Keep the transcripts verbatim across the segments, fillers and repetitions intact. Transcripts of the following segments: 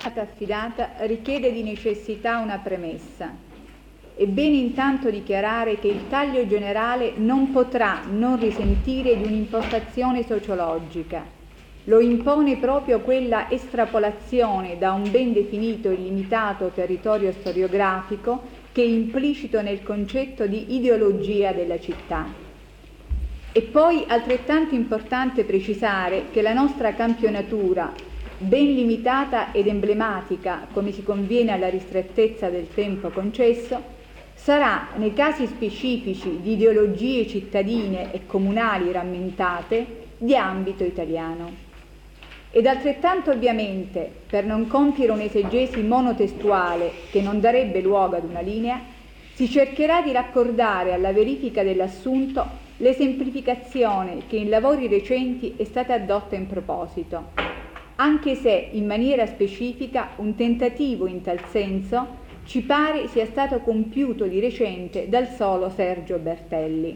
affidata richiede di necessità una premessa. È bene intanto dichiarare che il taglio generale non potrà non risentire di un'impostazione sociologica. Lo impone proprio quella estrapolazione da un ben definito e limitato territorio storiografico che è implicito nel concetto di ideologia della città. È poi altrettanto importante precisare che la nostra campionatura, ben limitata ed emblematica come si conviene alla ristrettezza del tempo concesso, sarà nei casi specifici di ideologie cittadine e comunali rammentate di ambito italiano. Ed altrettanto ovviamente, per non compiere un'esegesi monotestuale che non darebbe luogo ad una linea, si cercherà di raccordare alla verifica dell'assunto l'esemplificazione che in lavori recenti è stata adotta in proposito, anche se in maniera specifica un tentativo in tal senso ci pare sia stato compiuto di recente dal solo Sergio Bertelli.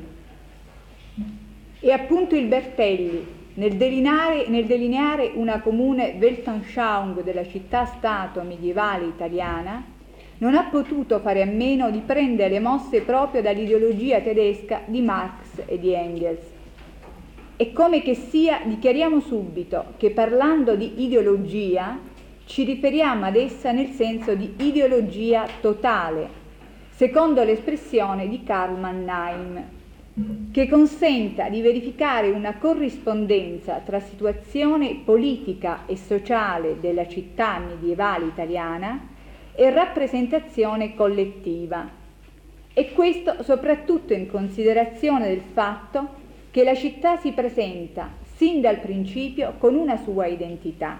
E appunto il Bertelli, nel delineare, nel delineare una comune Weltanschauung della città-stato medievale italiana, non ha potuto fare a meno di prendere le mosse proprio dall'ideologia tedesca di Marx e di Engels. E come che sia, dichiariamo subito che parlando di ideologia ci riferiamo ad essa nel senso di ideologia totale, secondo l'espressione di Karl Mannheim, che consenta di verificare una corrispondenza tra situazione politica e sociale della città medievale italiana e rappresentazione collettiva, e questo soprattutto in considerazione del fatto che la città si presenta sin dal principio con una sua identità.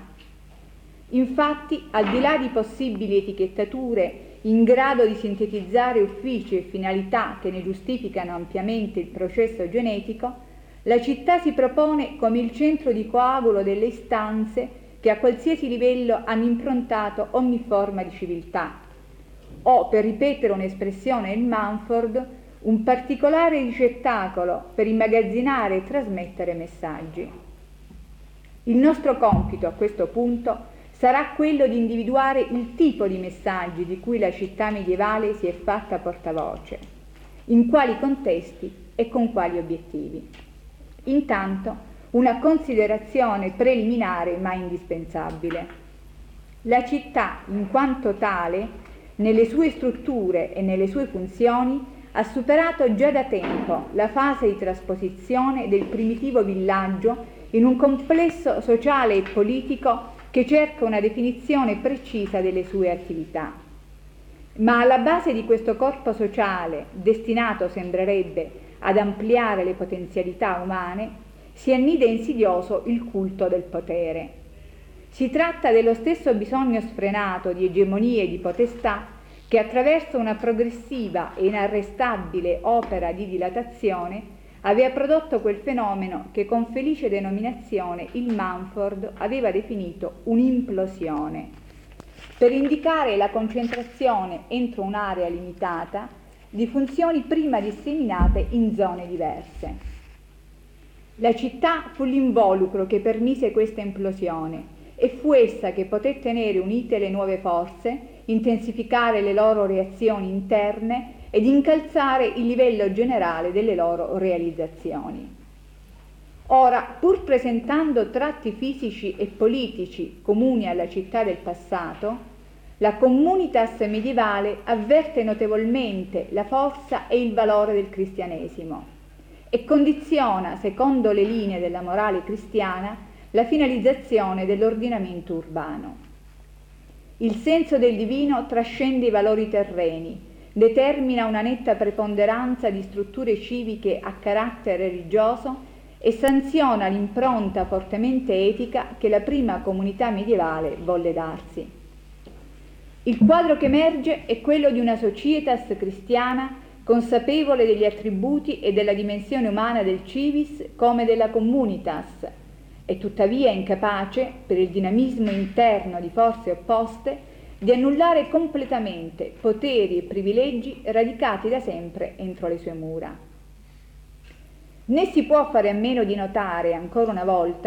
Infatti, al di là di possibili etichettature in grado di sintetizzare uffici e finalità che ne giustificano ampiamente il processo genetico, la città si propone come il centro di coagulo delle istanze che a qualsiasi livello hanno improntato ogni forma di civiltà, o, per ripetere un'espressione del Mumford, un particolare ricettacolo per immagazzinare e trasmettere messaggi. Il nostro compito a questo punto sarà quello di individuare il tipo di messaggi di cui la città medievale si è fatta portavoce, in quali contesti e con quali obiettivi. Intanto, una considerazione preliminare ma indispensabile. La città, in quanto tale, nelle sue strutture e nelle sue funzioni, ha superato già da tempo la fase di trasposizione del primitivo villaggio in un complesso sociale e politico che cerca una definizione precisa delle sue attività. Ma alla base di questo corpo sociale, destinato, sembrerebbe, ad ampliare le potenzialità umane, si annida insidioso il culto del potere. Si tratta dello stesso bisogno sfrenato di egemonia e di potestà che attraverso una progressiva e inarrestabile opera di dilatazione aveva prodotto quel fenomeno che con felice denominazione il Mumford aveva definito un'implosione, per indicare la concentrazione entro un'area limitata di funzioni prima disseminate in zone diverse. La città fu l'involucro che permise questa implosione e fu essa che poté tenere unite le nuove forze, intensificare le loro reazioni interne ed incalzare il livello generale delle loro realizzazioni. Ora, pur presentando tratti fisici e politici comuni alla città del passato, la communitas medievale avverte notevolmente la forza e il valore del cristianesimo e condiziona, secondo le linee della morale cristiana, la finalizzazione dell'ordinamento urbano. Il senso del divino trascende i valori terreni, determina una netta preponderanza di strutture civiche a carattere religioso e sanziona l'impronta fortemente etica che la prima comunità medievale volle darsi. Il quadro che emerge è quello di una societas cristiana consapevole degli attributi e della dimensione umana del civis come della communitas, e tuttavia incapace, per il dinamismo interno di forze opposte, di annullare completamente poteri e privilegi radicati da sempre entro le sue mura. Né si può fare a meno di notare, ancora una volta,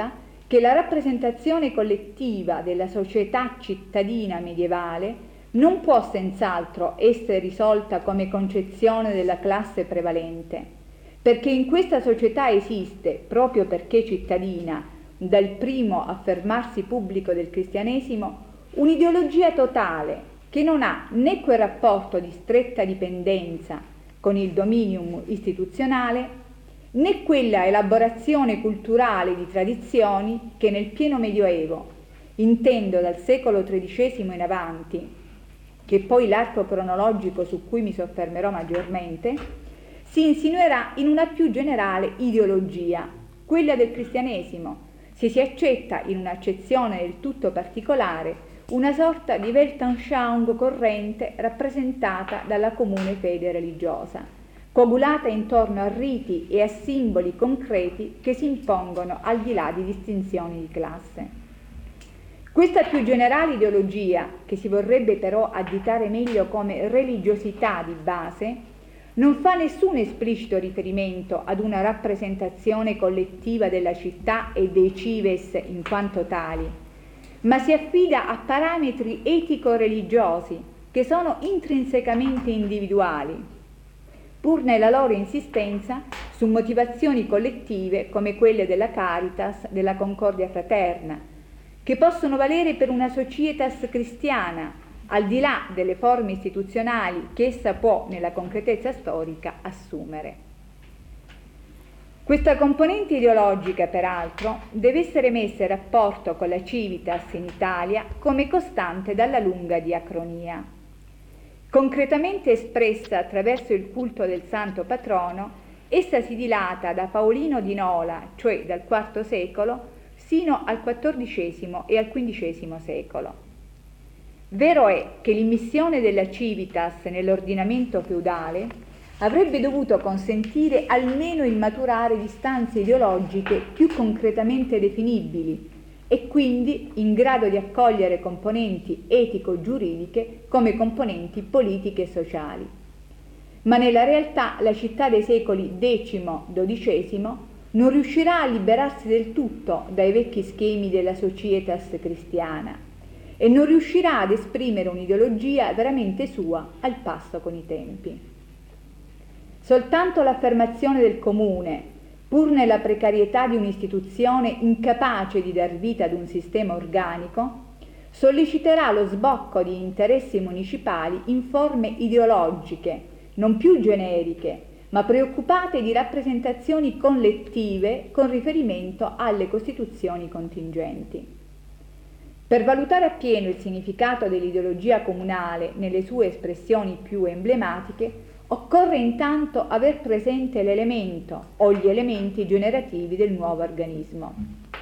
che la rappresentazione collettiva della società cittadina medievale non può senz'altro essere risolta come concezione della classe prevalente, perché in questa società esiste, proprio perché cittadina, dal primo affermarsi pubblico del cristianesimo, un'ideologia totale che non ha né quel rapporto di stretta dipendenza con il dominium istituzionale, né quella elaborazione culturale di tradizioni che nel pieno Medioevo, intendo dal secolo tredicesimo in avanti, che è poi l'arco cronologico su cui mi soffermerò maggiormente, si insinuerà in una più generale ideologia, quella del cristianesimo, se si accetta in un'accezione del tutto particolare una sorta di Weltanschauung corrente rappresentata dalla comune fede religiosa, coagulata intorno a riti e a simboli concreti che si impongono al di là di distinzioni di classe. Questa più generale ideologia, che si vorrebbe però additare meglio come religiosità di base, non fa nessun esplicito riferimento ad una rappresentazione collettiva della città e dei cives in quanto tali, ma si affida a parametri etico-religiosi che sono intrinsecamente individuali, pur nella loro insistenza su motivazioni collettive come quelle della Caritas, della Concordia Fraterna, che possono valere per una societas cristiana, al di là delle forme istituzionali che essa può, nella concretezza storica, assumere. Questa componente ideologica, peraltro, deve essere messa in rapporto con la civitas in Italia come costante dalla lunga diacronia. Concretamente espressa attraverso il culto del santo patrono, essa si dilata da Paolino di Nola, cioè dal quarto secolo, sino al quattordicesimo e al quindicesimo secolo. Vero è che l'immissione della civitas nell'ordinamento feudale avrebbe dovuto consentire almeno il maturare di istanze ideologiche più concretamente definibili e quindi in grado di accogliere componenti etico-giuridiche come componenti politiche e sociali. Ma nella realtà la città dei secoli decimo dodicesimo non riuscirà a liberarsi del tutto dai vecchi schemi della societas cristiana e non riuscirà ad esprimere un'ideologia veramente sua al passo con i tempi. Soltanto l'affermazione del comune, pur nella precarietà di un'istituzione incapace di dar vita ad un sistema organico, solleciterà lo sbocco di interessi municipali in forme ideologiche, non più generiche, ma preoccupate di rappresentazioni collettive con riferimento alle costituzioni contingenti. Per valutare appieno il significato dell'ideologia comunale nelle sue espressioni più emblematiche, occorre intanto aver presente l'elemento o gli elementi generativi del nuovo organismo.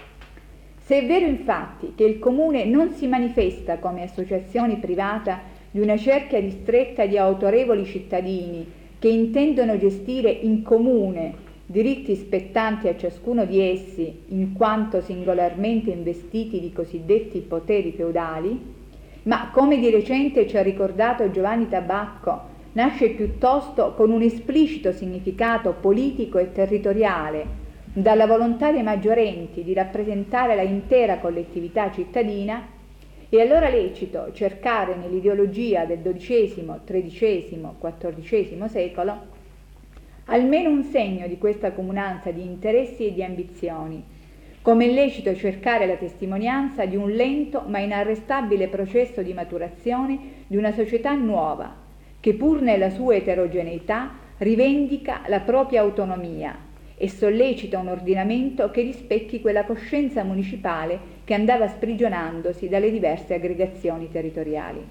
Se è vero infatti che il comune non si manifesta come associazione privata di una cerchia ristretta di autorevoli cittadini che intendono gestire in comune diritti spettanti a ciascuno di essi in quanto singolarmente investiti di cosiddetti poteri feudali, ma come di recente ci ha ricordato Giovanni Tabacco, nasce piuttosto con un esplicito significato politico e territoriale, dalla volontà dei maggiorenti di rappresentare la intera collettività cittadina, e allora è lecito cercare nell'ideologia del dodicesimo, tredicesimo, quattordicesimo secolo almeno un segno di questa comunanza di interessi e di ambizioni, come è lecito cercare la testimonianza di un lento ma inarrestabile processo di maturazione di una società nuova, che pur nella sua eterogeneità rivendica la propria autonomia e sollecita un ordinamento che rispecchi quella coscienza municipale che andava sprigionandosi dalle diverse aggregazioni territoriali.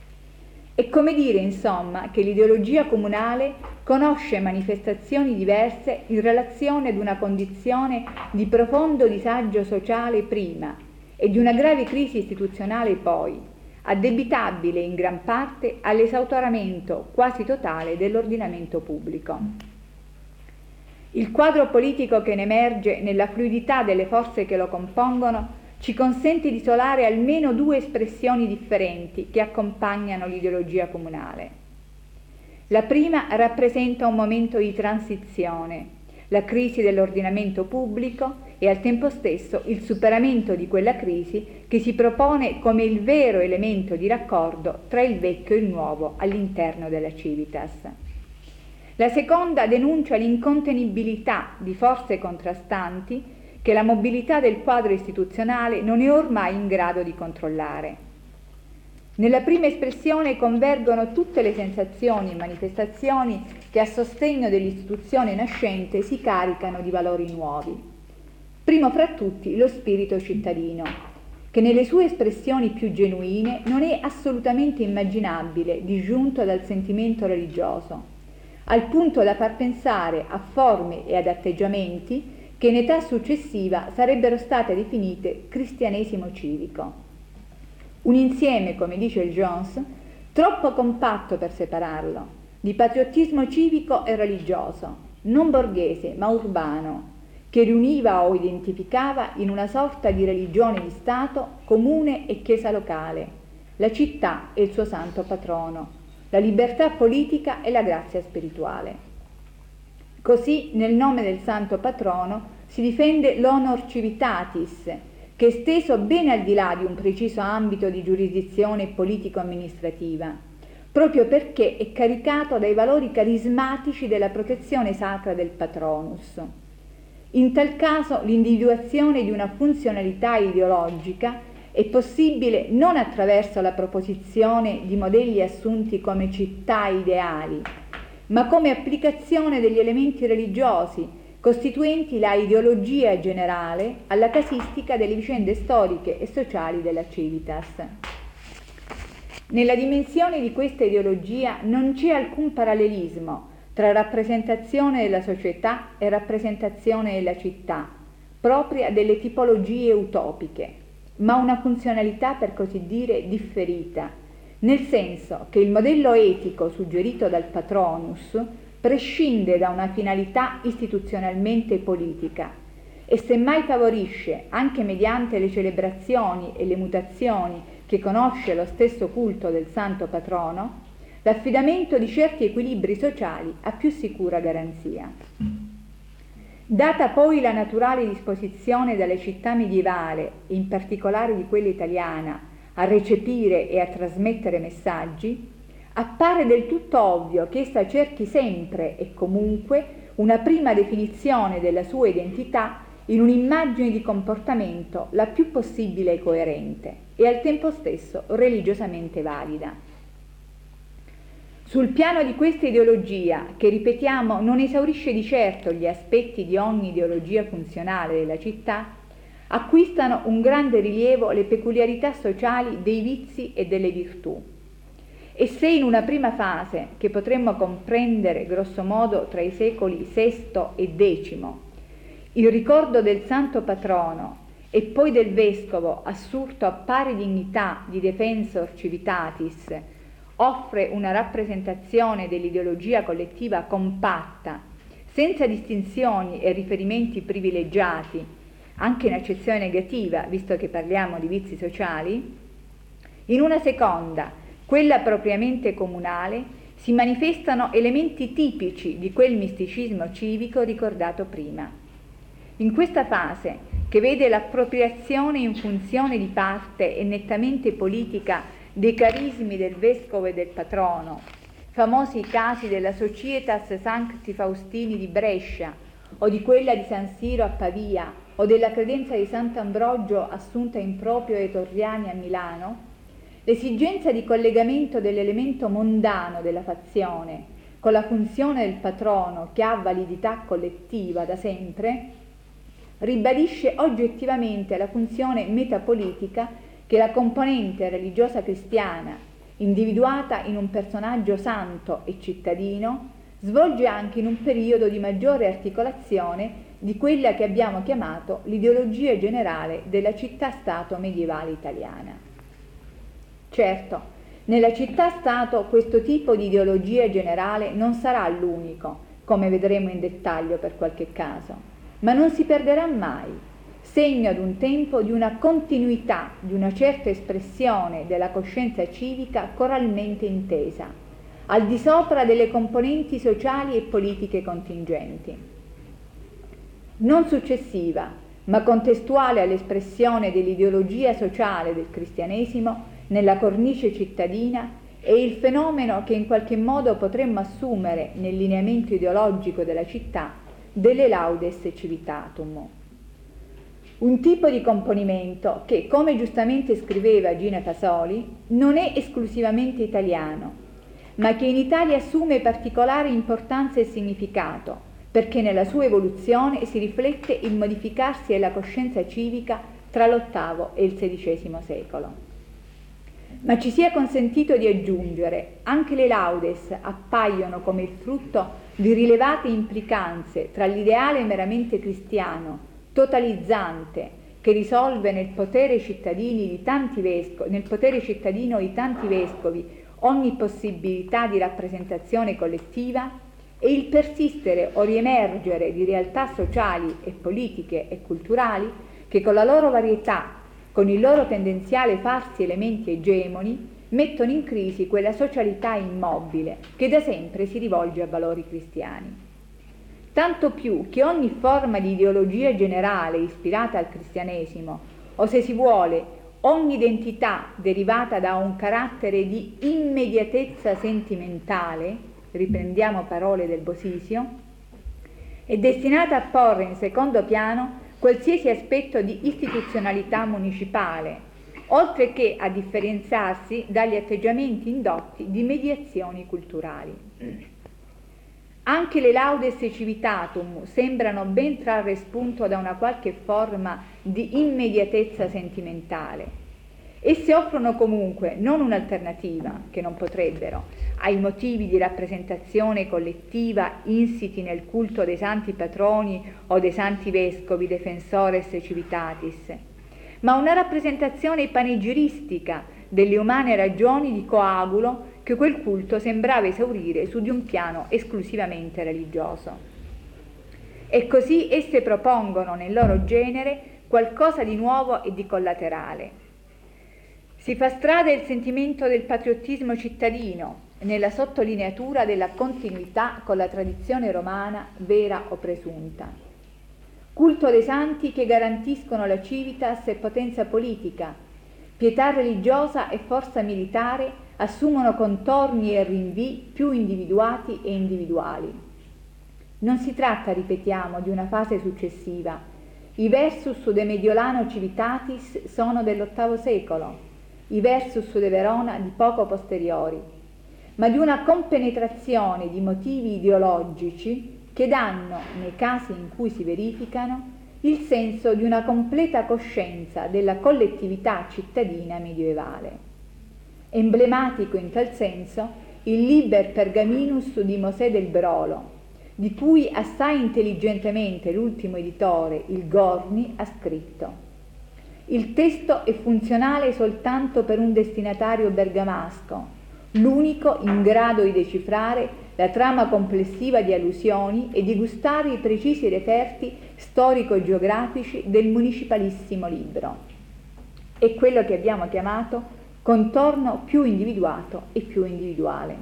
È come dire, insomma, che l'ideologia comunale conosce manifestazioni diverse in relazione ad una condizione di profondo disagio sociale prima e di una grave crisi istituzionale poi, addebitabile in gran parte all'esautoramento quasi totale dell'ordinamento pubblico. Il quadro politico che ne emerge nella fluidità delle forze che lo compongono ci consente di isolare almeno due espressioni differenti che accompagnano l'ideologia comunale. La prima rappresenta un momento di transizione, la crisi dell'ordinamento pubblico e al tempo stesso il superamento di quella crisi che si propone come il vero elemento di raccordo tra il vecchio e il nuovo all'interno della Civitas. La seconda denuncia l'incontenibilità di forze contrastanti che la mobilità del quadro istituzionale non è ormai in grado di controllare. Nella prima espressione convergono tutte le sensazioni e manifestazioni che a sostegno dell'istituzione nascente si caricano di valori nuovi. Primo fra tutti lo spirito cittadino, che nelle sue espressioni più genuine non è assolutamente immaginabile disgiunto dal sentimento religioso, al punto da far pensare a forme e ad atteggiamenti che in età successiva sarebbero state definite cristianesimo civico. Un insieme, come dice il Jones, troppo compatto per separarlo, di patriottismo civico e religioso, non borghese ma urbano, che riuniva o identificava in una sorta di religione di Stato comune e chiesa locale, la città e il suo santo patrono, la libertà politica e la grazia spirituale. Così, nel nome del santo patrono, si difende l'honor civitatis, che è esteso ben al di là di un preciso ambito di giurisdizione politico-amministrativa, proprio perché è caricato dai valori carismatici della protezione sacra del patronus. In tal caso l'individuazione di una funzionalità ideologica è possibile non attraverso la proposizione di modelli assunti come città ideali, ma come applicazione degli elementi religiosi costituenti la ideologia generale alla casistica delle vicende storiche e sociali della Civitas. Nella dimensione di questa ideologia non c'è alcun parallelismo tra rappresentazione della società e rappresentazione della città, propria delle tipologie utopiche, ma una funzionalità per così dire differita, nel senso che il modello etico suggerito dal patronus prescinde da una finalità istituzionalmente politica e semmai favorisce, anche mediante le celebrazioni e le mutazioni che conosce lo stesso culto del santo patrono, l'affidamento di certi equilibri sociali a più sicura garanzia. Data poi la naturale disposizione delle città medievali, e in particolare di quella italiana, a recepire e a trasmettere messaggi, appare del tutto ovvio che essa cerchi sempre e comunque una prima definizione della sua identità in un'immagine di comportamento la più possibile coerente e al tempo stesso religiosamente valida. Sul piano di questa ideologia, che ripetiamo non esaurisce di certo gli aspetti di ogni ideologia funzionale della città, acquistano un grande rilievo le peculiarità sociali dei vizi e delle virtù. E se in una prima fase, che potremmo comprendere grossomodo tra i secoli sesto e decimo, il ricordo del santo patrono e poi del vescovo assurto a pari dignità di defensor civitatis offre una rappresentazione dell'ideologia collettiva compatta, senza distinzioni e riferimenti privilegiati, anche in accezione negativa, visto che parliamo di vizi sociali, in una seconda, quella propriamente comunale, si manifestano elementi tipici di quel misticismo civico ricordato prima. In questa fase, che vede l'appropriazione in funzione di parte e nettamente politica dei carismi del vescovo e del patrono, famosi i casi della Societas Sancti Faustini di Brescia o di quella di San Siro a Pavia o della credenza di Sant'Ambrogio assunta in proprio ai Torriani a Milano, l'esigenza di collegamento dell'elemento mondano della fazione con la funzione del patrono che ha validità collettiva da sempre, ribadisce oggettivamente la funzione metapolitica che la componente religiosa cristiana, individuata in un personaggio santo e cittadino, svolge anche in un periodo di maggiore articolazione di quella che abbiamo chiamato l'ideologia generale della città-stato medievale italiana. Certo, nella città-stato questo tipo di ideologia generale non sarà l'unico, come vedremo in dettaglio per qualche caso, ma non si perderà mai, segno ad un tempo di una continuità, di una certa espressione della coscienza civica coralmente intesa, al di sopra delle componenti sociali e politiche contingenti. Non successiva, ma contestuale all'espressione dell'ideologia sociale del cristianesimo nella cornice cittadina, è il fenomeno che in qualche modo potremmo assumere nel lineamento ideologico della città delle laudes civitatum. Un tipo di componimento che, come giustamente scriveva Gina Fasoli, non è esclusivamente italiano, ma che in Italia assume particolare importanza e significato, perché nella sua evoluzione si riflette il modificarsi della coscienza civica tra l'ottavo e il sedicesimo secolo. Ma ci sia consentito di aggiungere, anche le laudes appaiono come il frutto di rilevate implicanze tra l'ideale meramente cristiano, totalizzante, che risolve nel potere, cittadini di tanti vescovi, nel potere cittadino di tanti vescovi ogni possibilità di rappresentazione collettiva, e il persistere o riemergere di realtà sociali e politiche e culturali che con la loro varietà, con il loro tendenziale farsi elementi egemoni, mettono in crisi quella socialità immobile che da sempre si rivolge a valori cristiani. Tanto più che ogni forma di ideologia generale ispirata al cristianesimo, o se si vuole, ogni identità derivata da un carattere di immediatezza sentimentale, riprendiamo parole del Bosisio, è destinata a porre in secondo piano qualsiasi aspetto di istituzionalità municipale, oltre che a differenziarsi dagli atteggiamenti indotti di mediazioni culturali. Anche le laudes civitatum sembrano ben trarre spunto da una qualche forma di immediatezza sentimentale. Esse offrono comunque non un'alternativa, che non potrebbero, ai motivi di rappresentazione collettiva insiti nel culto dei santi patroni o dei santi vescovi defensores civitatis, ma una rappresentazione panegiristica delle umane ragioni di coagulo che quel culto sembrava esaurire su di un piano esclusivamente religioso. E così esse propongono nel loro genere qualcosa di nuovo e di collaterale. Si fa strada il sentimento del patriottismo cittadino nella sottolineatura della continuità con la tradizione romana vera o presunta. Culto dei santi che garantiscono la civitas e potenza politica, pietà religiosa e forza militare assumono contorni e rinvii più individuati e individuali. Non si tratta, ripetiamo, di una fase successiva. I versus de Mediolano Civitatis sono dell'ottavo secolo, i versus de Verona di poco posteriori, ma di una compenetrazione di motivi ideologici che danno, nei casi in cui si verificano, il senso di una completa coscienza della collettività cittadina medievale. Emblematico in tal senso il Liber Pergaminus di Mosè del Brolo, di cui assai intelligentemente l'ultimo editore, il Gorni, ha scritto: il testo è funzionale soltanto per un destinatario bergamasco, l'unico in grado di decifrare la trama complessiva di allusioni e di gustare i precisi referti storico-geografici del municipalissimo libro. È quello che abbiamo chiamato contorno più individuato e più individuale.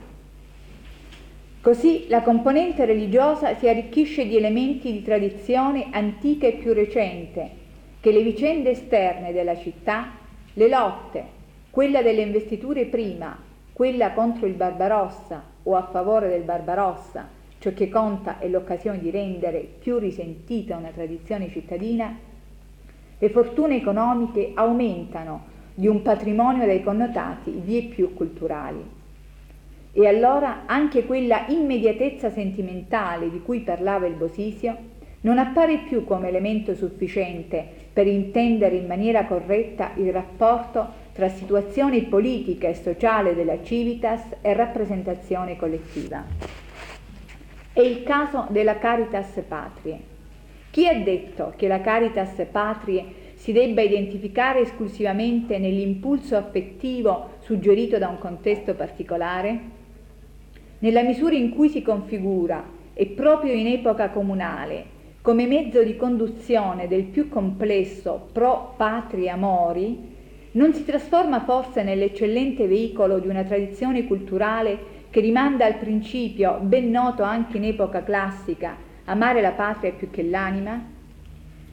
Così la componente religiosa si arricchisce di elementi di tradizione antica e più recente, che le vicende esterne della città, le lotte, quella delle investiture prima, quella contro il Barbarossa o a favore del Barbarossa, ciò che conta è l'occasione di rendere più risentita una tradizione cittadina, le fortune economiche aumentano di un patrimonio dai connotati vie più culturali. E allora anche quella immediatezza sentimentale di cui parlava il Bosisio non appare più come elemento sufficiente per intendere in maniera corretta il rapporto tra situazione politica e sociale della civitas e rappresentazione collettiva. È il caso della Caritas Patriae. Chi ha detto che la Caritas Patriae si debba identificare esclusivamente nell'impulso affettivo suggerito da un contesto particolare? Nella misura in cui si configura, e proprio in epoca comunale, come mezzo di conduzione del più complesso pro patria mori, non si trasforma forse nell'eccellente veicolo di una tradizione culturale che rimanda al principio, ben noto anche in epoca classica, amare la patria più che l'anima?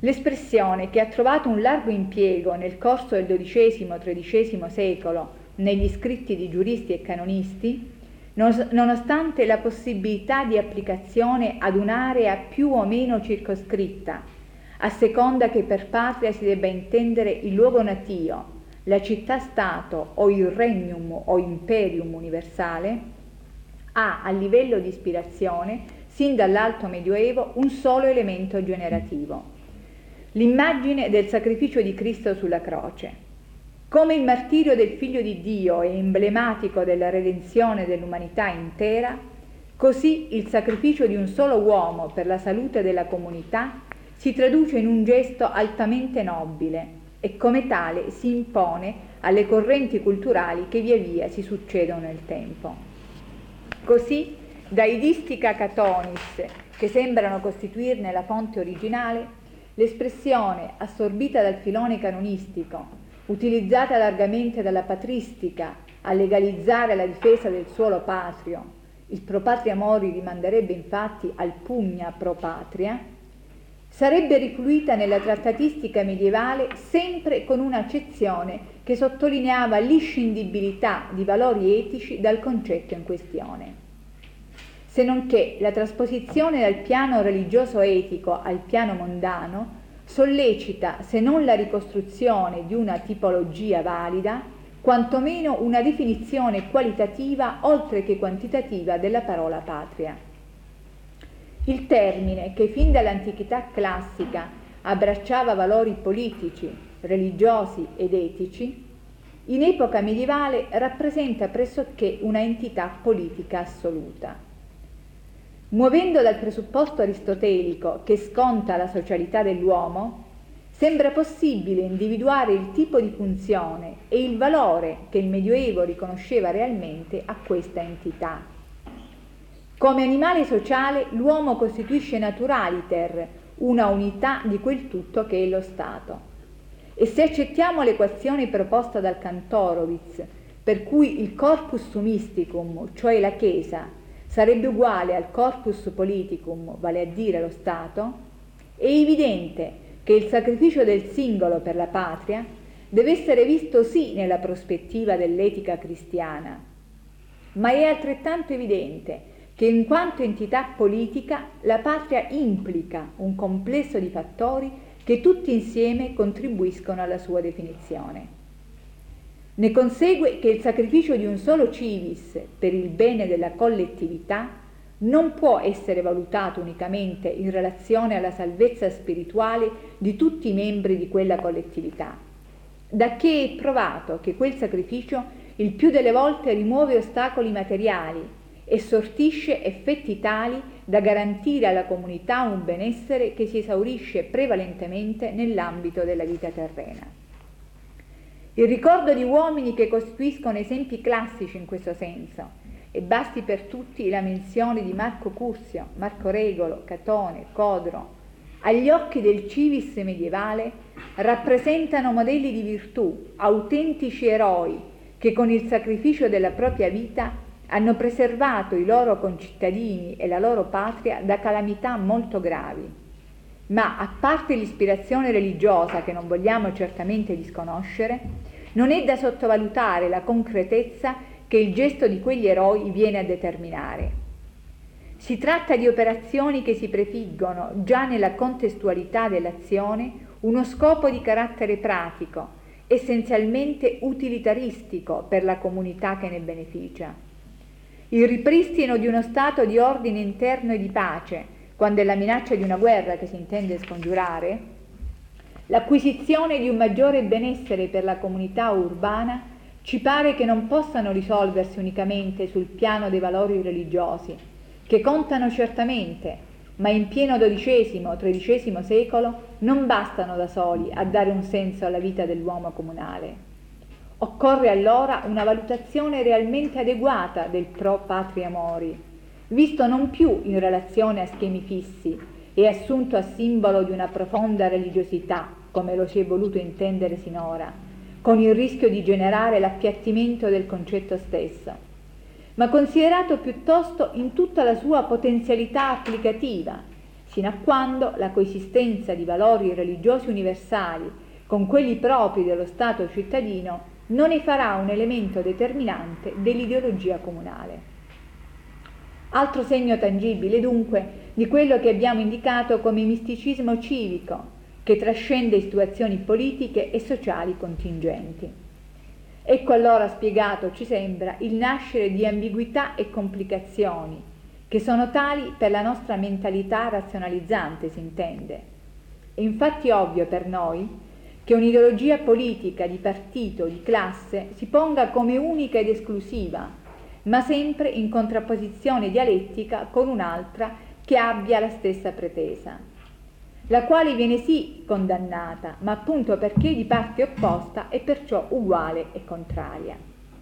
L'espressione, che ha trovato un largo impiego nel corso del dodicesimo tredicesimo secolo negli scritti di giuristi e canonisti, nonostante la possibilità di applicazione ad un'area più o meno circoscritta, a seconda che per patria si debba intendere il luogo natio, la città-stato o il regnum o imperium universale, ha a livello di ispirazione, sin dall'alto medioevo, un solo elemento generativo: l'immagine del sacrificio di Cristo sulla croce. Come il martirio del Figlio di Dio è emblematico della redenzione dell'umanità intera, così il sacrificio di un solo uomo per la salute della comunità si traduce in un gesto altamente nobile e come tale si impone alle correnti culturali che via via si succedono nel tempo. Così, dai Distica Catonis, che sembrano costituirne la fonte originale, l'espressione assorbita dal filone canonistico, utilizzata largamente dalla patristica a legalizzare la difesa del suolo patrio, il pro patria mori rimanderebbe infatti al pugna pro patria, sarebbe rifluita nella trattatistica medievale sempre con un'accezione che sottolineava l'inscindibilità di valori etici dal concetto in questione. Se non che la trasposizione dal piano religioso-etico al piano mondano sollecita, se non la ricostruzione di una tipologia valida, quantomeno una definizione qualitativa oltre che quantitativa della parola patria. Il termine, che fin dall'antichità classica abbracciava valori politici, religiosi ed etici, in epoca medievale rappresenta pressoché una entità politica assoluta. Muovendo dal presupposto aristotelico che sconta la socialità dell'uomo, sembra possibile individuare il tipo di funzione e il valore che il Medioevo riconosceva realmente a questa entità. Come animale sociale, l'uomo costituisce naturaliter una unità di quel tutto che è lo Stato. E se accettiamo l'equazione proposta dal Kantorowicz, per cui il corpus mysticum, cioè la Chiesa, sarebbe uguale al corpus politicum, vale a dire lo Stato, è evidente che il sacrificio del singolo per la patria deve essere visto sì nella prospettiva dell'etica cristiana, ma è altrettanto evidente che in quanto entità politica la patria implica un complesso di fattori che tutti insieme contribuiscono alla sua definizione. Ne consegue che il sacrificio di un solo civis per il bene della collettività non può essere valutato unicamente in relazione alla salvezza spirituale di tutti i membri di quella collettività, dacché è provato che quel sacrificio il più delle volte rimuove ostacoli materiali e sortisce effetti tali da garantire alla comunità un benessere che si esaurisce prevalentemente nell'ambito della vita terrena. Il ricordo di uomini che costituiscono esempi classici in questo senso, e basti per tutti la menzione di Marco Curzio, Marco Regolo, Catone, Codro, agli occhi del civis medievale rappresentano modelli di virtù, autentici eroi che con il sacrificio della propria vita hanno preservato i loro concittadini e la loro patria da calamità molto gravi. Ma a parte l'ispirazione religiosa che non vogliamo certamente disconoscere, non è da sottovalutare la concretezza che il gesto di quegli eroi viene a determinare. Si tratta di operazioni che si prefiggono già nella contestualità dell'azione uno scopo di carattere pratico, essenzialmente utilitaristico per la comunità che ne beneficia. Il ripristino di uno stato di ordine interno e di pace, quando è la minaccia di una guerra che si intende scongiurare, l'acquisizione di un maggiore benessere per la comunità urbana, ci pare che non possano risolversi unicamente sul piano dei valori religiosi, che contano certamente, ma in pieno dodicesimo tredicesimo secolo non bastano da soli a dare un senso alla vita dell'uomo comunale. Occorre allora una valutazione realmente adeguata del pro patria mori, visto non più in relazione a schemi fissi e assunto a simbolo di una profonda religiosità, come lo si è voluto intendere sinora, con il rischio di generare l'appiattimento del concetto stesso, ma considerato piuttosto in tutta la sua potenzialità applicativa, sino a quando la coesistenza di valori religiosi universali con quelli propri dello Stato cittadino non ne farà un elemento determinante dell'ideologia comunale. Altro segno tangibile, dunque, di quello che abbiamo indicato come misticismo civico, che trascende situazioni politiche e sociali contingenti. Ecco allora spiegato, ci sembra, il nascere di ambiguità e complicazioni, che sono tali per la nostra mentalità razionalizzante, si intende. È infatti ovvio per noi che un'ideologia politica di partito, di classe, si ponga come unica ed esclusiva, ma sempre in contrapposizione dialettica con un'altra che abbia la stessa pretesa, la quale viene sì condannata, ma appunto perché di parte opposta e perciò uguale e contraria.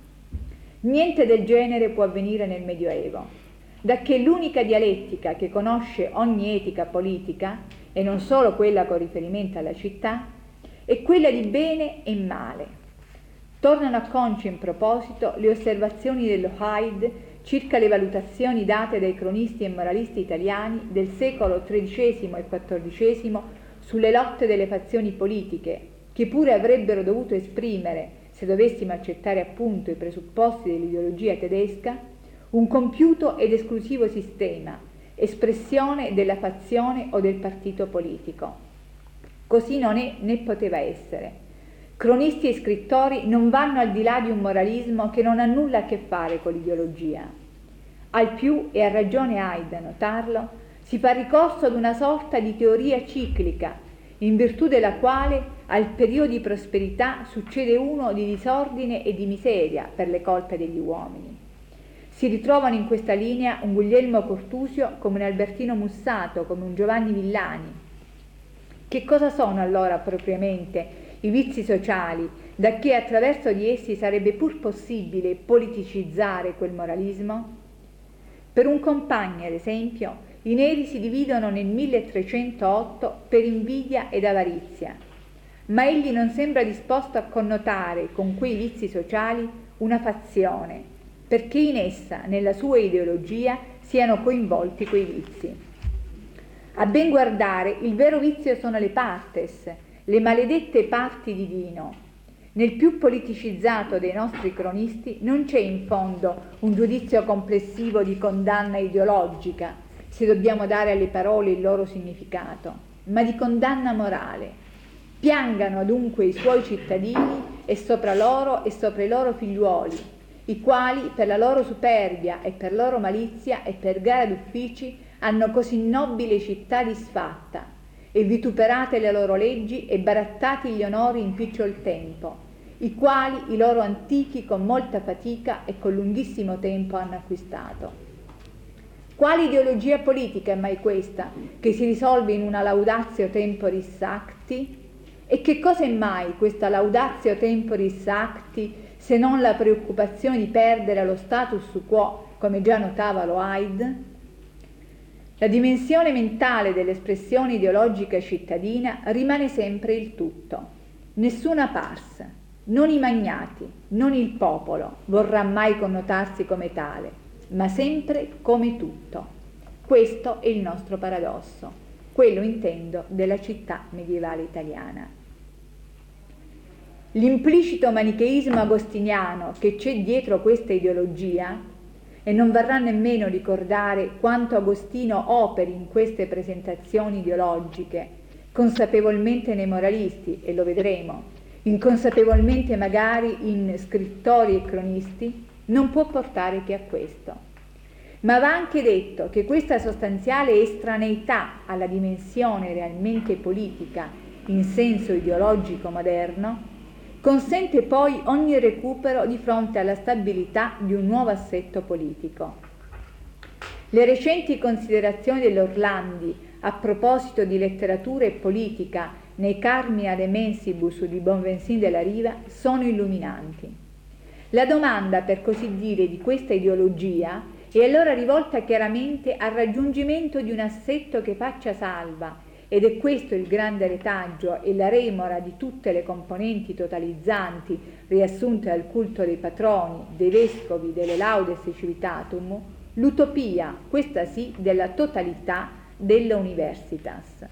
Niente del genere può avvenire nel Medioevo, dacché l'unica dialettica che conosce ogni etica politica, e non solo quella con riferimento alla città, è quella di bene e male. Tornano a concio in proposito le osservazioni dello Hyde circa le valutazioni date dai cronisti e moralisti italiani del secolo tredicesimo e quattordicesimo sulle lotte delle fazioni politiche, che pure avrebbero dovuto esprimere, se dovessimo accettare appunto i presupposti dell'ideologia tedesca, un compiuto ed esclusivo sistema, espressione della fazione o del partito politico. Così non è né poteva essere. Cronisti e scrittori non vanno al di là di un moralismo che non ha nulla a che fare con l'ideologia. Al più, e ha ragione Hyde a notarlo, si fa ricorso ad una sorta di teoria ciclica, in virtù della quale al periodo di prosperità succede uno di disordine e di miseria per le colpe degli uomini. Si ritrovano in questa linea un Guglielmo Cortusio come un Albertino Mussato, come un Giovanni Villani. Che cosa sono allora propriamente i vizi sociali, da che attraverso di essi sarebbe pur possibile politicizzare quel moralismo? Per un Compagni, ad esempio, i neri si dividono nel milletrecentootto per invidia ed avarizia, ma egli non sembra disposto a connotare con quei vizi sociali una fazione, perché in essa, nella sua ideologia, siano coinvolti quei vizi. A ben guardare, il vero vizio sono le partes, le maledette parti di vino. Nel più politicizzato dei nostri cronisti non c'è in fondo un giudizio complessivo di condanna ideologica, se dobbiamo dare alle parole il loro significato, ma di condanna morale. Piangano dunque i suoi cittadini e sopra loro e sopra i loro figliuoli, i quali per la loro superbia e per loro malizia e per gara d'uffici hanno così nobile città disfatta, e vituperate le loro leggi e barattati gli onori in picciol tempo, i quali i loro antichi con molta fatica e con lunghissimo tempo hanno acquistato. Quale ideologia politica è mai questa, che si risolve in una laudatio temporis acti? E che cosa è mai questa laudatio temporis acti, se non la preoccupazione di perdere lo status quo, come già notava lo Hyde? La dimensione mentale dell'espressione ideologica cittadina rimane sempre il tutto. Nessuna pars, non i magnati, non il popolo vorrà mai connotarsi come tale, ma sempre come tutto. Questo è il nostro paradosso, quello intendo della città medievale italiana. L'implicito manicheismo agostiniano che c'è dietro questa ideologia, e non varrà nemmeno ricordare quanto Agostino operi in queste presentazioni ideologiche, consapevolmente nei moralisti, e lo vedremo, inconsapevolmente magari in scrittori e cronisti, non può portare che a questo. Ma va anche detto che questa sostanziale estraneità alla dimensione realmente politica in senso ideologico moderno consente poi ogni recupero di fronte alla stabilità di un nuovo assetto politico. Le recenti considerazioni dell'Orlandi a proposito di letteratura e politica nei Carmina de Mensibus di Bonvensin della Riva sono illuminanti. La domanda, per così dire, di questa ideologia è allora rivolta chiaramente al raggiungimento di un assetto che faccia salva, ed è questo il grande retaggio e la remora di tutte le componenti totalizzanti riassunte al culto dei patroni, dei vescovi, delle laudes civitatum, l'utopia, questa sì, della totalità della Universitas.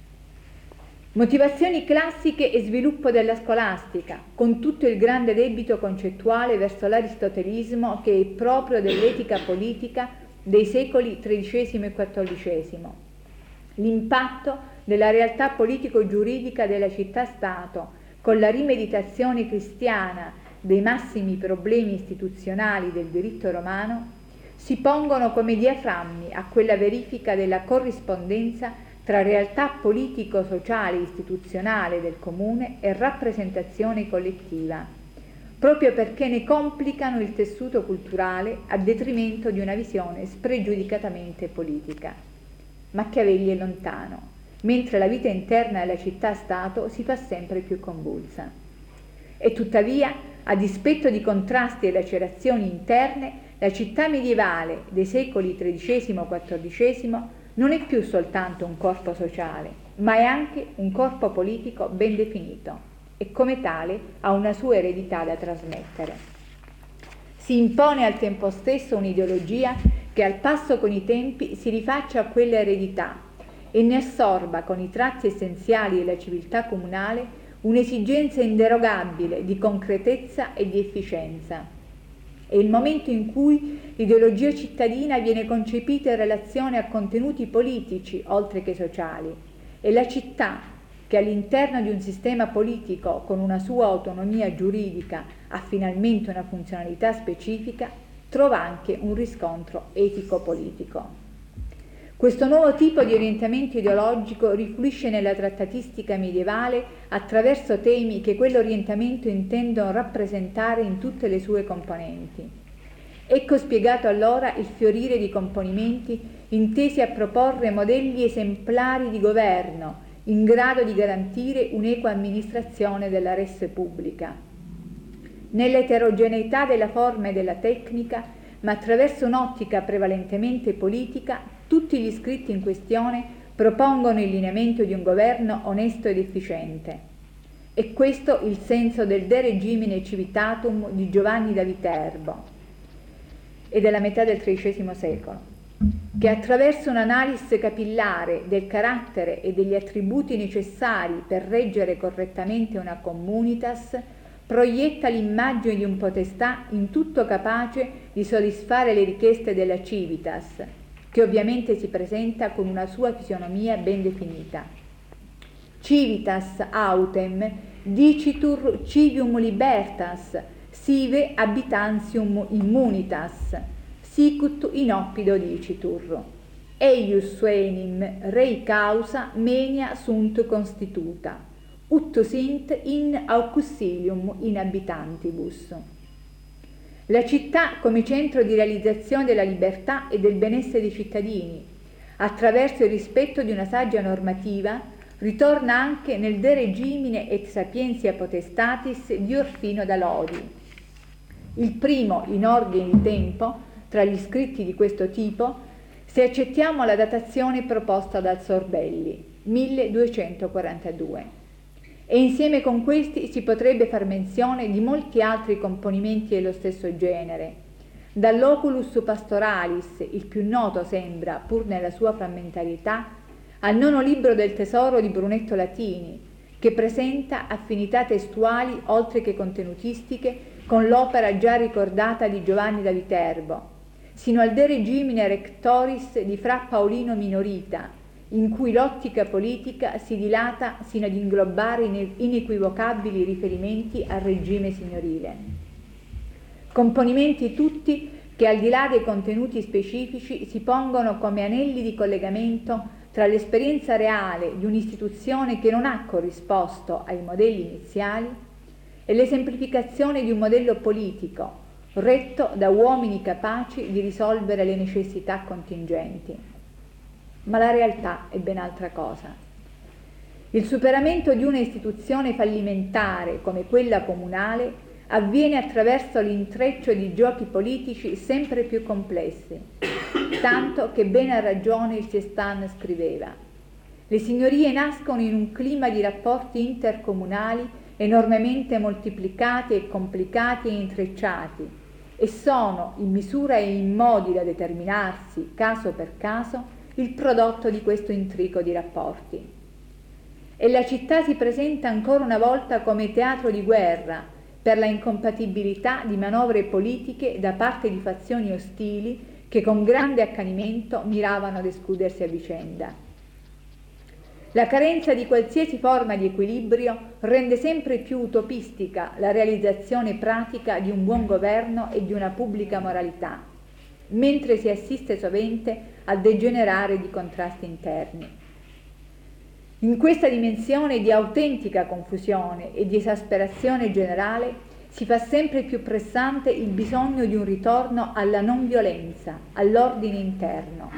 Motivazioni classiche e sviluppo della scolastica, con tutto il grande debito concettuale verso l'aristotelismo che è proprio dell'etica politica dei secoli tredicesimo e quattordicesimo. L'impatto della realtà politico-giuridica della città-stato con la rimeditazione cristiana dei massimi problemi istituzionali del diritto romano si pongono come diaframmi a quella verifica della corrispondenza tra realtà politico-sociale e istituzionale del comune e rappresentazione collettiva, proprio perché ne complicano il tessuto culturale a detrimento di una visione spregiudicatamente politica. Machiavelli è lontano, mentre la vita interna della città-stato si fa sempre più convulsa. E tuttavia, a dispetto di contrasti e lacerazioni interne, la città medievale dei secoli tredicesimo e quattordicesimo non è più soltanto un corpo sociale, ma è anche un corpo politico ben definito e come tale ha una sua eredità da trasmettere. Si impone al tempo stesso un'ideologia che al passo con i tempi si rifaccia a quella eredità e ne assorba con i tratti essenziali della civiltà comunale un'esigenza inderogabile di concretezza e di efficienza. È il momento in cui l'ideologia cittadina viene concepita in relazione a contenuti politici oltre che sociali e la città, che all'interno di un sistema politico con una sua autonomia giuridica ha finalmente una funzionalità specifica, trova anche un riscontro etico-politico. Questo nuovo tipo di orientamento ideologico rifluisce nella trattatistica medievale attraverso temi che quell'orientamento intendono rappresentare in tutte le sue componenti. Ecco spiegato allora il fiorire di componimenti intesi a proporre modelli esemplari di governo in grado di garantire un'equa amministrazione della res pubblica. Nell'eterogeneità della forma e della tecnica, ma attraverso un'ottica prevalentemente politica, tutti gli scritti in questione propongono il lineamento di un governo onesto ed efficiente. È questo il senso del De Regimine Civitatum di Giovanni da Viterbo e della metà del tredicesimo secolo, che attraverso un'analisi capillare del carattere e degli attributi necessari per reggere correttamente una communitas proietta l'immagine di un potestà in tutto capace di soddisfare le richieste della civitas, che ovviamente si presenta con una sua fisionomia ben definita. Civitas autem dicitur civium libertas, sive habitantium immunitas, sicut in oppido dicitur. Eius suenim rei causa menia sunt constituta, ut sint in auxilium in habitantibus. La città come centro di realizzazione della libertà e del benessere dei cittadini, attraverso il rispetto di una saggia normativa, ritorna anche nel De Regimine et Sapientia Potestatis di Orfino da Lodi. Il primo in ordine di tempo tra gli scritti di questo tipo, se accettiamo la datazione proposta dal Sorbelli, milleduecentoquarantadue. E insieme con questi si potrebbe far menzione di molti altri componimenti dello stesso genere, dall'Oculus Pastoralis, il più noto sembra, pur nella sua frammentarietà, al nono libro del tesoro di Brunetto Latini, che presenta affinità testuali oltre che contenutistiche con l'opera già ricordata di Giovanni da Viterbo, sino al De Regimine Rectoris di Fra Paolino Minorita, in cui l'ottica politica si dilata sino ad inglobare inequivocabili riferimenti al regime signorile. Componimenti tutti che al di là dei contenuti specifici si pongono come anelli di collegamento tra l'esperienza reale di un'istituzione che non ha corrisposto ai modelli iniziali e l'esemplificazione di un modello politico retto da uomini capaci di risolvere le necessità contingenti. Ma la realtà è ben altra cosa. Il superamento di una istituzione fallimentare come quella comunale avviene attraverso l'intreccio di giochi politici sempre più complessi, tanto che bene a ragione il Siestan scriveva: le signorie nascono in un clima di rapporti intercomunali enormemente moltiplicati e complicati e intrecciati e sono, in misura e in modi da determinarsi caso per caso, il prodotto di questo intrico di rapporti. E la città si presenta ancora una volta come teatro di guerra per la incompatibilità di manovre politiche da parte di fazioni ostili che con grande accanimento miravano ad escludersi a vicenda. La carenza di qualsiasi forma di equilibrio rende sempre più utopistica la realizzazione pratica di un buon governo e di una pubblica moralità, mentre si assiste sovente al degenerare di contrasti interni. In questa dimensione di autentica confusione e di esasperazione generale si fa sempre più pressante il bisogno di un ritorno alla non violenza, all'ordine interno.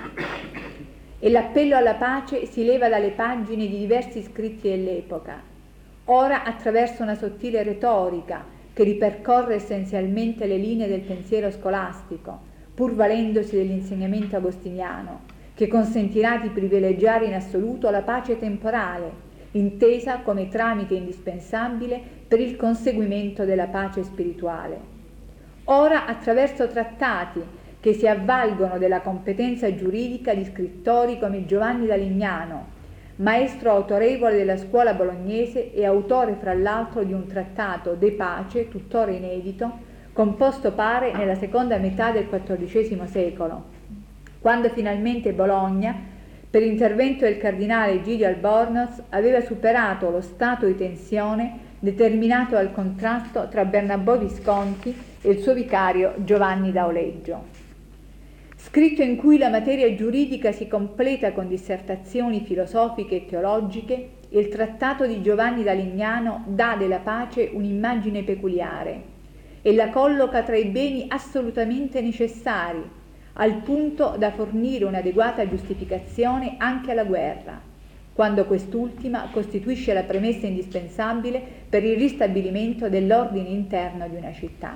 E l'appello alla pace si leva dalle pagine di diversi scritti dell'epoca, ora attraverso una sottile retorica che ripercorre essenzialmente le linee del pensiero scolastico, pur valendosi dell'insegnamento agostiniano, che consentirà di privilegiare in assoluto la pace temporale, intesa come tramite indispensabile per il conseguimento della pace spirituale. Ora attraverso trattati che si avvalgono della competenza giuridica di scrittori come Giovanni da Lignano, maestro autorevole della scuola bolognese e autore fra l'altro di un trattato De Pace, tuttora inedito, composto pare nella seconda metà del quattordicesimo secolo, quando finalmente Bologna, per intervento del cardinale Egidio Albornoz, aveva superato lo stato di tensione determinato dal contrasto tra Bernabò Visconti e il suo vicario Giovanni d'Auleggio. Scritto in cui la materia giuridica si completa con dissertazioni filosofiche e teologiche, il trattato di Giovanni da Lignano dà della pace un'immagine peculiare e la colloca tra i beni assolutamente necessari, al punto da fornire un'adeguata giustificazione anche alla guerra, quando quest'ultima costituisce la premessa indispensabile per il ristabilimento dell'ordine interno di una città.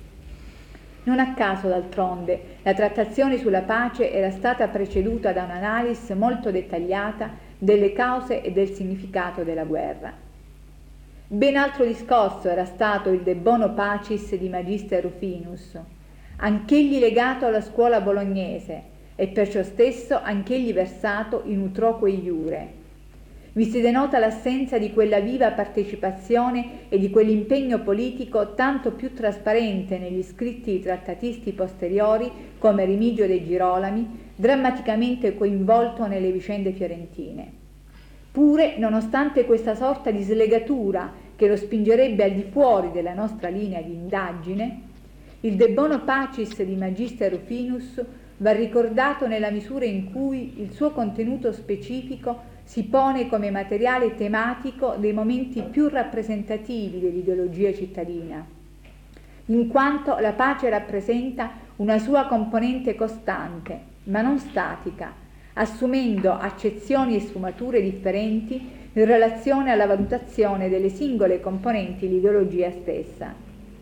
Non a caso, d'altronde, la trattazione sulla pace era stata preceduta da un'analisi molto dettagliata delle cause e del significato della guerra. Ben altro discorso era stato il De Bono Pacis di Magister Rufinus, anch'egli legato alla scuola bolognese e per ciò stesso anch'egli versato in utroque iure. Vi si denota l'assenza di quella viva partecipazione e di quell'impegno politico tanto più trasparente negli scritti di trattatisti posteriori come Remigio de Girolami, drammaticamente coinvolto nelle vicende fiorentine. Pure, nonostante questa sorta di slegatura che lo spingerebbe al di fuori della nostra linea di indagine, il De Bono Pacis di Magister Rufinus va ricordato nella misura in cui il suo contenuto specifico si pone come materiale tematico dei momenti più rappresentativi dell'ideologia cittadina, in quanto la pace rappresenta una sua componente costante, ma non statica, assumendo accezioni e sfumature differenti in relazione alla valutazione delle singole componenti dell'ideologia stessa.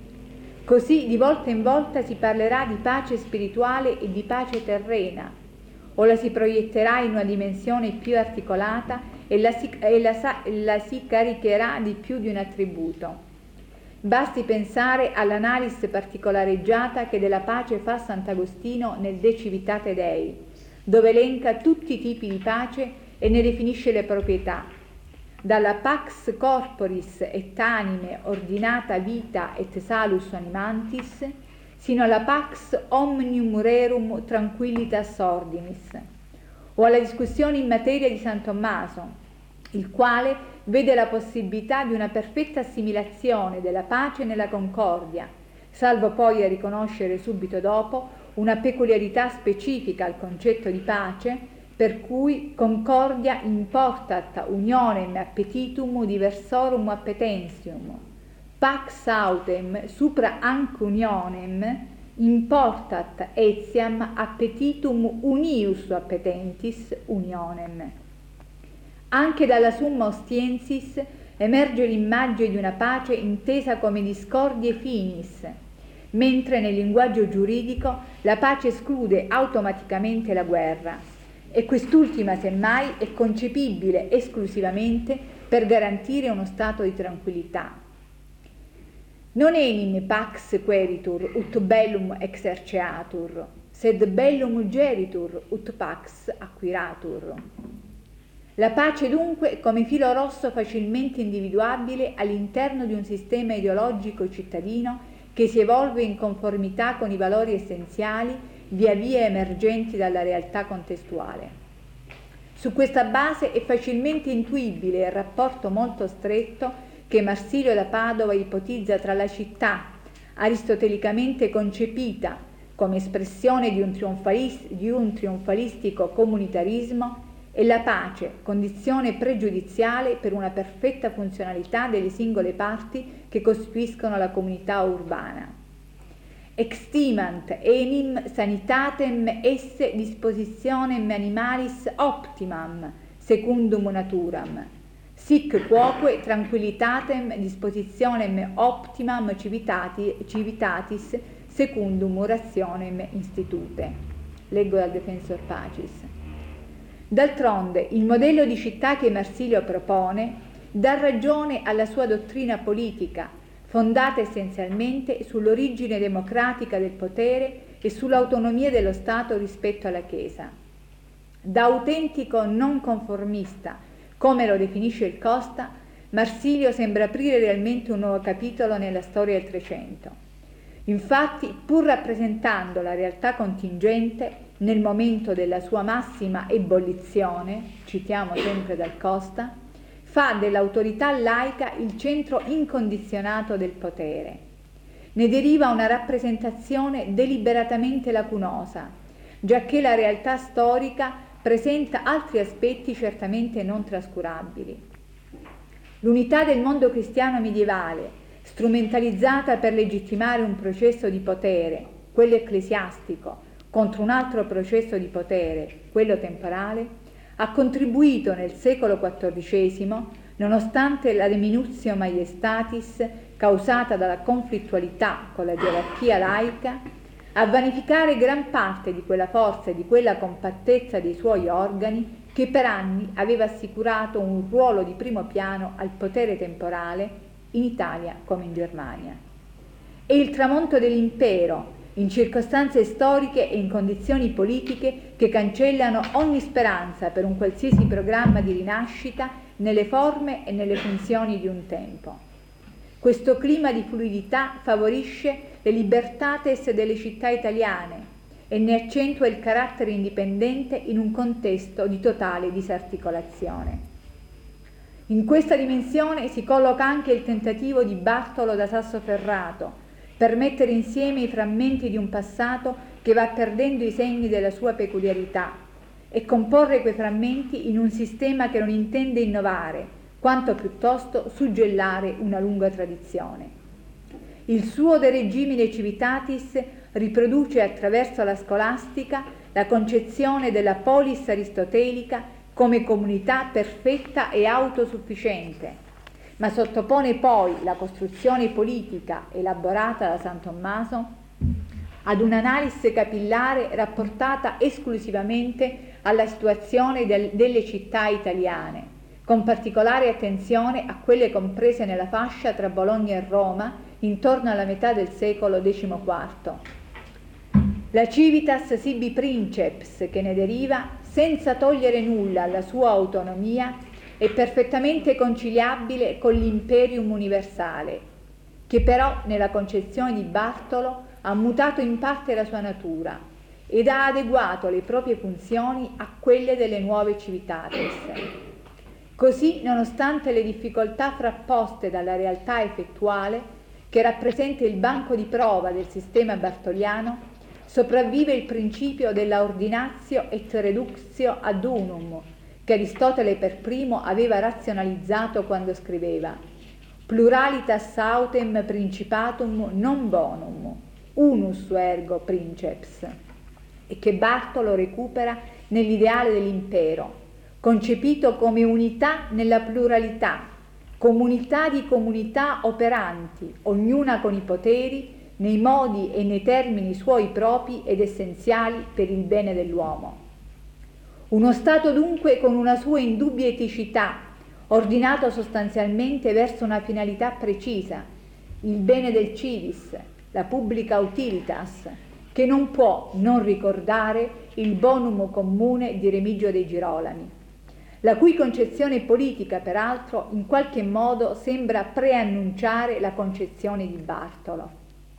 Così di volta in volta si parlerà di pace spirituale e di pace terrena, o la si proietterà in una dimensione più articolata e la si, e la sa, la si caricherà di più di un attributo. Basti pensare all'analisi particolareggiata che della pace fa Sant'Agostino nel De Civitate Dei, dove elenca tutti i tipi di pace e ne definisce le proprietà, dalla pax corporis et anime ordinata vita et salus animantis, sino alla pax omnium rerum tranquillitas ordinis, o alla discussione in materia di San Tommaso, il quale vede la possibilità di una perfetta assimilazione della pace nella concordia, salvo poi a riconoscere subito dopo una peculiarità specifica al concetto di pace, per cui concordia importat unionem appetitum diversorum appetentium, pax autem supra anc unionem importat etiam appetitum unius appetentis unionem. Anche dalla Summa Ostiensis emerge l'immagine di una pace intesa come discordie finis, mentre nel linguaggio giuridico la pace esclude automaticamente la guerra, e quest'ultima semmai è concepibile esclusivamente per garantire uno stato di tranquillità. Non enim pax queritur ut bellum exerceatur, sed bellum geritur ut pax acquiratur. La pace dunque come filo rosso facilmente individuabile all'interno di un sistema ideologico cittadino che si evolve in conformità con i valori essenziali via via emergenti dalla realtà contestuale. Su questa base è facilmente intuibile il rapporto molto stretto che Marsilio da Padova ipotizza tra la città, aristotelicamente concepita come espressione di un, trionfalis- di un trionfalistico comunitarismo, e la pace, condizione pregiudiziale per una perfetta funzionalità delle singole parti che costituiscono la comunità urbana. Extimant enim sanitatem esse dispositionem animalis optimam secundum naturam, sic quoque tranquillitatem dispositionem optimam civitati, civitatis secundum rationem institute. Leggo dal Defensor Pacis. D'altronde, il modello di città che Marsilio propone dà ragione alla sua dottrina politica, fondata essenzialmente sull'origine democratica del potere e sull'autonomia dello Stato rispetto alla Chiesa. Da autentico non conformista, come lo definisce il Costa, Marsilio sembra aprire realmente un nuovo capitolo nella storia del Trecento. Infatti, pur rappresentando la realtà contingente nel momento della sua massima ebollizione, citiamo sempre dal Costa, fa dell'autorità laica il centro incondizionato del potere. Ne deriva una rappresentazione deliberatamente lacunosa, giacché la realtà storica presenta altri aspetti certamente non trascurabili. L'unità del mondo cristiano medievale, strumentalizzata per legittimare un processo di potere, quello ecclesiastico, contro un altro processo di potere, quello temporale, ha contribuito nel secolo quattordicesimo, nonostante la deminutio maiestatis causata dalla conflittualità con la gerarchia laica, a vanificare gran parte di quella forza e di quella compattezza dei suoi organi che per anni aveva assicurato un ruolo di primo piano al potere temporale in Italia come in Germania. È il tramonto dell'impero, in circostanze storiche e in condizioni politiche che cancellano ogni speranza per un qualsiasi programma di rinascita nelle forme e nelle funzioni di un tempo. Questo clima di fluidità favorisce le libertates delle città italiane e ne accentua il carattere indipendente in un contesto di totale disarticolazione. In questa dimensione si colloca anche il tentativo di Bartolo da Sassoferrato per mettere insieme i frammenti di un passato che va perdendo i segni della sua peculiarità e comporre quei frammenti in un sistema che non intende innovare, quanto piuttosto suggellare una lunga tradizione. Il suo De Regimine Civitatis riproduce attraverso la scolastica la concezione della polis aristotelica come comunità perfetta e autosufficiente, ma sottopone poi la costruzione politica elaborata da San Tommaso ad un'analisi capillare rapportata esclusivamente alla situazione del, delle città italiane, con particolare attenzione a quelle comprese nella fascia tra Bologna e Roma intorno alla metà del secolo decimoquarto. La civitas sibi princeps che ne deriva, senza togliere nulla alla sua autonomia, è perfettamente conciliabile con l'imperium universale, che però nella concezione di Bartolo ha mutato in parte la sua natura ed ha adeguato le proprie funzioni a quelle delle nuove civitates. Così, nonostante le difficoltà frapposte dalla realtà effettuale, che rappresenta il banco di prova del sistema bartoliano, sopravvive il principio della ordinatio et reductio ad unum, che Aristotele per primo aveva razionalizzato quando scriveva pluralitas autem principatum non bonum, unus ergo princeps, e che Bartolo recupera nell'ideale dell'impero, concepito come unità nella pluralità, comunità di comunità operanti, ognuna con i poteri, nei modi e nei termini suoi propri ed essenziali per il bene dell'uomo. Uno Stato dunque con una sua indubbia eticità, ordinato sostanzialmente verso una finalità precisa, il bene del civis, la publica utilitas, che non può non ricordare il bonum comune di Remigio de Girolami, la cui concezione politica, peraltro, in qualche modo sembra preannunciare la concezione di Bartolo.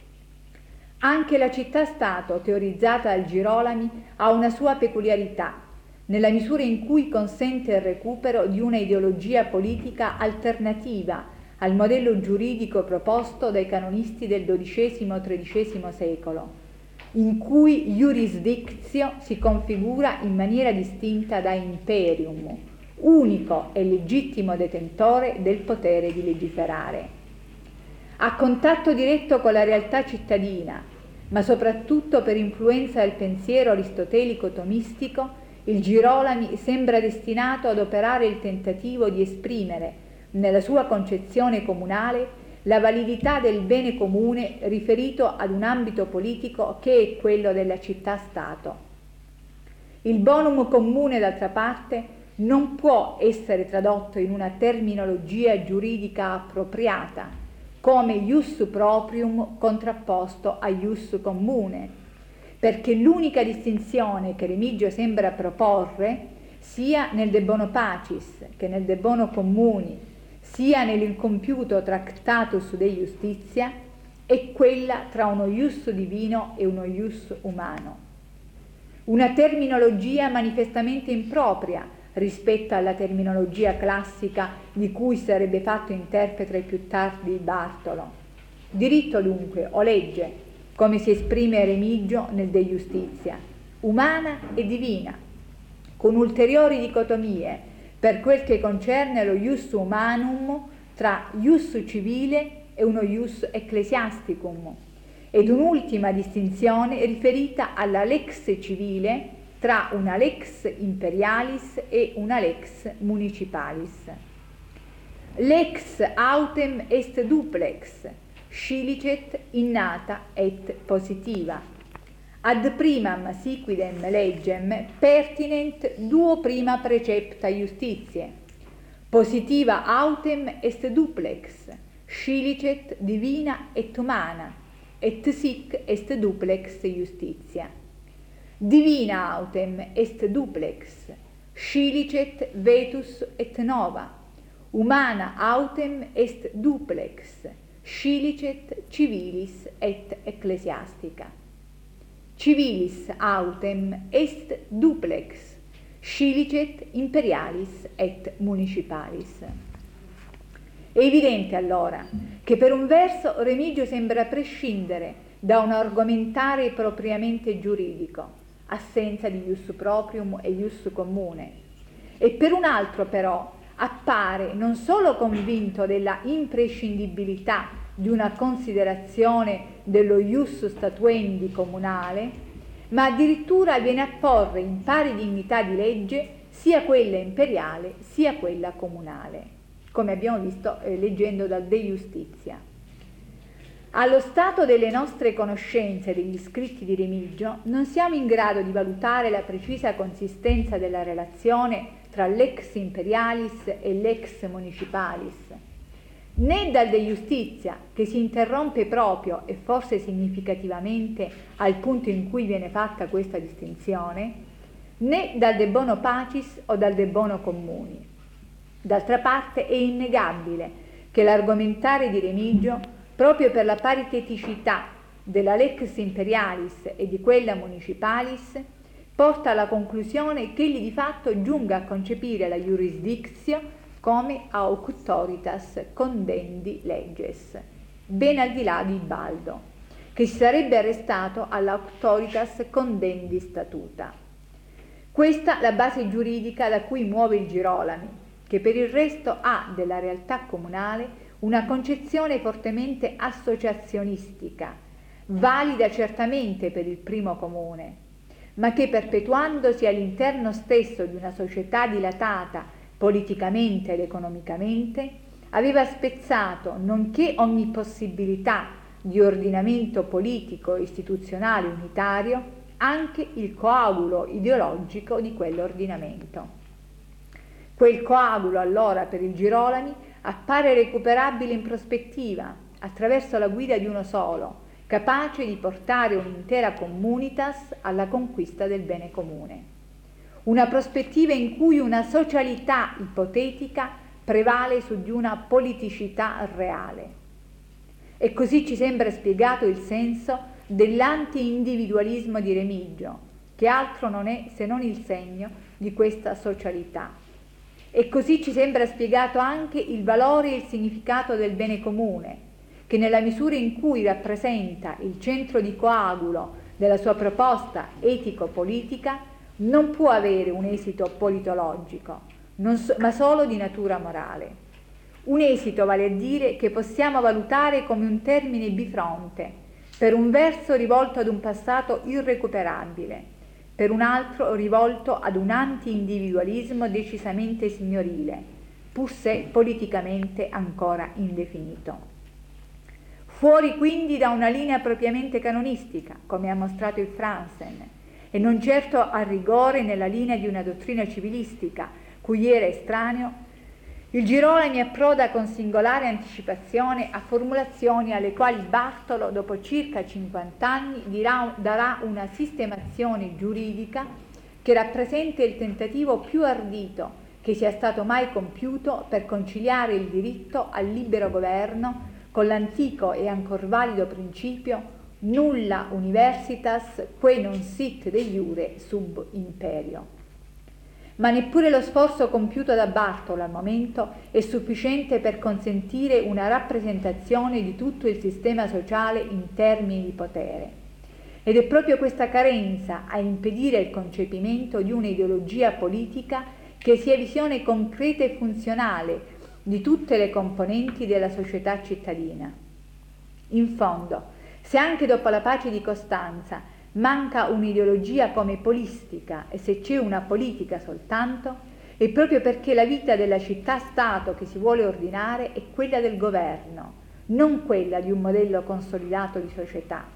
Anche la città-stato teorizzata dal Girolami ha una sua peculiarità, nella misura in cui consente il recupero di una ideologia politica alternativa al modello giuridico proposto dai canonisti del dodicesimo-tredicesimo secolo, in cui iurisdictio si configura in maniera distinta da imperium, unico e legittimo detentore del potere di legiferare. A contatto diretto con la realtà cittadina, ma soprattutto per influenza del pensiero aristotelico-tomistico, il Girolami sembra destinato ad operare il tentativo di esprimere, nella sua concezione comunale, la validità del bene comune riferito ad un ambito politico che è quello della città-stato. Il bonum comune, d'altra parte, non può essere tradotto in una terminologia giuridica appropriata, come ius proprium contrapposto a ius comune, perché l'unica distinzione che Remigio sembra proporre, sia nel de bono pacis che nel de bono communi, sia nell'incompiuto Tractatus de Justitia, è quella tra uno ius divino e uno ius umano. Una terminologia manifestamente impropria rispetto alla terminologia classica di cui sarebbe fatto interprete più tardi Bartolo. Diritto dunque, o legge, come si esprime Remigio nel De Justitia, umana e divina, con ulteriori dicotomie per quel che concerne lo ius humanum tra ius civile e uno ius ecclesiasticum, ed un'ultima distinzione riferita alla lex civile tra una lex imperialis e una lex municipalis. Lex autem est duplex, scilicet innata et positiva. Ad primam siquidem legem pertinent duo prima precepta justitiae. Positiva autem est duplex, scilicet divina et humana, et sic est duplex justitia. Divina autem est duplex, scilicet vetus et nova, humana autem est duplex, scilicet civilis et ecclesiastica. Civilis autem est duplex, scilicet imperialis et municipalis. È evidente allora che per un verso Remigio sembra prescindere da un argomentare propriamente giuridico, assenza di ius proprium e ius comune, e per un altro però appare non solo convinto della imprescindibilità di una considerazione dello ius statuendi comunale, ma addirittura viene a porre in pari dignità di legge sia quella imperiale sia quella comunale, come abbiamo visto eh, leggendo dal De Justitia. Allo stato delle nostre conoscenze degli scritti di Remigio non siamo in grado di valutare la precisa consistenza della relazione tra l'ex imperialis e l'ex municipalis, né dal De Justitia, che si interrompe proprio e forse significativamente al punto in cui viene fatta questa distinzione, né dal De Bono Pacis o dal De Bono Communi. D'altra parte è innegabile che l'argomentare di Remigio, proprio per la pariteticità della lex imperialis e di quella municipalis, porta alla conclusione che egli di fatto giunga a concepire la jurisdictio come auctoritas condendi leges, ben al di là di Baldo, che si sarebbe arrestato all'auctoritas condendi statuta. Questa la base giuridica da cui muove il Girolami, che per il resto ha della realtà comunale una concezione fortemente associazionistica, valida certamente per il primo comune, ma che perpetuandosi all'interno stesso di una società dilatata politicamente ed economicamente, aveva spezzato, nonché ogni possibilità di ordinamento politico e istituzionale unitario, anche il coagulo ideologico di quell'ordinamento. Quel coagulo allora per il Girolami appare recuperabile in prospettiva attraverso la guida di uno solo capace di portare un'intera communitas alla conquista del bene comune. Una prospettiva in cui una socialità ipotetica prevale su di una politicità reale. E così ci sembra spiegato il senso dell'anti-individualismo di Remigio, che altro non è se non il segno di questa socialità. E così ci sembra spiegato anche il valore e il significato del bene comune, che nella misura in cui rappresenta il centro di coagulo della sua proposta etico-politica non può avere un esito politologico, non so, ma solo di natura morale. Un esito, vale a dire, che possiamo valutare come un termine bifronte, per un verso rivolto ad un passato irrecuperabile, per un altro rivolto ad un anti-individualismo decisamente signorile, pur se politicamente ancora indefinito. Fuori quindi da una linea propriamente canonistica, come ha mostrato il Franzen, e non certo a rigore nella linea di una dottrina civilistica, cui era estraneo, il Girolami approda con singolare anticipazione a formulazioni alle quali Bartolo, dopo circa cinquant'anni, dirà, darà una sistemazione giuridica che rappresenta il tentativo più ardito che sia stato mai compiuto per conciliare il diritto al libero governo con l'antico e ancor valido principio nulla universitas quae non sit de iure sub imperio. Ma neppure lo sforzo compiuto da Bartolo al momento è sufficiente per consentire una rappresentazione di tutto il sistema sociale in termini di potere. Ed è proprio questa carenza a impedire il concepimento di un'ideologia politica che sia visione concreta e funzionale di tutte le componenti della società cittadina. In fondo, se anche dopo la pace di Costanza manca un'ideologia come polistica e se c'è una politica soltanto, è proprio perché la vita della città-stato che si vuole ordinare è quella del governo, non quella di un modello consolidato di società.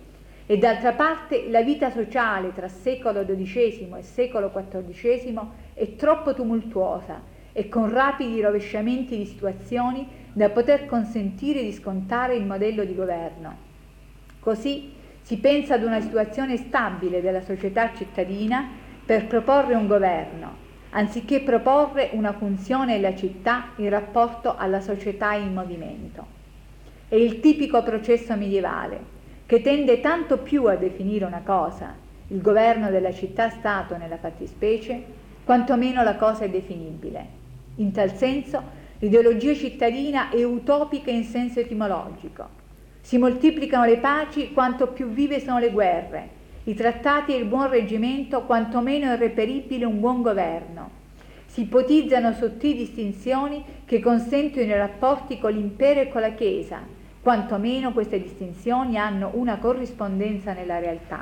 E d'altra parte la vita sociale tra secolo dodicesimo e secolo quattordicesimo è troppo tumultuosa e con rapidi rovesciamenti di situazioni da poter consentire di scontare il modello di governo. Così si pensa ad una situazione stabile della società cittadina per proporre un governo, anziché proporre una funzione alla città in rapporto alla società in movimento. È il tipico processo medievale, che tende tanto più a definire una cosa, il governo della città-stato nella fattispecie, quanto meno la cosa è definibile. In tal senso, l'ideologia cittadina è utopica in senso etimologico. Si moltiplicano le paci quanto più vive sono le guerre, i trattati e il buon reggimento quanto meno è reperibile un buon governo. Si ipotizzano sottili distinzioni che consentono i rapporti con l'impero e con la Chiesa, quanto meno queste distinzioni hanno una corrispondenza nella realtà.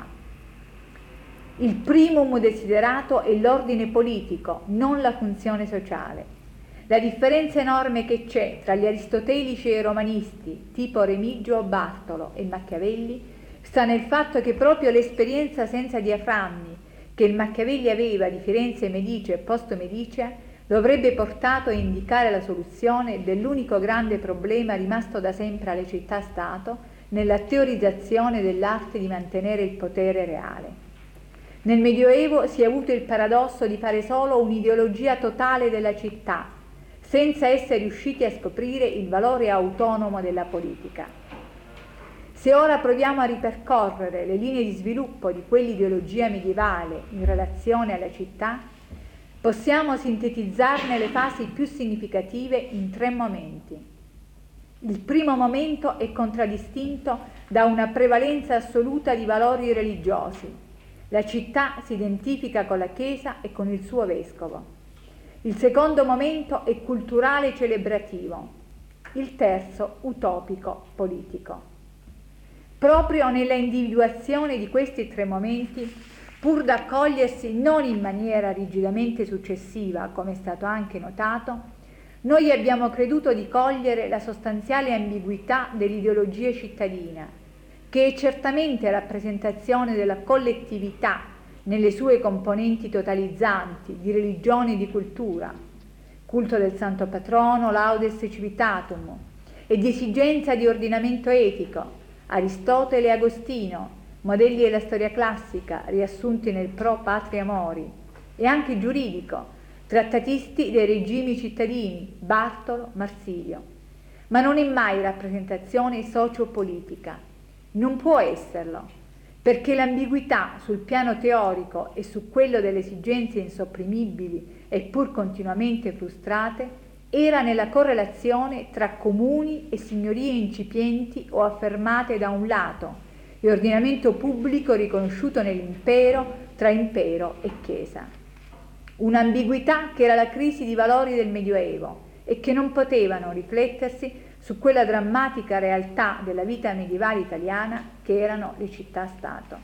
Il primum desiderato è l'ordine politico, non la funzione sociale. La differenza enorme che c'è tra gli aristotelici e i romanisti, tipo Remigio, Bartolo e Machiavelli, sta nel fatto che proprio l'esperienza senza diaframmi che il Machiavelli aveva di Firenze Medice e post-Medicea lo avrebbe portato a indicare la soluzione dell'unico grande problema rimasto da sempre alle città-stato nella teorizzazione dell'arte di mantenere il potere reale. Nel Medioevo si è avuto il paradosso di fare solo un'ideologia totale della città, senza essere riusciti a scoprire il valore autonomo della politica. Se ora proviamo a ripercorrere le linee di sviluppo di quell'ideologia medievale in relazione alla città, possiamo sintetizzarne le fasi più significative in tre momenti. Il primo momento è contraddistinto da una prevalenza assoluta di valori religiosi. La città si identifica con la Chiesa e con il suo vescovo. Il secondo momento è culturale e celebrativo, il terzo utopico politico. Proprio nella individuazione di questi tre momenti, pur da accogliersi non in maniera rigidamente successiva, come è stato anche notato, noi abbiamo creduto di cogliere la sostanziale ambiguità dell'ideologia cittadina, che è certamente rappresentazione della collettività nelle sue componenti totalizzanti di religione e di cultura, culto del santo patrono, laudes civitatum, e di esigenza di ordinamento etico, Aristotele e Agostino, modelli della storia classica riassunti nel Pro Patria Mori, e anche giuridico, trattatisti dei regimi cittadini, Bartolo, Marsilio. Ma non è mai rappresentazione sociopolitica, non può esserlo, perché l'ambiguità sul piano teorico e su quello delle esigenze insopprimibili e pur continuamente frustrate era nella correlazione tra comuni e signorie incipienti o affermate da un lato e ordinamento pubblico riconosciuto nell'impero tra impero e chiesa. Un'ambiguità che era la crisi di valori del Medioevo e che non potevano riflettersi su quella drammatica realtà della vita medievale italiana che erano le città-stato.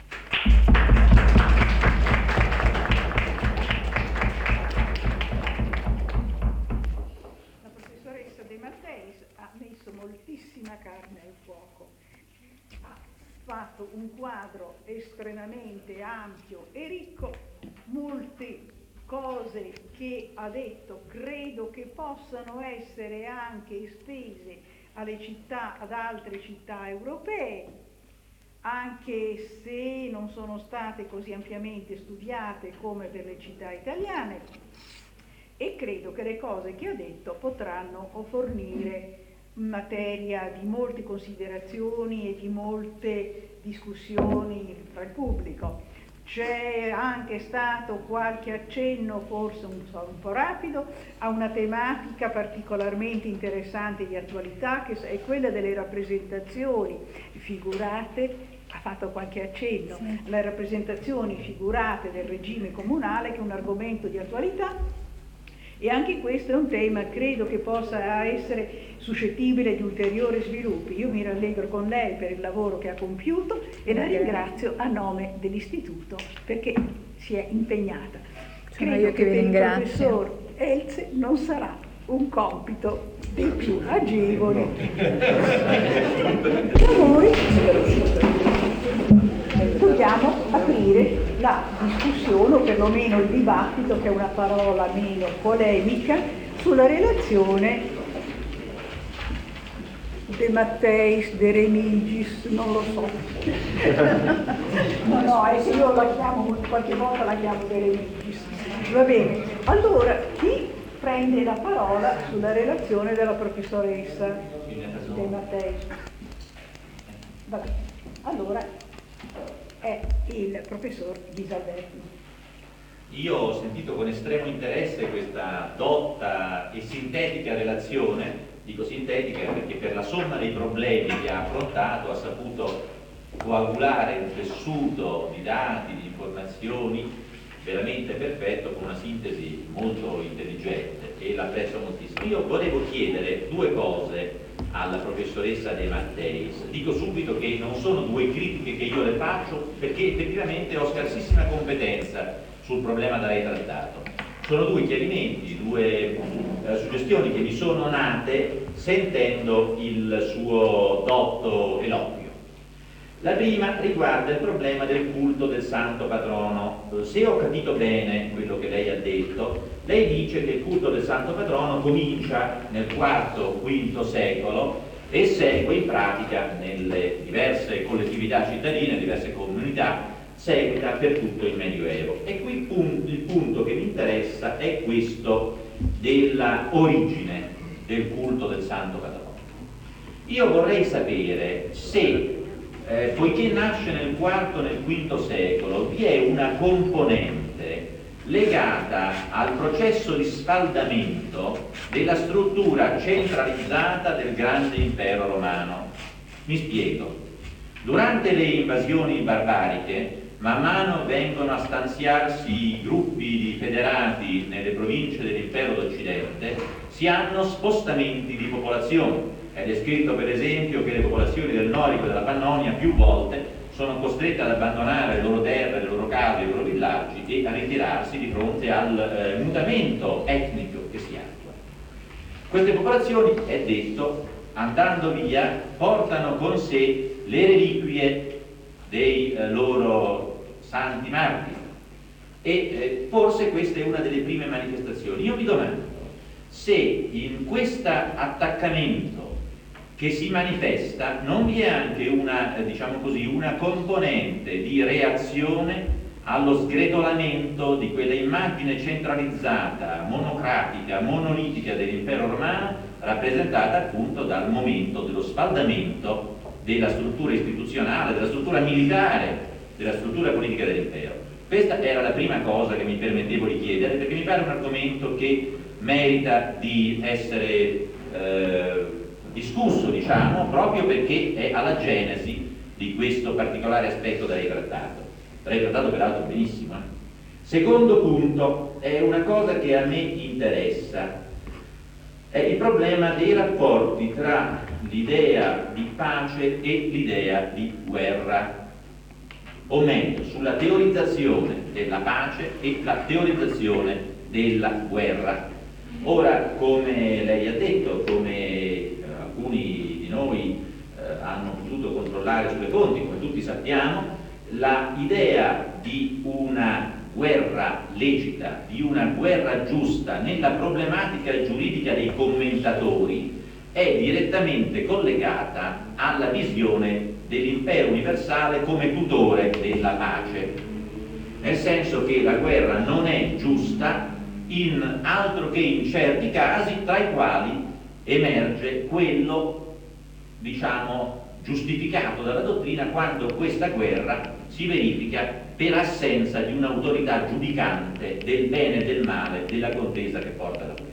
La professoressa De Matteis ha messo moltissima carne al fuoco, ha fatto un quadro estremamente ampio e ricco, molte cose che ha detto credo che possano essere anche estese alle città, ad altre città europee, anche se non sono state così ampiamente studiate come per le città italiane, e credo che le cose che ha detto potranno fornire materia di molte considerazioni e di molte discussioni tra il pubblico. C'è anche stato qualche accenno, forse un, un po' rapido, a una tematica particolarmente interessante di attualità, che è quella delle rappresentazioni figurate. Ha fatto qualche accenno, sì. Le rappresentazioni figurate del regime comunale, che è un argomento di attualità, e anche questo è un tema, credo che possa essere suscettibile di ulteriori sviluppi. Io mi rallegro con lei per il lavoro che ha compiuto e la ringrazio a nome dell'istituto perché si è impegnata. Sono credo io che, che vi per ringrazio. il professor Elze non sarà un compito dei più agevoli. Da noi vogliamo aprire la discussione, o perlomeno il dibattito, che è una parola meno polemica, sulla relazione De Matteis, De Remigis, non lo so. No, no, è che io la chiamo, qualche volta la chiamo De Remigis. Va bene, allora chi prende la parola sulla relazione della professoressa De Matteis? Vabbè, allora è il professor Ghisalberti. Io ho sentito con estremo interesse questa dotta e sintetica relazione. Dico sintetica perché per la somma dei problemi che ha affrontato ha saputo coagulare un tessuto di dati, di informazioni veramente perfetto, con una sintesi molto intelligente, e l'apprezzo moltissimo. Io volevo chiedere due cose alla professoressa De Matteis. Dico subito che non sono due critiche che io le faccio, perché effettivamente ho scarsissima competenza sul problema da lei trattato. Sono due chiarimenti, due eh, suggestioni che mi sono nate sentendo il suo dotto eloquio. La prima riguarda il problema del culto del santo patrono. Se ho capito bene quello che lei ha detto, lei dice che il culto del santo patrono comincia nel quarto quinto secolo e segue in pratica nelle diverse collettività cittadine, diverse comunità, seguita per tutto il Medioevo. E qui il punto, il punto che mi interessa è questo della origine del culto del santo patrono. Io vorrei sapere se Eh, poiché nasce nel quarto e nel quinto secolo, vi è una componente legata al processo di sfaldamento della struttura centralizzata del grande impero romano. Mi spiego. Durante le invasioni barbariche, man mano vengono a stanziarsi i gruppi di federati nelle province dell'impero d'Occidente, si hanno spostamenti di popolazione. È descritto per esempio che le popolazioni del Norico e della Pannonia più volte sono costrette ad abbandonare le loro terre, le loro case, i loro villaggi e a ritirarsi di fronte al eh, mutamento etnico che si attua. Queste popolazioni, è detto, andando via, portano con sé le reliquie dei eh, loro santi martiri e eh, forse questa è una delle prime manifestazioni. Io mi domando se in questo attaccamento che si manifesta, non vi è anche una, eh, diciamo così, una componente di reazione allo sgretolamento di quella immagine centralizzata, monocratica, monolitica dell'impero romano, rappresentata appunto dal momento dello sfaldamento della struttura istituzionale, della struttura militare, della struttura politica dell'impero. Questa era la prima cosa che mi permettevo di chiedere, perché mi pare un argomento che merita di essere eh, discusso, diciamo, proprio perché è alla genesi di questo particolare aspetto da lei trattato. L'hai trattato peraltro benissimo. Eh? Secondo punto, è una cosa che a me interessa, è il problema dei rapporti tra l'idea di pace e l'idea di guerra, o meglio, sulla teorizzazione della pace e la teorizzazione della guerra. Ora, come lei ha detto, come eh, alcuni di noi eh, hanno potuto controllare sulle fonti, come tutti sappiamo, la idea di una guerra lecita, di una guerra giusta nella problematica giuridica dei commentatori è direttamente collegata alla visione dell'impero universale come tutore della pace, nel senso che la guerra non è giusta in altro che in certi casi, tra i quali emerge quello, diciamo, giustificato dalla dottrina, quando questa guerra si verifica per assenza di un'autorità giudicante del bene e del male della contesa che porta alla guerra.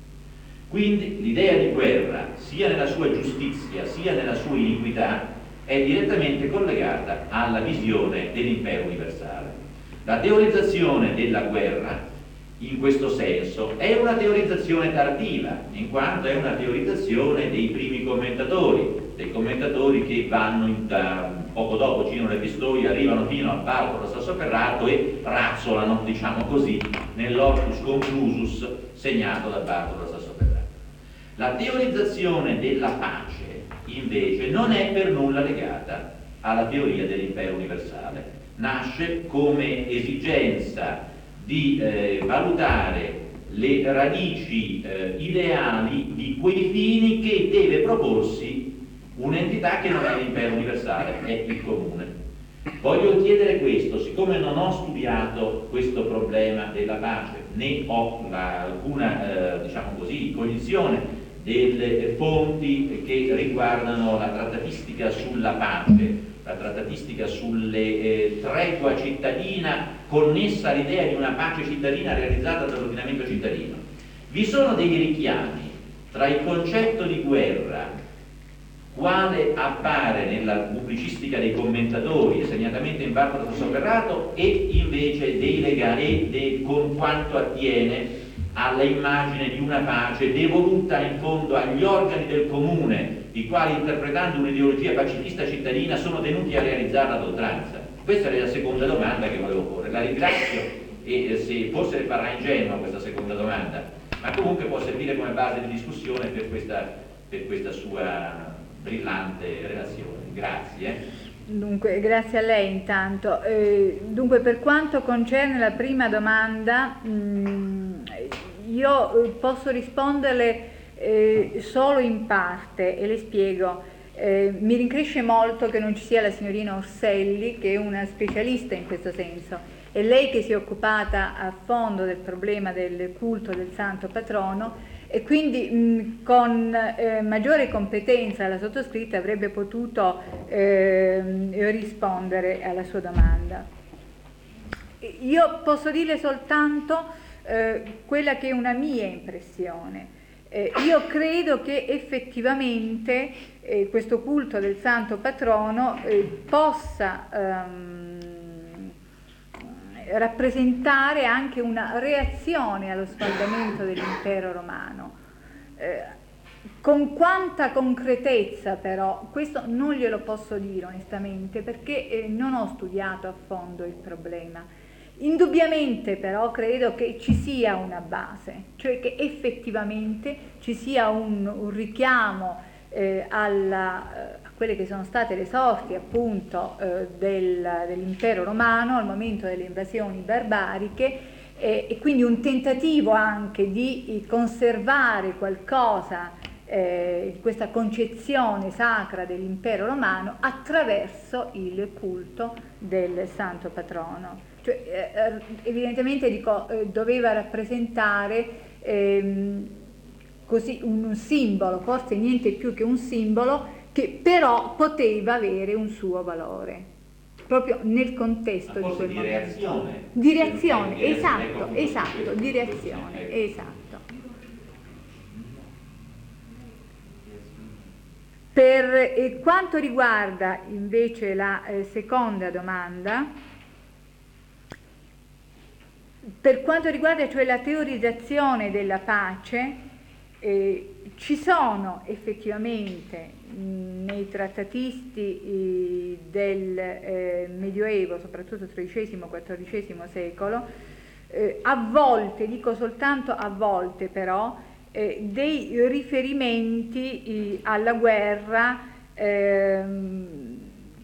Quindi l'idea di guerra, sia nella sua giustizia sia nella sua iniquità, è direttamente collegata alla visione dell'impero universale. La teorizzazione della guerra, in questo senso, è una teorizzazione tardiva, in quanto è una teorizzazione dei primi commentatori, dei commentatori che vanno in, da, poco dopo Cino le Pistoie, arrivano fino a Bartolo Sassoferrato e razzolano, diciamo così, nell'ortus conclusus segnato da Bartolo Sassoferrato. La teorizzazione della pace, invece, non è per nulla legata alla teoria dell'impero universale. Nasce come esigenza di eh, valutare le radici eh, ideali di quei fini che deve proporsi un'entità che non è l'impero universale, è il comune. Voglio chiedere questo, siccome non ho studiato questo problema della pace, né ho la, alcuna, eh, diciamo così, cognizione delle fonti che riguardano la trattatistica sulla pace, la trattatistica sulle eh, tregua cittadina connessa all'idea di una pace cittadina realizzata dall'ordinamento cittadino. Vi sono dei richiami tra il concetto di guerra, quale appare nella pubblicistica dei commentatori, e segnatamente in Bartolo Sassoferrato, e invece dei legati de, con quanto attiene alla immagine di una pace devoluta in fondo agli organi del comune, i quali, interpretando un'ideologia pacifista cittadina, sono tenuti a realizzarla ad oltranza. Questa è la seconda domanda che volevo porre. La ringrazio, e se forse le parrà ingenua questa seconda domanda, ma comunque può servire come base di discussione per questa, per questa sua brillante relazione. Grazie. Dunque, grazie a lei intanto. Eh, dunque, per quanto concerne la prima domanda, mh, io posso risponderle eh, solo in parte, e le spiego. Eh, mi rincresce molto che non ci sia la signorina Orselli, che è una specialista in questo senso. È lei che si è occupata a fondo del problema del culto del santo patrono, e quindi mh, con eh, maggiore competenza la sottoscritta avrebbe potuto eh, rispondere alla sua domanda. Io posso dire soltanto eh, quella che è una mia impressione. Eh, io credo che effettivamente eh, questo culto del santo patrono eh, possa ehm, rappresentare anche una reazione allo sfaldamento dell'impero romano. Eh, con quanta concretezza però, questo non glielo posso dire onestamente, perché eh, non ho studiato a fondo il problema. Indubbiamente però credo che ci sia una base, cioè che effettivamente ci sia un, un richiamo eh, alla, a quelle che sono state le sorti appunto eh, del, dell'impero romano al momento delle invasioni barbariche, eh, e quindi un tentativo anche di conservare qualcosa eh, questa concezione sacra dell'impero romano attraverso il culto del santo patrono. Cioè, eh, evidentemente dico, eh, doveva rappresentare ehm, così un simbolo, forse niente più che un simbolo, che però poteva avere un suo valore, proprio nel contesto di quel di momento. Reazione. Di reazione, Di reazione, esatto, ecco, esatto, questo, di questo, reazione, ecco. esatto. Per eh, quanto riguarda invece la eh, seconda domanda, per quanto riguarda cioè la teorizzazione della pace, eh, ci sono effettivamente mh, nei trattatisti eh, del eh, Medioevo, soprattutto tredicesimo quattordicesimo secolo, eh, a volte, dico soltanto a volte però, eh, dei riferimenti eh, alla guerra, ehm,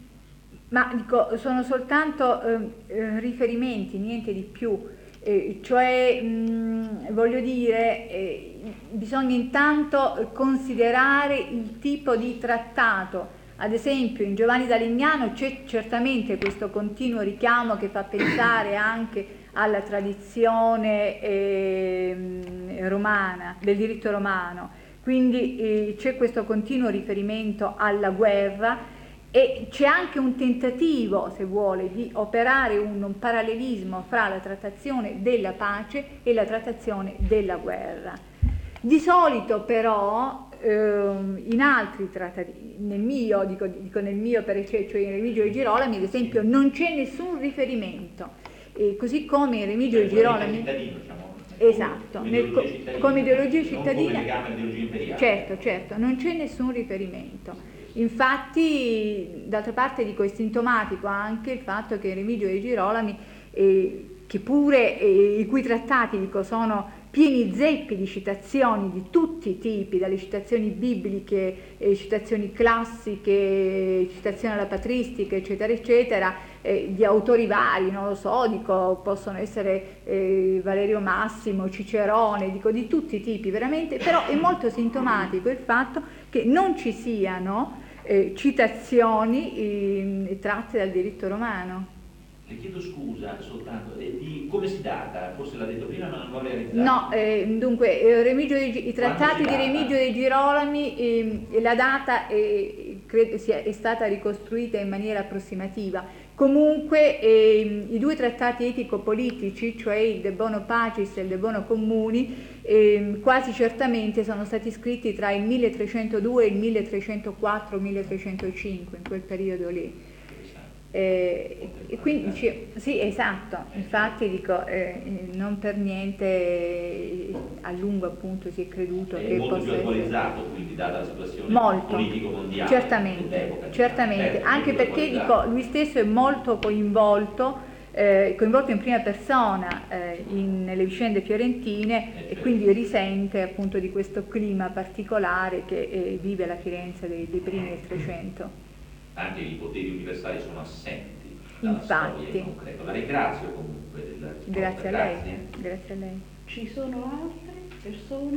ma dico sono soltanto eh, riferimenti, niente di più. Eh, cioè mh, voglio dire eh, bisogna intanto considerare il tipo di trattato. Ad esempio in Giovanni da Legnano c'è certamente questo continuo richiamo che fa pensare anche alla tradizione eh, romana, del diritto romano, quindi eh, c'è questo continuo riferimento alla guerra. E c'è anche un tentativo, se vuole, di operare un, un parallelismo fra la trattazione della pace e la trattazione della guerra. Di solito però ehm, in altri trattati, nel mio, dico, dico nel mio per esempio, cioè in Remigio di Girolami ad esempio non c'è nessun riferimento, e così come in Remigio di Girolami, diciamo, esatto, come nel, ideologia cittadina, come ideologia cittadina, non come legame all'ideologia imperiale. Certo, certo, non c'è nessun riferimento. Infatti, d'altra parte dico, è sintomatico anche il fatto che Remigio di Girolami, eh, che pure eh, i cui trattati dico, sono pieni zeppi di citazioni di tutti i tipi, dalle citazioni bibliche, eh, citazioni classiche, citazioni alla patristica, eccetera, eccetera, eh, di autori vari, non lo so, dico, possono essere eh, Valerio Massimo, Cicerone, dico di tutti i tipi veramente, però è molto sintomatico il fatto che non ci siano eh, citazioni eh, tratte dal diritto romano. Le chiedo scusa soltanto, eh, di come si data? Forse l'ha detto prima ma non l'ho realizzato. No, eh, dunque eh, Remigio di, i trattati di Remigio di Girolami, eh, la data eh, credo sia è stata ricostruita in maniera approssimativa. Comunque eh, i due trattati etico-politici, cioè il De Bono Pacis e il De Bono Communi, eh, quasi certamente sono stati scritti tra il milletrecentodue e il milletrecentoquattro milletrecentocinque, in quel periodo lì. Eh, e quindi dice, sì, esatto, infatti dico eh, non per niente eh, a lungo appunto si è creduto è che molto possa più attualizzato essere... quindi data la situazione molto, politico-mondiale certamente, dell'epoca, certamente certo, anche perché dico, lui stesso è molto coinvolto eh, coinvolto in prima persona eh, in, nelle vicende fiorentine eh, certo. E quindi risente appunto di questo clima particolare che eh, vive la Firenze dei, dei primi del Trecento. Anche i poteri universali sono assenti dalla Infatti. storia in concreto. La ringrazio comunque della risposta. Grazie a lei. Grazie. Grazie a lei. Ci sono altre persone?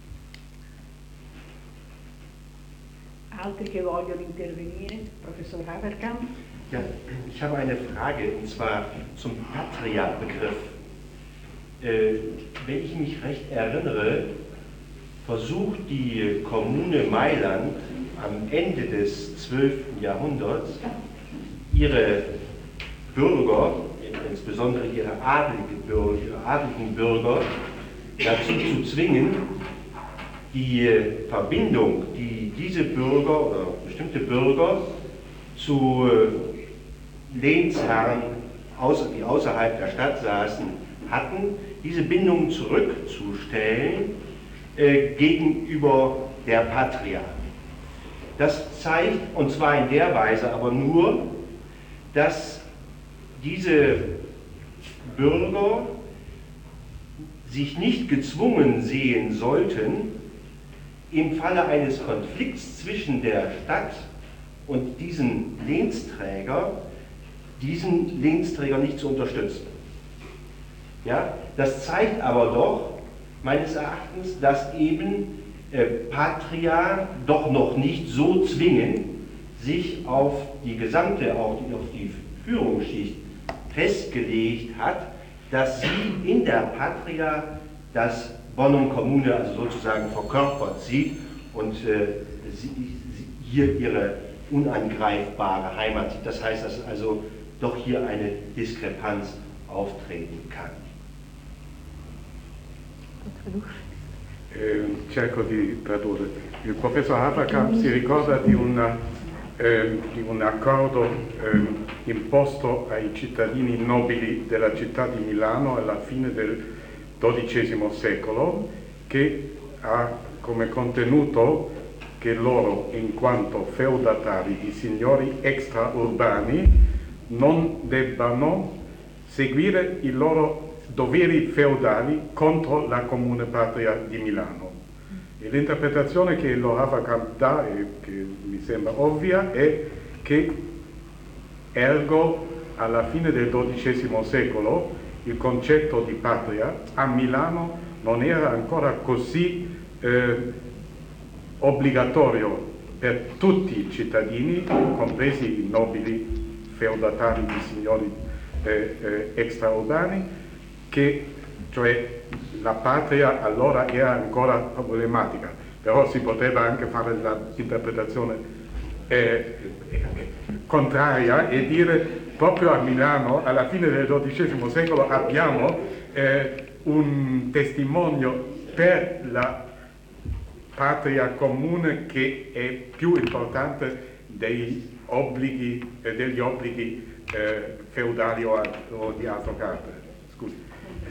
Altri che vogliono intervenire? Professor Haverkamp? Ja, ich habe eine Frage, und zwar zum Patriarchbegriff. Äh, wenn ich mich recht erinnere, versucht die Kommune Mailand am Ende des zwölften Jahrhunderts ihre Bürger, insbesondere ihre adlige Bürger, ihre adligen Bürger, dazu zu zwingen, die Verbindung, die diese Bürger oder bestimmte Bürger zu Lehnsherren, die außerhalb der Stadt saßen, hatten, diese Bindung zurückzustellen äh, gegenüber der Patria. Das zeigt, und zwar in der Weise aber nur, dass diese Bürger sich nicht gezwungen sehen sollten, im Falle eines Konflikts zwischen der Stadt und diesem Lehnsträger, diesen Lehnsträger nicht zu unterstützen. Ja, das zeigt aber doch meines Erachtens, dass eben äh, Patria doch noch nicht so zwingen, sich auf die gesamte, auch die, auf die Führungsschicht festgelegt hat, dass sie in der Patria das Bonum Commune also sozusagen verkörpert sieht und äh, sie, sie hier ihre unangreifbare Heimat sieht. Das heißt, dass also doch hier eine Diskrepanz auftreten kann. Eh, cerco di tradurre. Il professor Haverkamp si ricorda di, una, eh, di un accordo eh, imposto ai cittadini nobili della città di Milano alla fine del dodicesimo secolo, che ha come contenuto che loro, in quanto feudatari di signori extraurbani, non debbano seguire i loro doveri feudali contro la comune patria di Milano. E l'interpretazione che lo Haverkamp dà, e che mi sembra ovvia, è che ergo alla fine del dodicesimo secolo il concetto di patria a Milano non era ancora così eh, obbligatorio per tutti i cittadini, compresi i nobili feudatari di signori eh, eh, extraurbani, che cioè la patria allora era ancora problematica, però si poteva anche fare l'interpretazione eh, contraria e dire proprio a Milano alla fine del dodicesimo secolo abbiamo eh, un testimonio per la patria comune che è più importante dei obblighi, eh, degli obblighi eh, feudali o, o di altro carattere. Scusi.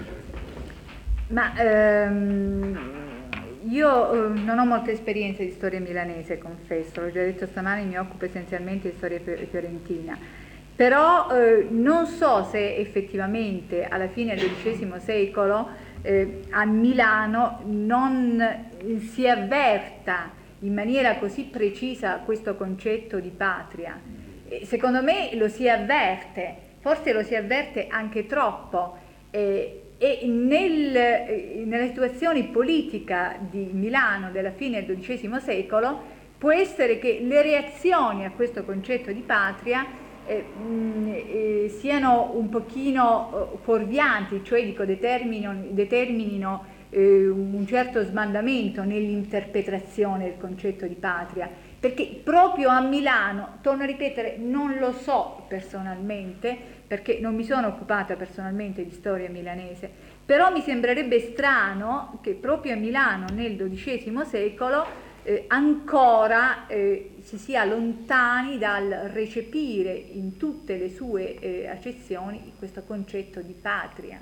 Ma ehm, io eh, non ho molta esperienza di storia milanese, confesso, l'ho già detto stamani, mi occupo essenzialmente di storia fiorentina, però eh, non so se effettivamente alla fine del dodicesimo secolo eh, a Milano non si avverta in maniera così precisa questo concetto di patria. E secondo me lo si avverte, forse lo si avverte anche troppo. Eh, E nel, nella situazione politica di Milano della fine del dodicesimo secolo può essere che le reazioni a questo concetto di patria eh, mh, eh, siano un pochino fuorvianti, cioè dico, determinino, determinino eh, un certo sbandamento nell'interpretazione del concetto di patria, perché proprio a Milano, torno a ripetere, non lo so personalmente, perché non mi sono occupata personalmente di storia milanese, però mi sembrerebbe strano che proprio a Milano nel dodicesimo secolo eh, ancora eh, si sia lontani dal recepire in tutte le sue eh, accezioni questo concetto di patria.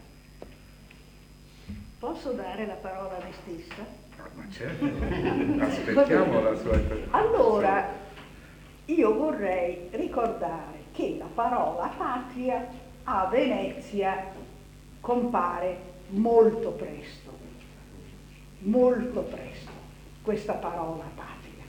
Posso dare la parola a me stessa? Ma certo, aspettiamo la sua interpretazione. Allora, io vorrei ricordare che la parola patria a Venezia compare molto presto, molto presto, questa parola patria.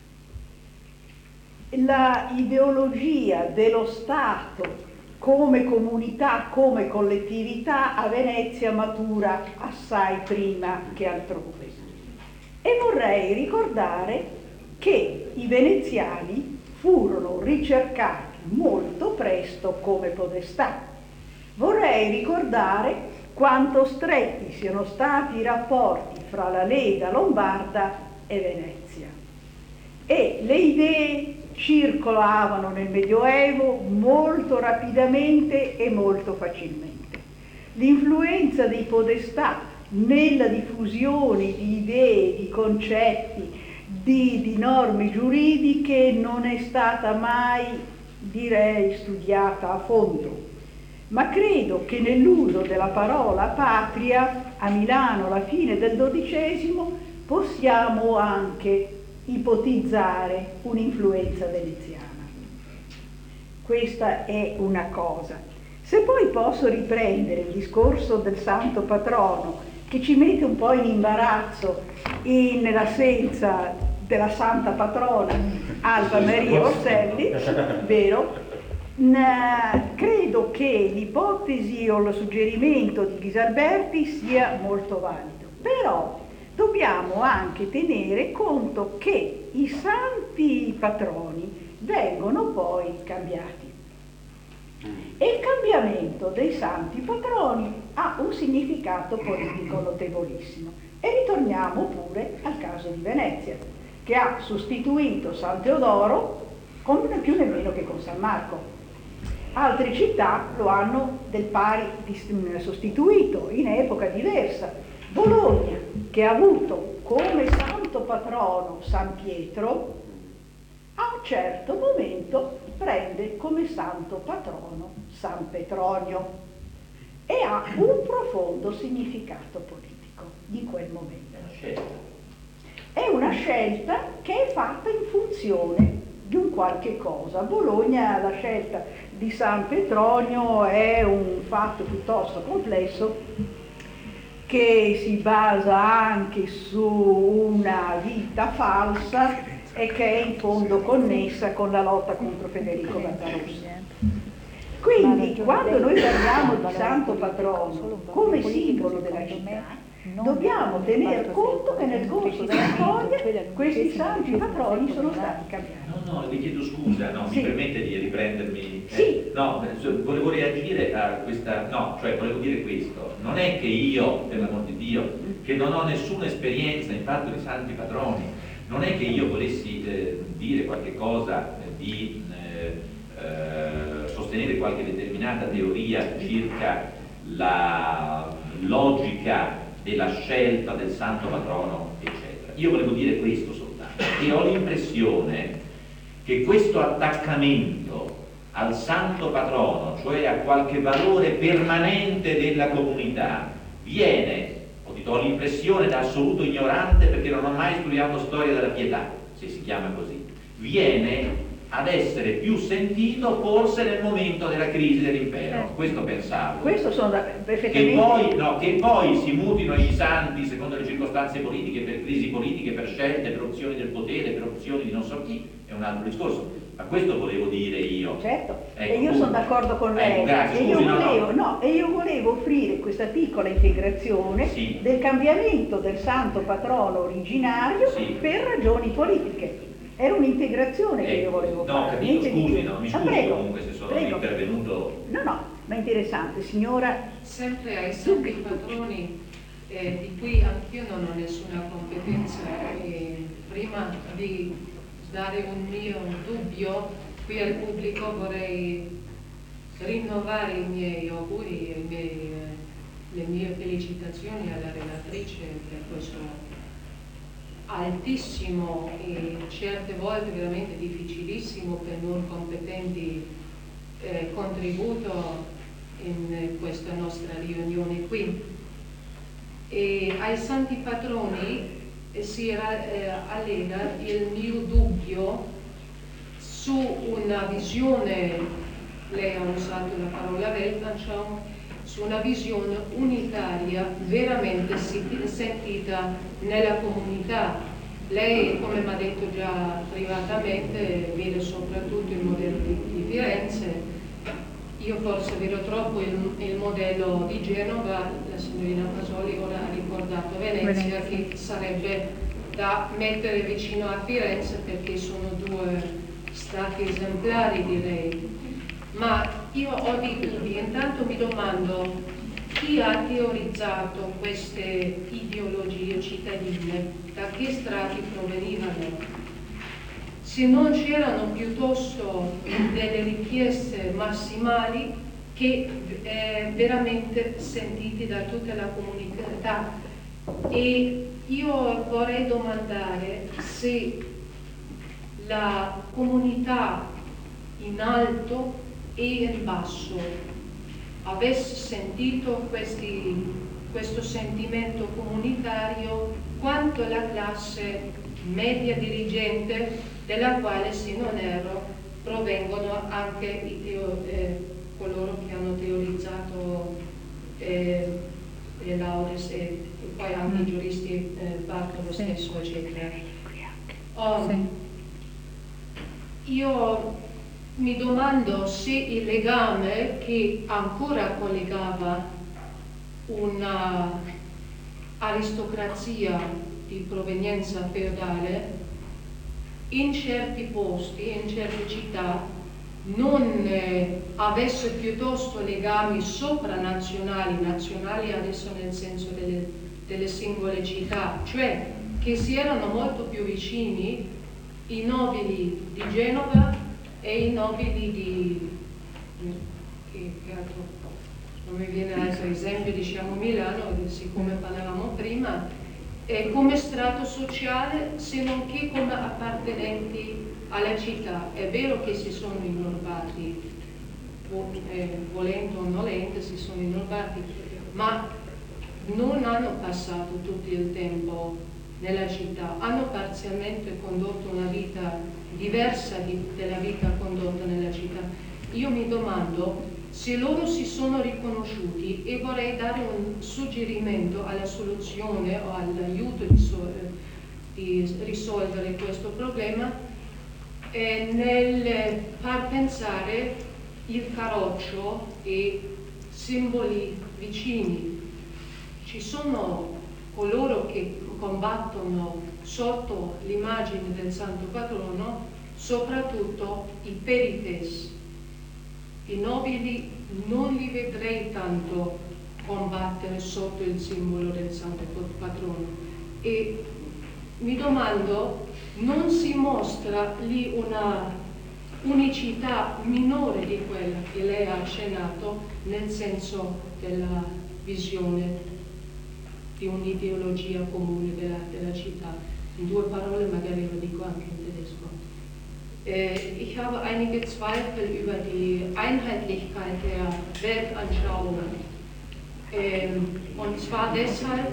La ideologia dello Stato come comunità, come collettività a Venezia matura assai prima che altrove. E vorrei ricordare che i veneziani furono ricercati molto presto come podestà. Vorrei ricordare quanto stretti siano stati i rapporti fra la Lega lombarda e Venezia. E le idee circolavano nel Medioevo molto rapidamente e molto facilmente. L'influenza dei podestà nella diffusione di idee, di concetti, di, di norme giuridiche non è stata mai, direi, studiata a fondo. Ma credo che nell'uso della parola patria a Milano alla fine del dodicesimo possiamo anche ipotizzare un'influenza veneziana. Questa è una cosa. Se poi posso riprendere il discorso del santo patrono, che ci mette un po' in imbarazzo in, nell'assenza della santa patrona Alba Maria Orselli, vero? N- credo che l'ipotesi o lo suggerimento di Ghisalberti sia molto valido, però dobbiamo anche tenere conto che i santi patroni vengono poi cambiati. E il cambiamento dei santi patroni ha un significato politico notevolissimo. E ritorniamo pure al caso di Venezia, che ha sostituito San Teodoro con né più nemmeno che con San Marco. Altre città lo hanno del pari sostituito in epoca diversa. Bologna, che ha avuto come santo patrono San Pietro, a un certo momento prende come santo patrono San Petronio e ha un profondo significato politico in quel momento. È una scelta che è fatta in funzione di un qualche cosa. A Bologna la scelta di San Petronio è un fatto piuttosto complesso che si basa anche su una vita falsa e che è in fondo connessa con la lotta contro Federico Barbarossa. Quindi quando noi parliamo di santo patrono come simbolo della città, dobbiamo tener conto che nel corso della storia questi santi patroni sono stati cambiati. No, no, vi chiedo scusa, no, sì. Mi permette di riprendermi? Sì. Eh, no, volevo reagire a questa, no, cioè volevo dire questo, non è che io, per l'amor di Dio, che non ho nessuna esperienza in fatto di santi patroni, non è che io volessi eh, dire qualche cosa eh, di eh, eh, sostenere qualche determinata teoria circa la logica della scelta del santo patrono, eccetera. Io volevo dire questo soltanto, e ho l'impressione che questo attaccamento al santo patrono, cioè a qualche valore permanente della comunità, viene, o ti do l'impressione, da assoluto ignorante, perché non ho mai studiato storia della pietà, se si chiama così, viene ad essere più sentito forse nel momento della crisi dell'impero, questo pensavo. Questo sono perfettamente... Che poi, no, che poi si mutino i santi secondo le circostanze politiche, per crisi politiche, per scelte, per opzioni del potere, per opzioni di non so chi, è un altro discorso. Ma questo volevo dire io. Certo, ecco, e io sono d'accordo con lei. Ecco, grazie, e, io scusi, volevo, no, no. No, e io volevo offrire questa piccola integrazione sì. del cambiamento del santo patrono originario sì. per ragioni politiche. Era un'integrazione che ecco, io volevo no, fare. capito, scusi, no, mi Ah, scusi prego, comunque se sono prego. intervenuto. No, no, ma è interessante, signora. Sempre ai santi patroni, eh, di cui anch'io non ho nessuna competenza, e prima di dare un mio dubbio qui al pubblico vorrei rinnovare i miei auguri e i miei, le mie felicitazioni alla relatrice per questo altissimo e certe volte veramente difficilissimo per non competenti eh, contributo in questa nostra riunione qui. E ai santi patroni eh, si ra- eh, allega il mio dubbio su una visione, lei ha usato la parola Weltanschauung, su una visione unitaria veramente sentita nella comunità. Lei, come mi ha detto già privatamente, vede soprattutto il modello di, di Firenze. Io forse vedo troppo il, il modello di Genova. La signorina Pasoli ora ha ricordato Venezia, che sarebbe da mettere vicino a Firenze perché sono due stati esemplari, direi. Ma io ho dei dubbi. Intanto mi domando chi ha teorizzato queste ideologie cittadine, da che strati provenivano, se non c'erano piuttosto delle richieste massimali che eh, veramente sentite da tutta la comunità. E io vorrei domandare se la comunità in alto e in basso avesse sentito questi, questo sentimento comunitario, quanto la classe media dirigente, della quale, se non erro, provengono anche i teo, eh, coloro che hanno teorizzato eh, le Laudes e, e poi anche i giuristi eh, Bartolo sì. stesso, eccetera. Um, Sì. Io mi domando se il legame che ancora collegava una, aristocrazia di provenienza feudale in certi posti, in certe città, non eh, avesse piuttosto legami sopranazionali, nazionali adesso nel senso delle, delle singole città, cioè che si erano molto più vicini i nobili di Genova e i nobili di... Che, che altro, non mi viene altro esempio, diciamo Milano, siccome parlavamo prima, eh, come strato sociale, se non che come appartenenti alla città. È vero che si sono innorbati, eh, volendo o nolente si sono innorbati, ma non hanno passato tutto il tempo nella città, hanno parzialmente condotto una vita diversa di, della vita condotta nella città. Io mi domando se loro si sono riconosciuti, e vorrei dare un suggerimento alla soluzione o all'aiuto di, so, di risolvere questo problema, eh, nel far pensare il Carroccio e simboli vicini. Ci sono coloro che combattono sotto l'immagine del santo patrono, soprattutto i perites. I nobili non li vedrei tanto combattere sotto il simbolo del santo patrono, e mi domando, non si mostra lì una unicità minore di quella che lei ha accennato nel senso della visione di un'ideologia comune della, della città? In due parole magari lo dico anche in tedesco. Ich habe einige Zweifel über die Einheitlichkeit der Weltanschauungen. Und zwar deshalb,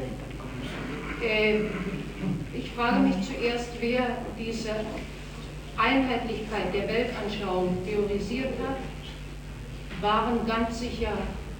ich frage mich zuerst, wer diese Einheitlichkeit der Weltanschauung theorisiert hat. Waren ganz sicher,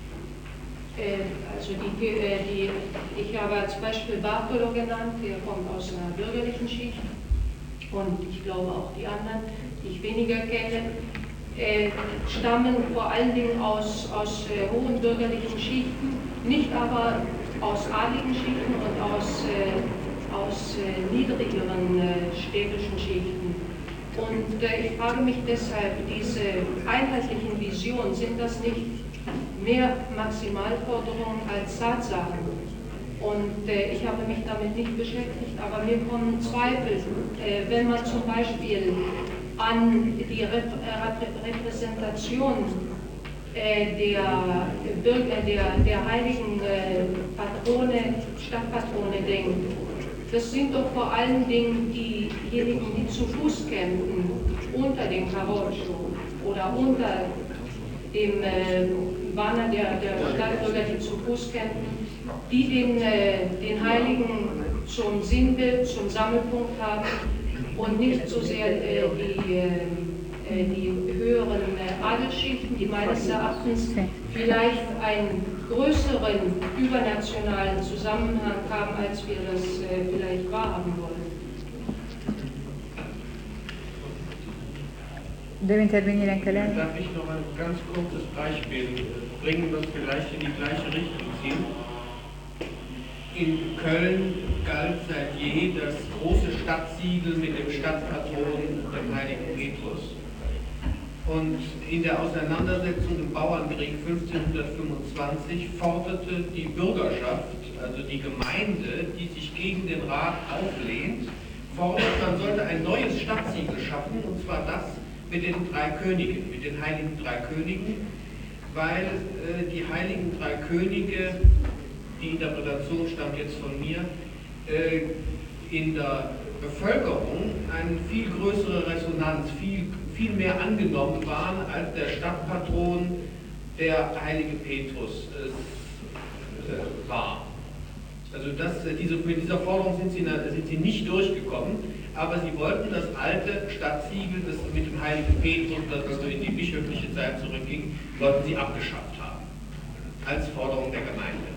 also die, die, ich habe als Beispiel Bartolo genannt, der kommt aus einer bürgerlichen Schicht. Und ich glaube auch die anderen, die ich weniger kenne, äh, stammen vor allen Dingen aus, aus äh, hohen bürgerlichen Schichten, nicht aber aus adligen Schichten und aus, äh, aus äh, niedrigeren äh, städtischen Schichten. Und äh, ich frage mich deshalb, diese einheitlichen Visionen, sind das nicht mehr Maximalforderungen als Tatsachen? Und äh, ich habe mich damit nicht beschäftigt, aber mir kommen Zweifel, äh, wenn man zum Beispiel an die Rep Repräsentation äh, der, Bürger, der, der heiligen äh, Patrone, Stadtpatrone denkt. Das sind doch vor allen Dingen diejenigen, die zu Fuß kämpfen, unter dem Carroccio oder unter dem äh, Banner der, der Stadtbürger, die zu Fuß kämpfen, die den, äh, den Heiligen zum Sinnbild, zum Sammelpunkt haben und nicht so sehr äh, die, äh, die höheren äh, Adelsschichten, die meines Erachtens vielleicht einen größeren übernationalen Zusammenhang haben, als wir das äh, vielleicht wahrhaben wollen. Deve intervenire anche lei? Darf ich noch ein ganz kurzes Beispiel bringen, was vielleicht in die gleiche Richtung zieht? In Köln galt seit je das große Stadtsiegel mit dem Stadtpatron, dem heiligen Petrus. Und in der Auseinandersetzung im Bauernkrieg fünfzehnhundertfünfundzwanzig forderte die Bürgerschaft, also die Gemeinde, die sich gegen den Rat auflehnt, fordert, man sollte ein neues Stadtsiegel schaffen, und zwar das mit den drei Königen, mit den heiligen drei Königen, weil äh, die heiligen drei Könige, die Interpretation stammt jetzt von mir, äh, in der Bevölkerung eine viel größere Resonanz, viel, viel mehr angenommen waren als der Stadtpatron, der heilige Petrus äh, war. Also das, diese, mit dieser Forderung sind sie, sind sie nicht durchgekommen, aber sie wollten das alte Stadtsiegel, das mit dem heiligen Petrus, das also in die bischöfliche Zeit zurückging, wollten sie abgeschafft haben, als Forderung der Gemeinde.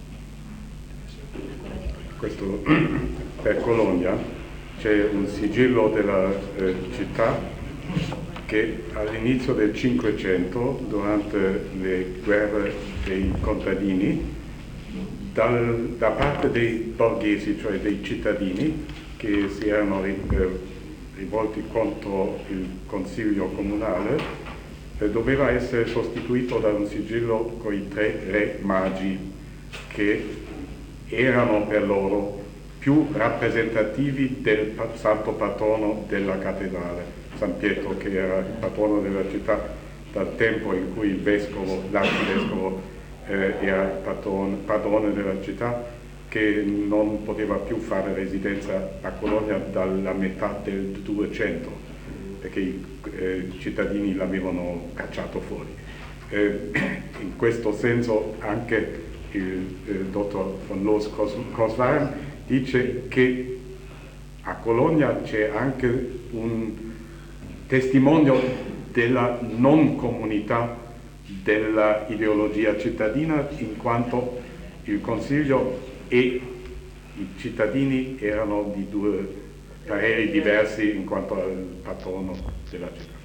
Questo, per Colonia c'è un sigillo della eh, città che all'inizio del Cinquecento, durante le guerre dei contadini, dal, da parte dei borghesi, cioè dei cittadini che si erano eh, rivolti contro il consiglio comunale, eh, doveva essere sostituito da un sigillo con i tre re magi che erano per loro più rappresentativi del santo patrono della cattedrale, San Pietro, che era il patrono della città dal tempo in cui il vescovo, l'arcivescovo eh, era il patrono, padrone della città, che non poteva più fare residenza a Cologna dalla metà del duecento, perché i eh, cittadini l'avevano cacciato fuori. Eh, in questo senso anche il, il dottor von Loos-Kosvaern dice che a Cologna c'è anche un testimonio della non comunità della ideologia cittadina, in quanto il Consiglio e i cittadini erano di due pareri diversi in quanto al patrono della città.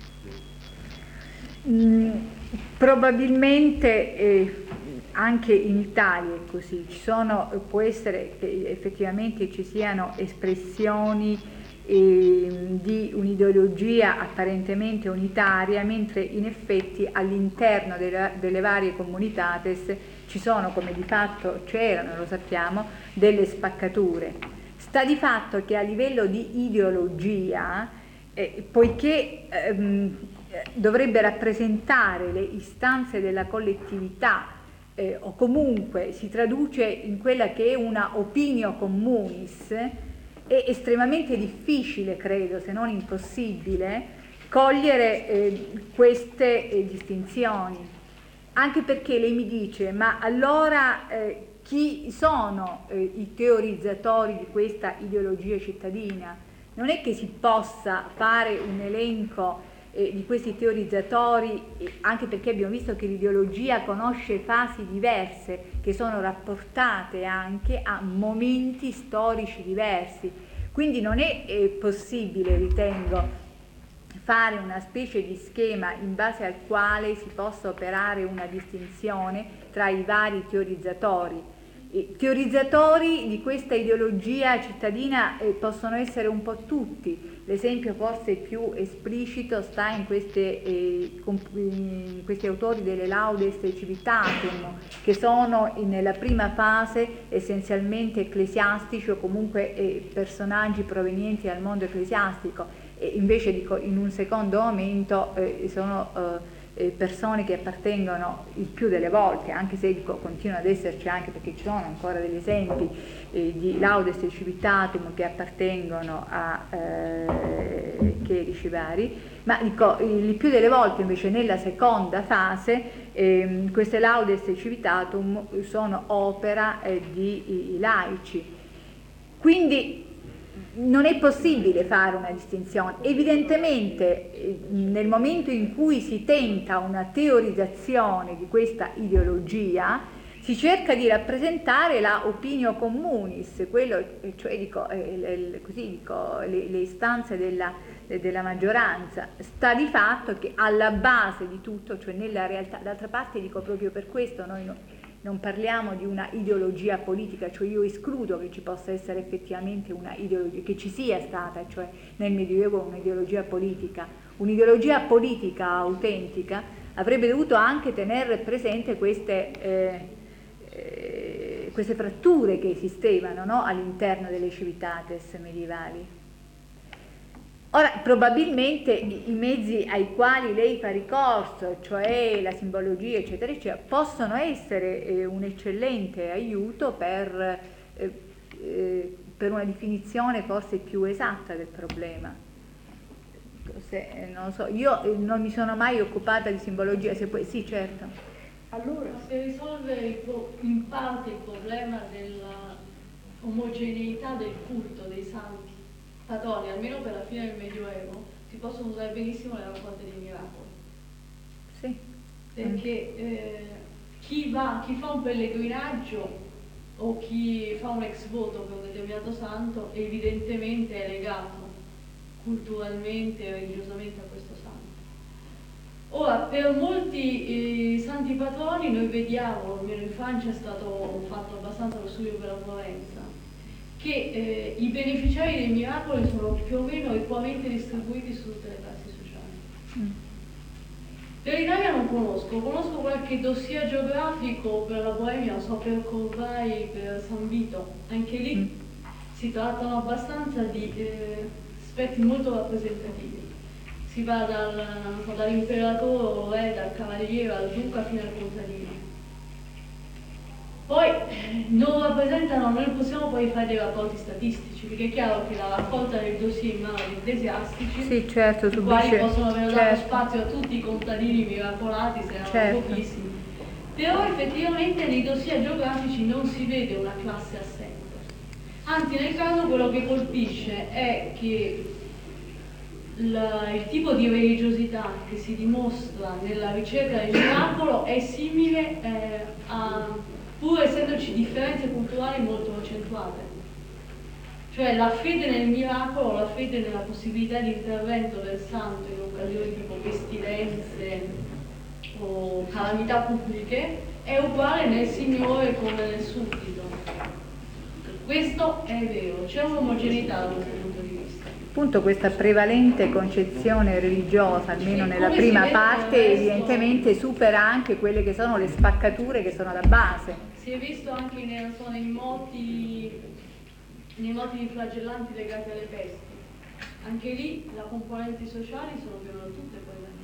Mm, probabilmente eh, anche in Italia è così, ci sono, può essere che effettivamente ci siano espressioni eh, di un'ideologia apparentemente unitaria, mentre in effetti all'interno delle, delle varie comunitates ci sono, come di fatto c'erano, lo sappiamo, delle spaccature. Sta di fatto che a livello di ideologia, eh, poiché ehm, dovrebbe rappresentare le istanze della collettività, Eh, o comunque si traduce in quella che è una opinio communis, è estremamente difficile, credo, se non impossibile, cogliere eh, queste eh, distinzioni. Anche perché lei mi dice, ma allora eh, chi sono eh, i teorizzatori di questa ideologia cittadina? Non è che si possa fare un elenco Eh, di questi teorizzatori, eh, anche perché abbiamo visto che l'ideologia conosce fasi diverse che sono rapportate anche a momenti storici diversi, quindi non è eh, possibile, ritengo, fare una specie di schema in base al quale si possa operare una distinzione tra i vari teorizzatori. I teorizzatori di questa ideologia cittadina eh, possono essere un po' tutti. L'esempio forse più esplicito sta in, queste, eh, in questi autori delle Laudes Civitatum, che sono nella prima fase essenzialmente ecclesiastici o comunque eh, personaggi provenienti dal mondo ecclesiastico, e invece dico, in un secondo momento eh, sono eh, persone che appartengono il più delle volte, anche se dico, continuano ad esserci, anche perché ci sono ancora degli esempi eh, di Laudes Civitatum che appartengono a eh, chierici vari, ma dico, il più delle volte invece nella seconda fase eh, queste Laudes Civitatum sono opera eh, di i laici. Quindi non è possibile fare una distinzione. Evidentemente nel momento in cui si tenta una teorizzazione di questa ideologia si cerca di rappresentare la opinio communis, quello, cioè dico, eh, così dico, le, le istanze della, della maggioranza. Sta di fatto che alla base di tutto, cioè nella realtà, d'altra parte dico proprio per questo noi no, non parliamo di una ideologia politica, cioè io escludo che ci possa essere effettivamente una ideologia, che ci sia stata, cioè nel Medioevo un'ideologia politica. Un'ideologia politica autentica avrebbe dovuto anche tenere presente queste, eh, eh, queste fratture che esistevano, no? All'interno delle civitates medievali. Ora, probabilmente i, i mezzi ai quali lei fa ricorso, cioè la simbologia, eccetera, eccetera, possono essere eh, un eccellente aiuto per, eh, eh, per una definizione forse più esatta del problema. Se, eh, non lo so, io eh, non mi sono mai occupata di simbologia, se poi sì, certo. Allora, si risolve in parte il problema della omogeneità del culto dei santi patroni, almeno per la fine del Medioevo, si possono usare benissimo le raccolte dei miracoli. Sì. Perché eh, chi va, chi fa un pellegrinaggio o chi fa un ex voto per un determinato santo evidentemente è legato culturalmente e religiosamente a questo santo. Ora, per molti eh, santi patroni noi vediamo, almeno in Francia è stato fatto abbastanza lo studio per la Florenza, che eh, i beneficiari dei miracoli sono più o meno equamente distribuiti su tutte le classi sociali. Mm. Per l'Italia non conosco, conosco qualche dossier geografico per la Boemia, so per Corvai, per San Vito, anche lì mm. si trattano abbastanza di eh, aspetti molto rappresentativi. Si va dal, so, dall'imperatore, re, dal cavaliere al duca fino al contadino. Poi non rappresentano, noi non possiamo poi fare dei rapporti statistici, perché è chiaro che la raccolta del dossier in mano agli ecclesiastici, sì, certo, i quali possono aver certo. dato spazio a tutti i contadini miracolati, se erano certo. pochissimi. Però effettivamente nei dossier geografici non si vede una classe assente. Anzi, nel caso quello che colpisce è che La, il tipo di religiosità che si dimostra nella ricerca del miracolo è simile eh, a, pur essendoci differenze culturali molto accentuate. Cioè la fede nel miracolo, la fede nella possibilità di intervento del santo in occasioni tipo pestilenze o calamità pubbliche è uguale nel Signore come nel suddito. Questo è vero, c'è un'omogeneità da questo punto di vista. Appunto questa prevalente concezione religiosa, almeno nella prima parte, evidentemente supera anche quelle che sono le spaccature che sono alla base. Si è visto anche nei, so, nei, moti, nei moti di flagellanti legati alle pesti. Anche lì le componenti sociali sono più o meno tutte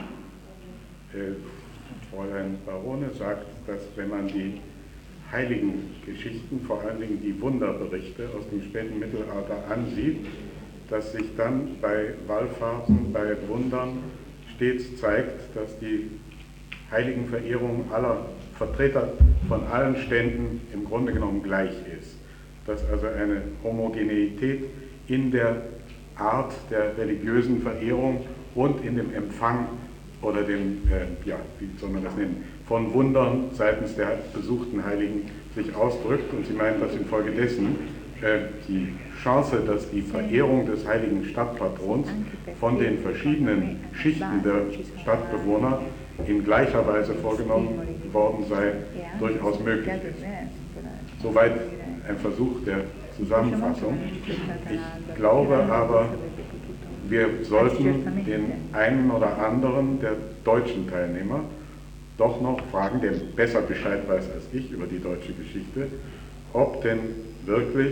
quelle. Fräulein Barone sagt, dass wenn man die heiligen Geschichten, vor allen Dingen die Wunderberichte aus dem späten Mittelalter ansieht, dass sich dann bei Wallfahrten, bei Wundern stets zeigt, dass die Heiligenverehrung aller Vertreter von allen Ständen im Grunde genommen gleich ist. Dass also eine Homogeneität in der Art der religiösen Verehrung und in dem Empfang oder dem, äh, ja, wie soll man das nennen, von Wundern seitens der besuchten Heiligen sich ausdrückt. Und sie meint, dass infolgedessen äh, die Chance, dass die Verehrung des heiligen Stadtpatrons von den verschiedenen Schichten der Stadtbewohner in gleicher Weise vorgenommen worden sei, durchaus möglich ist. Soweit ein Versuch der Zusammenfassung. Ich glaube aber, wir sollten den einen oder anderen der deutschen Teilnehmer doch noch fragen, der besser Bescheid weiß als ich über die deutsche Geschichte, ob denn wirklich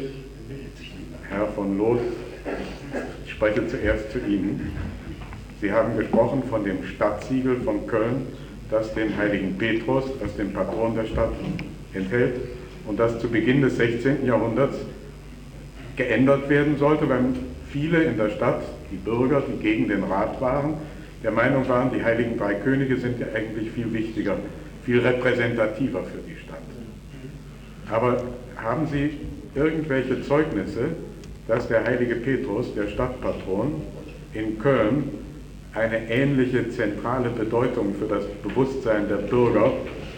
Herr von Loos, ich spreche zuerst zu Ihnen. Sie haben gesprochen von dem Stadtsiegel von Köln, das den heiligen Petrus als den Patron der Stadt enthält und das zu Beginn des sechzehnten Jahrhunderts geändert werden sollte, weil viele in der Stadt, die Bürger, die gegen den Rat waren, der Meinung waren, die heiligen drei Könige sind ja eigentlich viel wichtiger, viel repräsentativer für die Stadt. Aber haben Sie irgendwelche Zeugnisse, dass der heilige Petrus, der Stadtpatron in Köln, eine ähnliche zentrale Bedeutung für das Bewusstsein der Bürger,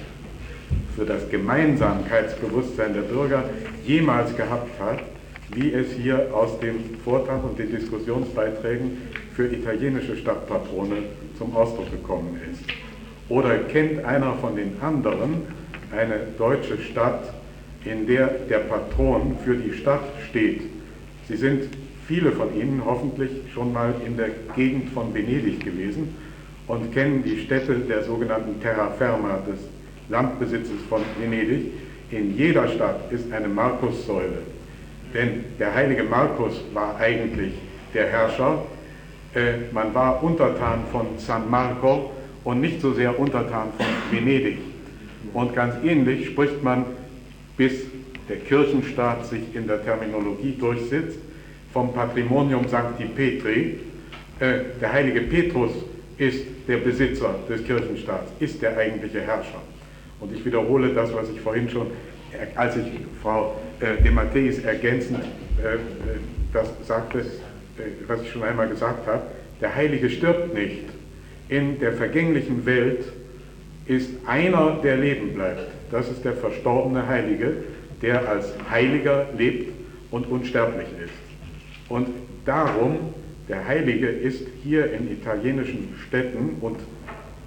für das Gemeinsamkeitsbewusstsein der Bürger jemals gehabt hat, wie es hier aus dem Vortrag und den Diskussionsbeiträgen für italienische Stadtpatrone zum Ausdruck gekommen ist? Oder kennt einer von den anderen eine deutsche Stadt, in der der Patron für die Stadt steht? Sie sind, viele von Ihnen, hoffentlich schon mal in der Gegend von Venedig gewesen und kennen die Stätte der sogenannten Terraferma, des Landbesitzes von Venedig. In jeder Stadt ist eine Markussäule, denn der heilige Markus war eigentlich der Herrscher. Äh, man war untertan von San Marco und nicht so sehr untertan von Venedig. Und ganz ähnlich spricht man, bis der Kirchenstaat sich in der Terminologie durchsetzt, vom Patrimonium Sancti Petri. Äh, der heilige Petrus ist der Besitzer des Kirchenstaats, ist der eigentliche Herrscher. Und ich wiederhole das, was ich vorhin schon, als ich Frau äh, de Matteis ergänzend äh, das sagte, äh, was ich schon einmal gesagt habe, der Heilige stirbt nicht. In der vergänglichen Welt ist einer, der leben bleibt. Das ist der verstorbene Heilige, der als Heiliger lebt und unsterblich ist. Und darum, der Heilige ist hier in italienischen Städten und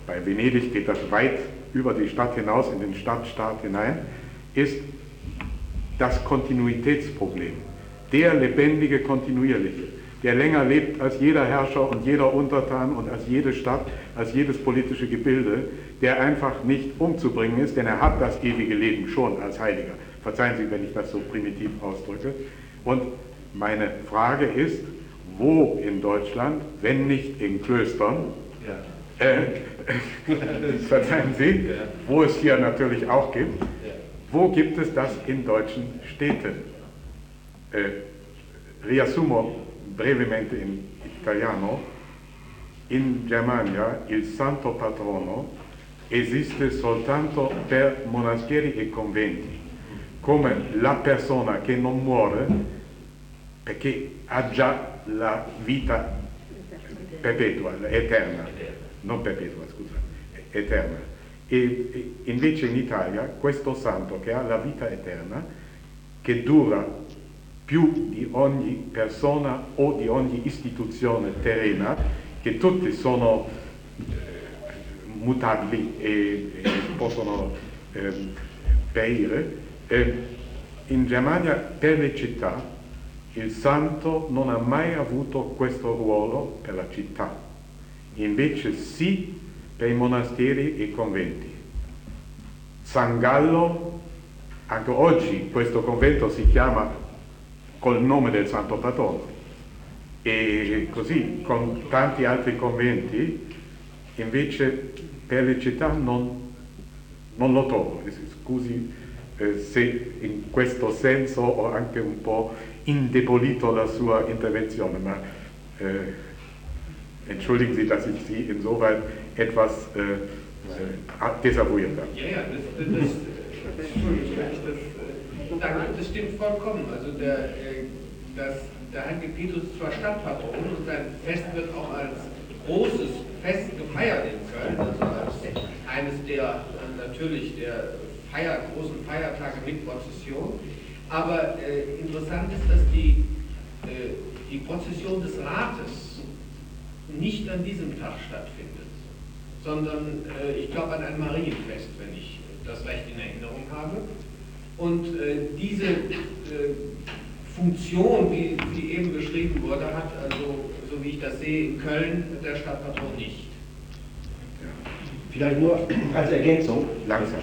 bei Venedig geht das weit über die Stadt hinaus, in den Stadtstaat hinein, ist das Kontinuitätsproblem. Der lebendige, kontinuierliche, der länger lebt als jeder Herrscher und jeder Untertan und als jede Stadt, als jedes politische Gebilde, der einfach nicht umzubringen ist, denn er hat das ewige Leben schon als Heiliger. Verzeihen Sie, wenn ich das so primitiv ausdrücke. Und meine Frage ist, wo in Deutschland, wenn nicht in Klöstern, ja. äh, verzeihen Sie, ja. wo es hier natürlich auch gibt, ja. wo gibt es das in deutschen Städten? Äh, riassumo brevemente in italiano, in Germania il santo patrono esiste soltanto per monasteri e conventi, come la persona che non muore perché ha già la vita perpetua, eterna, non perpetua, scusa, eterna. E invece in Italia questo santo che ha la vita eterna, che dura più di ogni persona o di ogni istituzione terrena, che tutti sono eh, mutabili e, e possono eh, perire. Eh, in Germania, per le città, il santo non ha mai avuto questo ruolo per la città, invece sì per i monasteri e i conventi. San Gallo, anche oggi questo convento si chiama col nome del santo patrono, e così con tanti altri conventi, invece per le città non, non lo trovo. Scusi eh, se in questo senso ho anche un po' indebolito la sua Intervention, ma äh, entschuldigen Sie, dass ich Sie insoweit etwas äh, äh, desavouiert habe. Ja, ja, das, das, das, Entschuldigung, wenn ich das, danke, das stimmt vollkommen. Also der, das, der Heilige Petrus ist zwar Stadtpatron und sein Fest wird auch als großes Fest gefeiert in Köln, also als eines der, natürlich der Feier, großen Feiertage mit Prozession. Aber äh, interessant ist, dass die, äh, die Prozession des Rates nicht an diesem Tag stattfindet, sondern äh, ich glaube an ein Marienfest, wenn ich das recht in Erinnerung habe. Und äh, diese äh, Funktion, wie sie eben beschrieben wurde, hat also, so wie ich das sehe, in Köln der Stadtpatron nicht. Vielleicht nur als Ergänzung, langsam,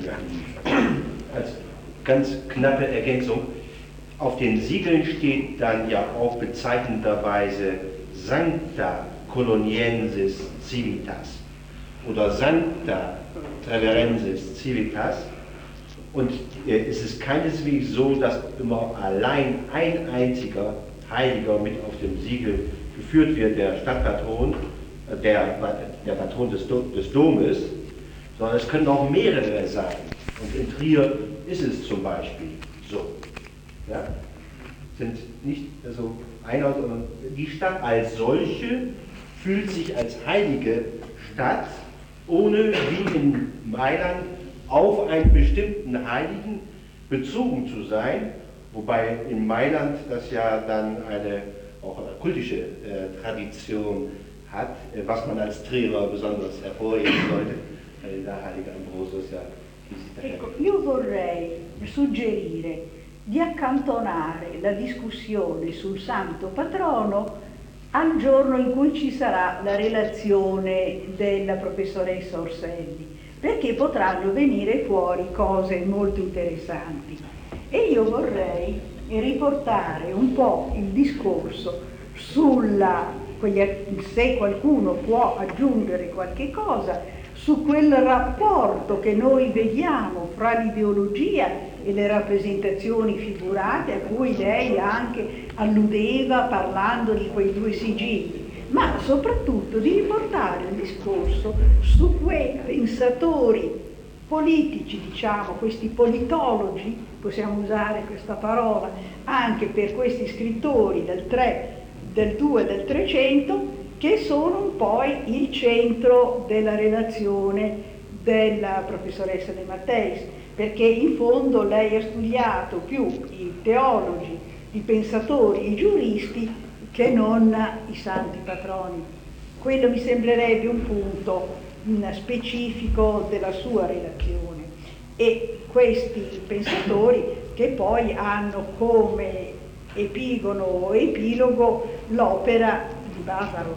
als ganz knappe Ergänzung, auf den Siegeln steht dann ja auch bezeichnenderweise Sancta Coloniensis Civitas oder Sancta Treverensis Civitas, und äh, es ist keineswegs so, dass immer allein ein einziger Heiliger mit auf dem Siegel geführt wird, der Stadtpatron, äh, der, der Patron des, Do des Domes, sondern es können auch mehrere sein. Und in Trier ist es zum Beispiel so. Ja? Sind nicht also einer, sondern die Stadt als solche fühlt sich als heilige Stadt, ohne wie in Mailand auf einen bestimmten Heiligen bezogen zu sein, wobei in Mailand das ja dann eine auch eine kultische äh, Tradition hat, äh, was man als Trierer besonders hervorheben sollte, weil der heilige Ambrosius ja. Ecco, io vorrei suggerire di accantonare la discussione sul santo patrono al giorno in cui ci sarà la relazione della professoressa Orselli, perché potranno venire fuori cose molto interessanti. E io vorrei riportare un po' il discorso sulla, se qualcuno può aggiungere qualche cosa, su quel rapporto che noi vediamo fra l'ideologia e le rappresentazioni figurate a cui lei anche alludeva parlando di quei due sigilli, ma soprattutto di riportare il discorso su quei pensatori politici, diciamo, questi politologi, possiamo usare questa parola anche per questi scrittori del tre, del due, del trecento, che sono un po' il centro della relazione della professoressa De Matteis, perché in fondo lei ha studiato più i teologi, i pensatori, i giuristi, che non i santi patroni. Quello mi sembrerebbe un punto specifico della sua relazione, e questi pensatori che poi hanno come epigono o epilogo l'opera di Vasaro.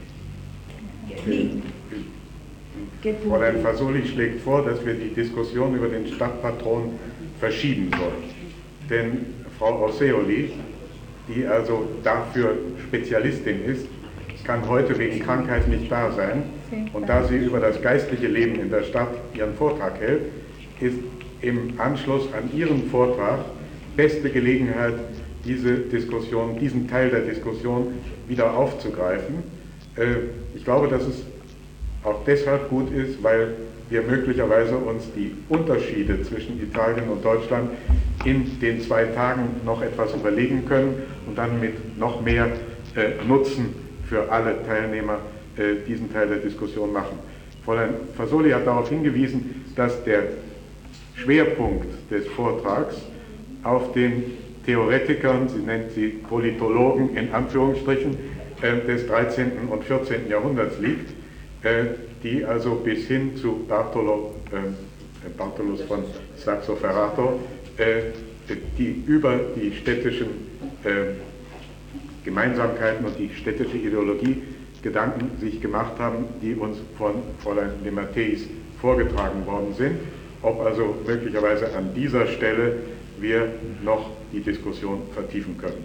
Fräulein Fasoli schlägt vor, dass wir die Diskussion über den Stadtpatron verschieben sollen. Denn Frau Orseoli, die also dafür Spezialistin ist, kann heute wegen Krankheit nicht da sein. Und da sie über das geistliche Leben in der Stadt ihren Vortrag hält, ist im Anschluss an ihren Vortrag beste Gelegenheit, diese Diskussion, diesen Teil der Diskussion wieder aufzugreifen. Ich glaube, dass es auch deshalb gut ist, weil wir möglicherweise uns die Unterschiede zwischen Italien und Deutschland in den zwei Tagen noch etwas überlegen können und dann mit noch mehr äh, Nutzen für alle Teilnehmer äh, diesen Teil der Diskussion machen. Fräulein Fasoli hat darauf hingewiesen, dass der Schwerpunkt des Vortrags auf den Theoretikern, sie nennt sie Politologen in Anführungsstrichen, äh, des dreizehnten und vierzehnten Jahrhunderts liegt, äh, die also bis hin zu Bartolo, äh, Bartolus von Saxo-Ferrato, äh, die über die städtischen äh, Gemeinsamkeiten und die städtische Ideologie Gedanken sich gemacht haben, die uns von Fräulein de Matteis vorgetragen worden sind. Ob also möglicherweise an dieser Stelle wir noch die Diskussion vertiefen können.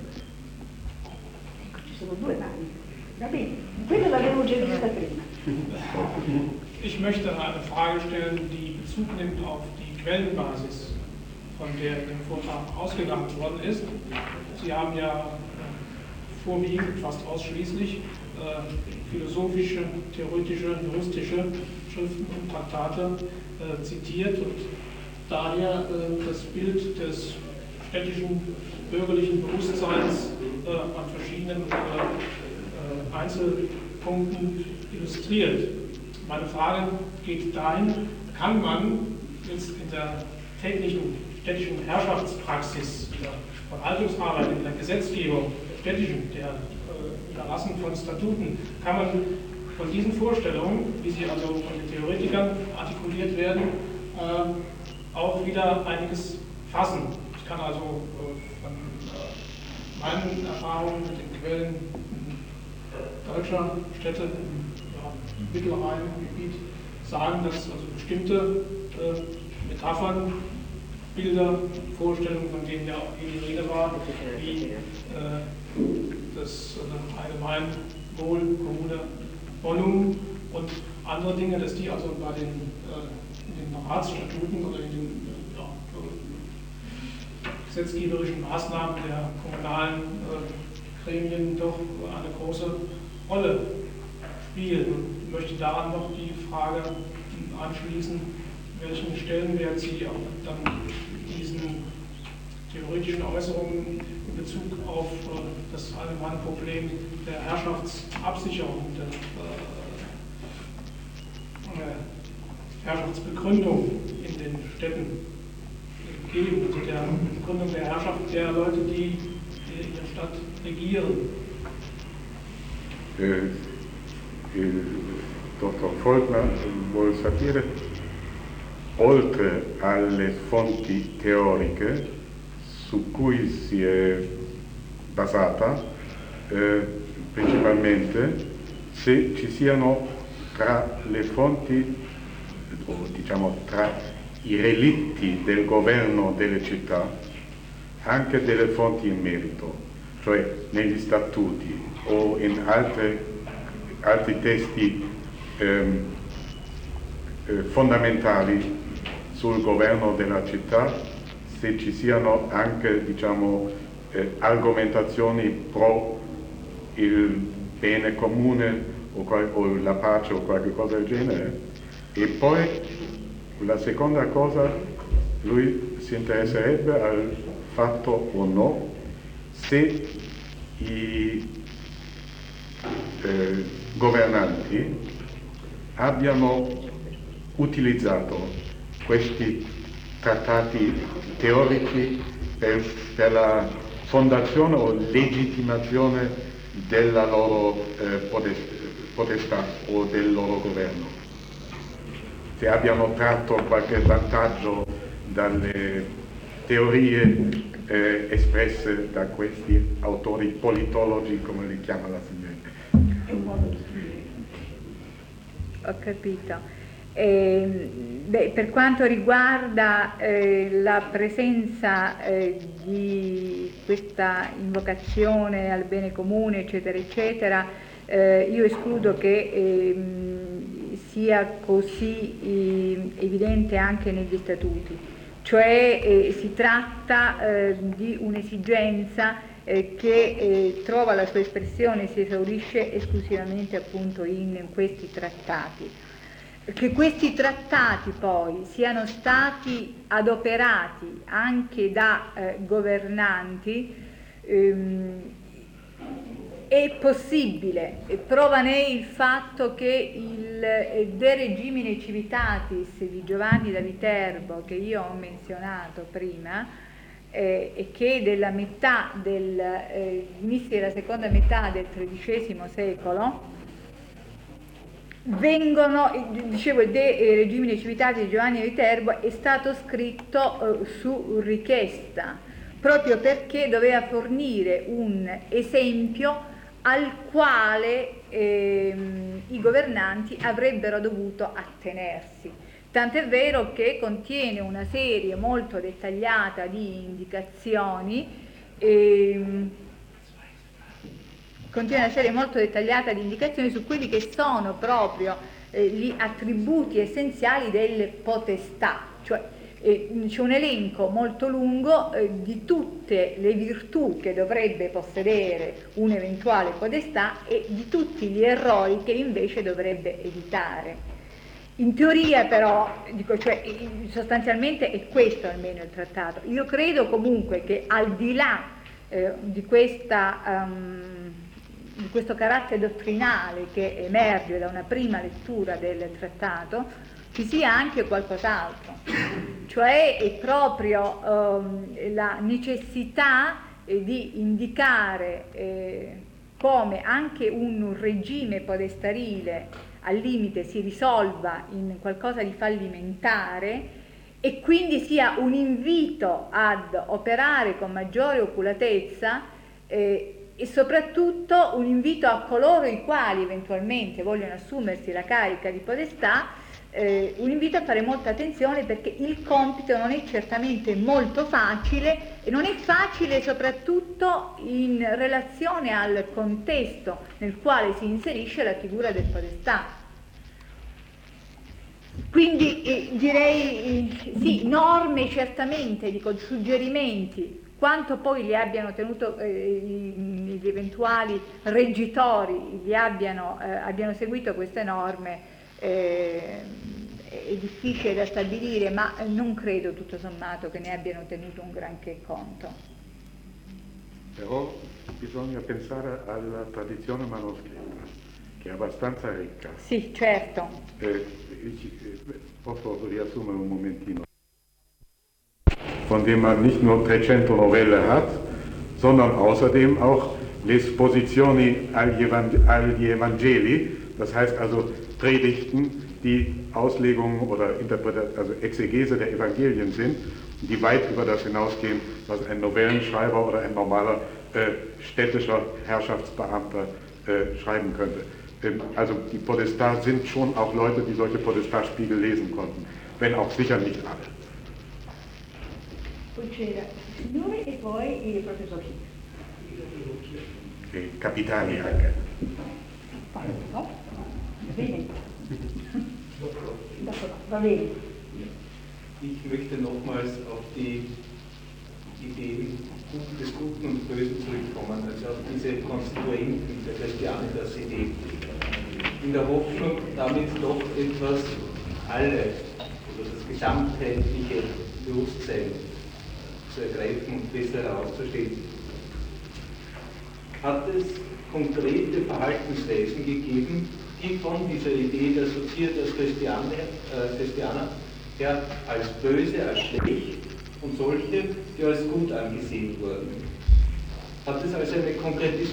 Ich möchte eine Frage stellen, die Bezug nimmt auf die Quellenbasis, von der in dem Vortrag ausgegangen worden ist. Sie haben ja vorwiegend, fast ausschließlich, äh, philosophische, theoretische, juristische Schriften und Traktate äh, zitiert und daher äh, das Bild des städtischen bürgerlichen Bewusstseins äh, an verschiedenen äh, Einzelpunkten illustriert. Meine Frage geht dahin, kann man jetzt in der täglichen städtischen Herrschaftspraxis, der Verwaltungsarbeit, in der Gesetzgebung, der städtischen, der äh, Erlassen von Statuten, kann man von diesen Vorstellungen, wie sie also von den Theoretikern artikuliert werden, äh, auch wieder einiges fassen. Ich kann also äh, von äh, meinen Erfahrungen mit den Quellen deutscher Städte im ja, Mittelrheingebiet sagen, dass also bestimmte äh, Metaphern, Bilder, Vorstellungen, von denen ja auch die Rede war, wie äh, das äh, Allgemeinwohl, Kommune, Wohnungen und andere Dinge, dass die also bei den, äh, in den Ratsstatuten oder in den äh, ja, gesetzgeberischen Maßnahmen der kommunalen äh, Gremien doch eine große Rolle spielen. Und ich möchte daran noch die Frage anschließen, welchen Stellenwert Sie auch dann diesen theoretischen Äußerungen in Bezug auf äh, das allgemeine Problem der Herrschaftsabsicherung, der äh, Herrschaftsbegründung in den Städten geben, also der Begründung der Herrschaft der Leute, die, die ihre Stadt regieren. Eh, il dottor Faulkner vuole sapere, oltre alle fonti teoriche su cui si è basata, eh, principalmente, se ci siano tra le fonti, o diciamo tra i relitti del governo delle città, anche delle fonti in merito, cioè negli statuti o in altre, altri testi ehm, eh, fondamentali sul governo della città, se ci siano anche, diciamo, eh, argomentazioni pro il bene comune o, qual- o la pace o qualche cosa del genere. E poi la seconda cosa, lui si interesserebbe al fatto o no se i eh, governanti abbiano utilizzato questi trattati teorici per, per la fondazione o legittimazione della loro eh, potestà o del loro governo. se abbiano tratto qualche vantaggio dalle teorie eh, espresse da questi autori politologi, come li chiama la signora. Ho capito. Eh, beh, per quanto riguarda eh, la presenza eh, di questa invocazione al bene comune, eccetera, eccetera, eh, io escludo che eh, sia così eh, evidente anche negli statuti, cioè eh, si tratta eh, di un'esigenza eh, che eh, trova la sua espressione, si esaurisce esclusivamente appunto in questi trattati. Che questi trattati poi siano stati adoperati anche da eh, governanti ehm, è possibile, prova ne il fatto che il eh, De Regimine Civitatis di Giovanni da Viterbo, che io ho menzionato prima, eh, e che della metà del, eh, inizi della seconda metà del tredicesimo secolo, vengono, dicevo, il De Regimine Civitatis di Giovanni da Viterbo è stato scritto eh, su richiesta, proprio perché doveva fornire un esempio al quale ehm, i governanti avrebbero dovuto attenersi. Tant'è vero che contiene una serie molto dettagliata di indicazioni, ehm, contiene una serie molto dettagliata di indicazioni su quelli che sono proprio eh, gli attributi essenziali delle potestà, cioè eh, c'è un elenco molto lungo eh, di tutte le virtù che dovrebbe possedere un'eventuale podestà e di tutti gli errori che invece dovrebbe evitare. In teoria però, dico, cioè, sostanzialmente è questo almeno il trattato. Io credo comunque che al di là eh, di questa... Um, di questo carattere dottrinale che emerge da una prima lettura del trattato, ci sia anche qualcos'altro, cioè è proprio ehm, la necessità eh, di indicare eh, come anche un regime podestarile al limite si risolva in qualcosa di fallimentare e quindi sia un invito ad operare con maggiore oculatezza eh, e soprattutto un invito a coloro i quali eventualmente vogliono assumersi la carica di podestà, eh, un invito a fare molta attenzione perché il compito non è certamente molto facile e non è facile soprattutto in relazione al contesto nel quale si inserisce la figura del podestà. Quindi eh, direi eh, sì, norme certamente, dico suggerimenti. Quanto poi li abbiano tenuto eh, gli eventuali reggitori, li abbiano, eh, abbiano seguito queste norme, eh, è difficile da stabilire, ma non credo tutto sommato che ne abbiano tenuto un granché conto. Però bisogna pensare alla tradizione manoscritta, che è abbastanza ricca. Sì, certo. Eh, posso riassumere un momentino? Von dem man nicht nur trecento Novelle hat, sondern außerdem auch Lesposizioni agli Evangeli, das heißt also Predigten, die Auslegungen oder Interpretation, also Exegese der Evangelien sind, die weit über das hinausgehen, was ein Novellenschreiber oder ein normaler äh, städtischer Herrschaftsbeamter äh, schreiben könnte. Ähm, also die Podestà sind schon auch Leute, die solche Podestà-Spiegel lesen konnten, wenn auch sicher nicht alle. Poi c'era il signore e poi il professor Hick. E capitani anche. No? Va bene. Va bene. Ich möchte nochmals auf die Idee des Guten und Bösen zurückkommen, also auf diese Konstituenten der Christianitas-Idee. In der Hoffnung, damit doch etwas alle, oder das gesamtheitliche Bewusstsein zu ergreifen und besser herauszustellen. Hat es konkrete Verhaltensweisen gegeben, die von dieser Idee der Societas Christiana her als böse, als schlecht und solche, die als gut angesehen wurden? Hat es also eine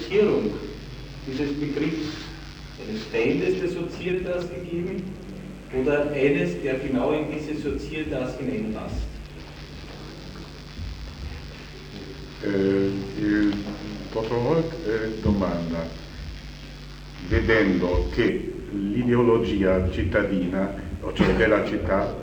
Konkretisierung dieses Begriffs eines Feindes der Societas gegeben oder eines, der genau in dieses Sozialdas hineinpasst? Eh, il dottor Holt eh, domanda, vedendo che l'ideologia cittadina, cioè della città,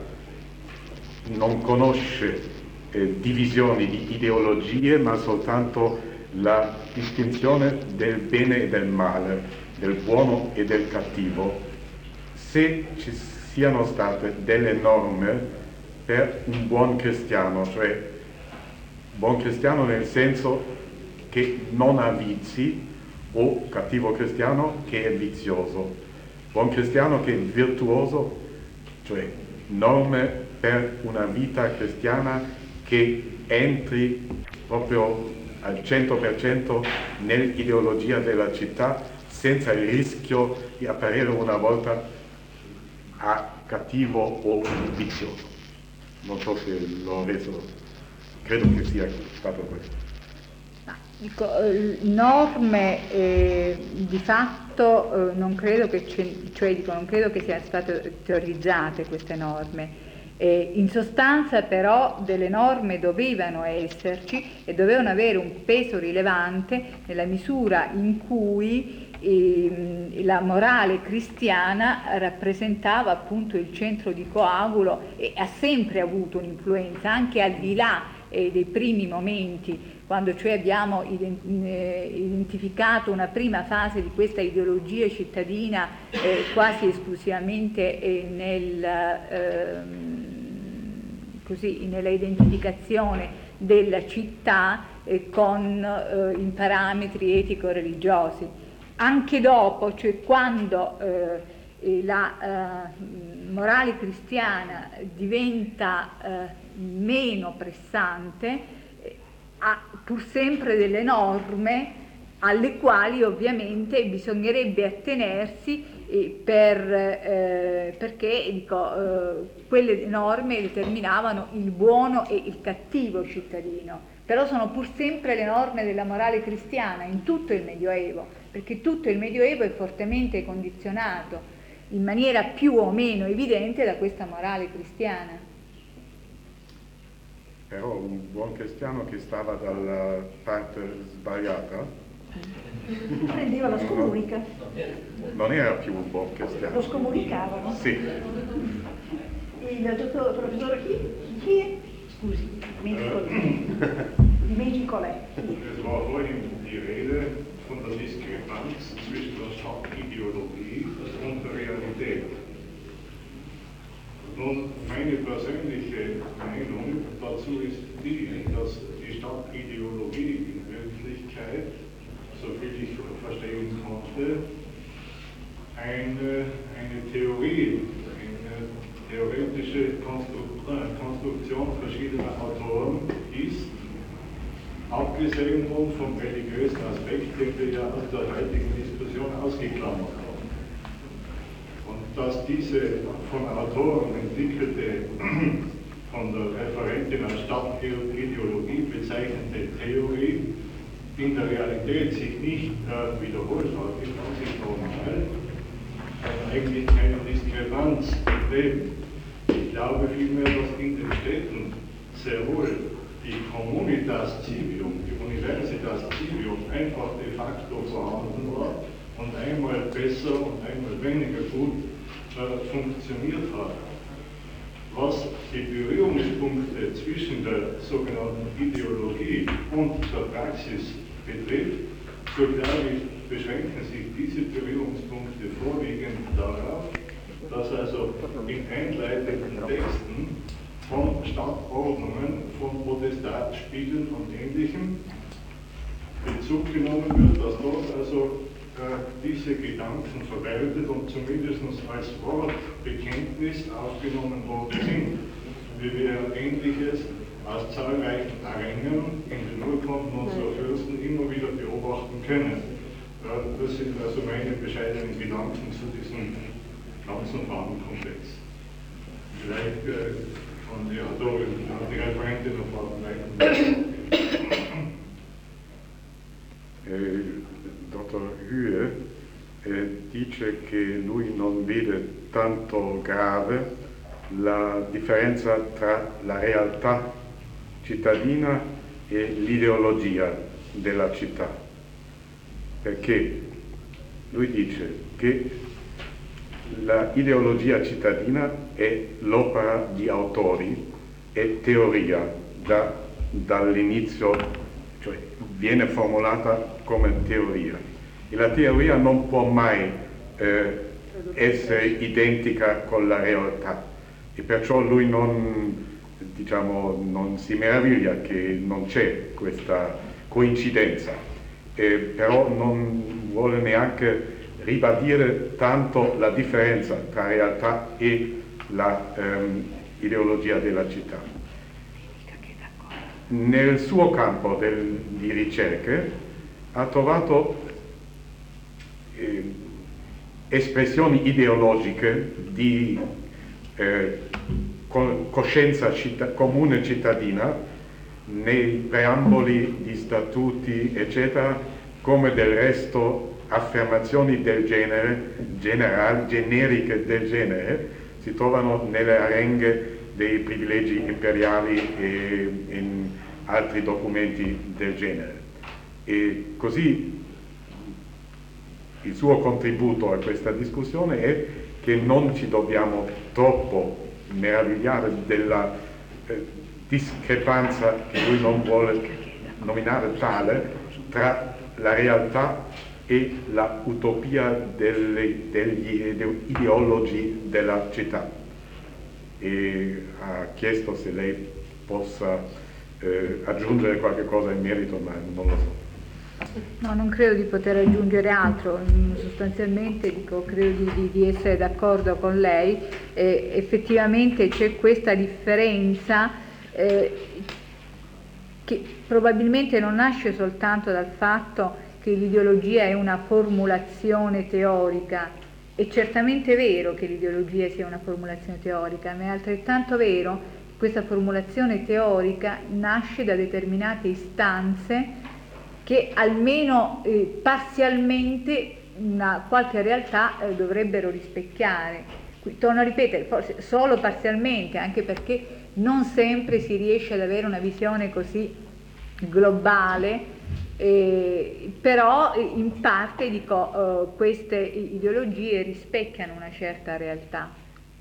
non conosce eh, divisioni di ideologie, ma soltanto la distinzione del bene e del male, del buono e del cattivo, se ci siano state delle norme per un buon cristiano, cioè buon cristiano nel senso che non ha vizi, o cattivo cristiano che è vizioso, buon cristiano che è virtuoso, cioè norme per una vita cristiana che entri proprio al cento per cento nell'ideologia della città senza il rischio di apparire una volta a cattivo o vizioso. Non so se l'ho reso, credo che sia stato questo. Dico, norme eh, di fatto eh, non credo che cioè dico, non credo che siano state teorizzate queste norme. Eh, in sostanza però delle norme dovevano esserci e dovevano avere un peso rilevante nella misura in cui eh, la morale cristiana rappresentava appunto il centro di coagulo e ha sempre avuto un'influenza anche al di là eh, dei primi momenti, quando cioè abbiamo identificato una prima fase di questa ideologia cittadina eh, quasi esclusivamente eh, nel, eh, così, nella identificazione della città eh, con eh, i parametri etico-religiosi. Anche dopo, cioè quando eh, la eh, morale cristiana diventa eh, meno pressante, ha pur sempre delle norme alle quali ovviamente bisognerebbe attenersi eh, per, eh, perché dico, eh, quelle norme determinavano il buono e il cattivo cittadino, però sono pur sempre le norme della morale cristiana in tutto il Medioevo, perché tutto il Medioevo è fortemente condizionato in maniera più o meno evidente da questa morale cristiana. Però un buon cristiano che stava dalla parte sbagliata prendeva la scomunica. Non era più un buon cristiano. Lo scomunicavano? Sì. Il dottor professore chi? Chi è? Scusi, dimentico, dimentico lei. Es war vorhin die Rede von der Diskrepanz zwischen der Stadtideologie und der Realität. Nun, meine persönliche Meinung dazu ist die, dass die Stadtideologie in Wirklichkeit, soviel ich verstehen konnte, eine, eine Theorie, eine theoretische Konstruktion verschiedener Autoren ist, abgesehen vom religiösen Aspekt, den wir ja aus der heutigen Diskussion ausgeklammert haben. Und dass diese von Autoren entwickelte, von der Referentin als Stadtideologie bezeichnete Theorie in der Realität sich nicht äh, wiederholt hat, ist an sich normal, äh, eigentlich keine Diskrepanz gegeben. Ich glaube vielmehr, dass in den Städten sehr wohl die Communitas Civium, die Universitas Civium einfach de facto vorhanden war und einmal besser und einmal weniger gut äh, funktioniert hat. Was die Berührungspunkte zwischen der sogenannten Ideologie und der Praxis betrifft, so glaube ich, beschränken sich diese Berührungspunkte vorwiegend darauf, dass also in einleitenden Texten von Stadtordnungen, von Potestatsspielen und Ähnlichem Bezug genommen wird, dass dort also äh, diese Gedanken verwertet und zumindest als Wortbekenntnis aufgenommen worden sind, wie wir Ähnliches aus zahlreichen Arenen in den Urkunden unserer Fürsten immer wieder beobachten können. Äh, das sind also meine bescheidenen Gedanken zu diesem ganzen Fragenkomplex. Vielleicht äh, von der Autorin, die Referentin noch vorbereiten. Eh, Doktor Hühe, eh, dice che lui non vede tanto grave la differenza tra la realtà cittadina e l'ideologia della città, perché lui dice che l'ideologia cittadina è l'opera di autori, è teoria da, dall'inizio, cioè viene formulata come teoria, e la teoria non può mai eh, essere identica con la realtà, e perciò lui non, diciamo, non si meraviglia che non c'è questa coincidenza, eh, però non vuole neanche ribadire tanto la differenza tra realtà e la ehm, ideologia della città. Nel suo campo del, di ricerche ha trovato eh, espressioni ideologiche di eh, coscienza città, comune cittadina nei preamboli di statuti eccetera, come del resto affermazioni del genere, generali, generiche del genere, si trovano nelle arenghe dei privilegi imperiali e in altri documenti del genere. E così il suo contributo a questa discussione è che non ci dobbiamo troppo meravigliare della eh, discrepanza che lui non vuole nominare tale tra la realtà e la utopia delle, degli ideologi della città, e ha chiesto se lei possa eh, aggiungere qualche cosa in merito, ma non lo so. No, non credo di poter aggiungere altro, sostanzialmente dico, credo di, di essere d'accordo con lei, eh, effettivamente c'è questa differenza eh, che probabilmente non nasce soltanto dal fatto che l'ideologia è una formulazione teorica. È certamente vero che l'ideologia sia una formulazione teorica, ma è altrettanto vero che questa formulazione teorica nasce da determinate istanze che almeno eh, parzialmente una qualche realtà eh, dovrebbero rispecchiare. Qui, torno a ripetere, forse solo parzialmente, anche perché non sempre si riesce ad avere una visione così globale. Eh, però eh, in parte dico, eh, queste ideologie rispecchiano una certa realtà.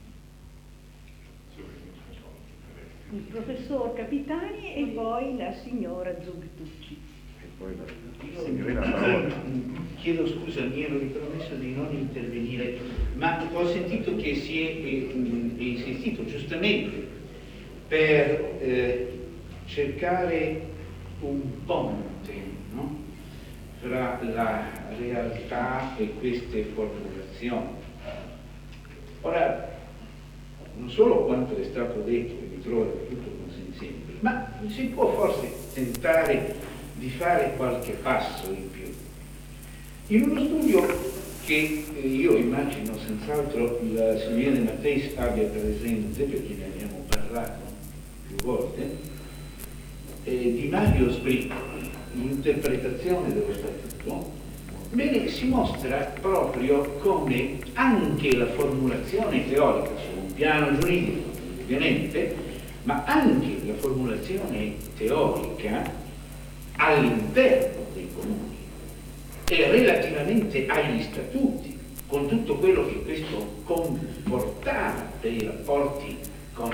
Il professor Capitani e poi la signora Zugtucci. E poi la signorina Parola. Chiedo scusa, mi ero ripromesso di non intervenire, ma ho sentito che si è, è, è insistito giustamente per eh, cercare un ponte, no? Fra la realtà e queste formulazioni. Ora, non solo quanto è stato detto, e mi trovo del tutto consensibile, ma si può forse tentare di fare qualche passo in più. In uno studio che io immagino senz'altro la signorina De Matteis abbia presente, perché ne abbiamo parlato più volte, eh, di Mario Sbricoli, l'interpretazione dello Statuto, bene, si mostra proprio come anche la formulazione teorica su un piano giuridico, ovviamente, ma anche la formulazione teorica all'interno dei comuni e relativamente agli statuti, con tutto quello che questo comportava per i rapporti con,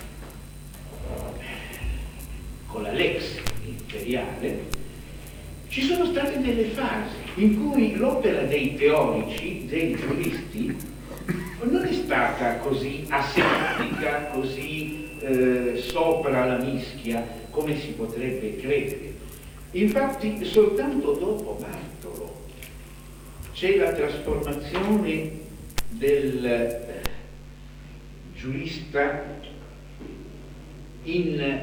con la lex imperiale, ci sono state delle fasi in cui l'opera dei teorici, dei giuristi, non è stata così asettica, così eh, sopra la mischia come si potrebbe credere. Infatti soltanto dopo Bartolo c'è la trasformazione del eh, giurista in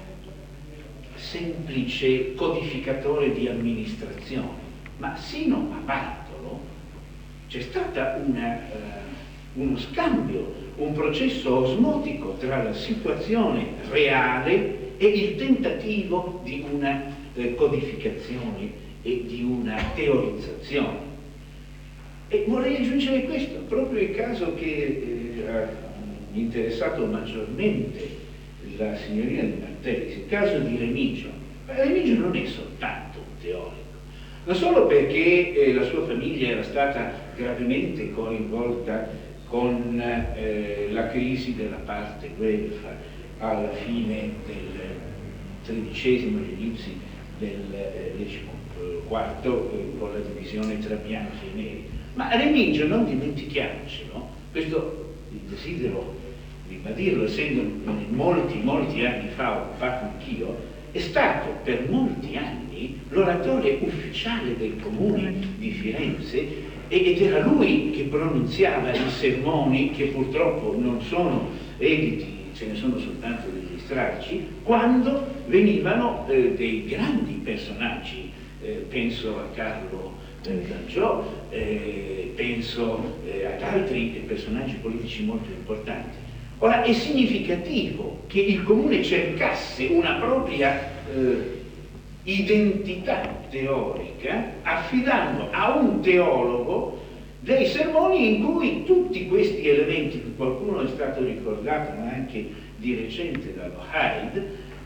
semplice codificatore di amministrazione, ma sino a Bartolo c'è stato uh, uno scambio, un processo osmotico tra la situazione reale e il tentativo di una uh, codificazione e di una teorizzazione. E vorrei aggiungere questo, proprio il caso che eh, ha interessato maggiormente la signorina Di Matteis, il caso di Remigio. Ma Remigio non è soltanto un teorico, non solo perché eh, la sua famiglia era stata gravemente coinvolta con eh, la crisi della parte welfare alla fine del tredicesimo, gli inizi del eh, decimoquarto, eh, con la divisione tra bianchi e neri. Ma Remigio, non dimentichiamocelo, questo desidero ribadirlo, essendo molti, molti anni fa occupato anch'io, è stato per molti anni l'oratore ufficiale del comune di Firenze ed era lui che pronunziava i sermoni, che purtroppo non sono editi, ce ne sono soltanto degli stralci, quando venivano eh, dei grandi personaggi, eh, penso a Carlo D'Angiò, eh, penso eh, ad altri personaggi politici molto importanti. Ora, è significativo che il comune cercasse una propria eh, identità teorica affidando a un teologo dei sermoni in cui tutti questi elementi, qualcuno è stato ricordato ma anche di recente dallo Hyde,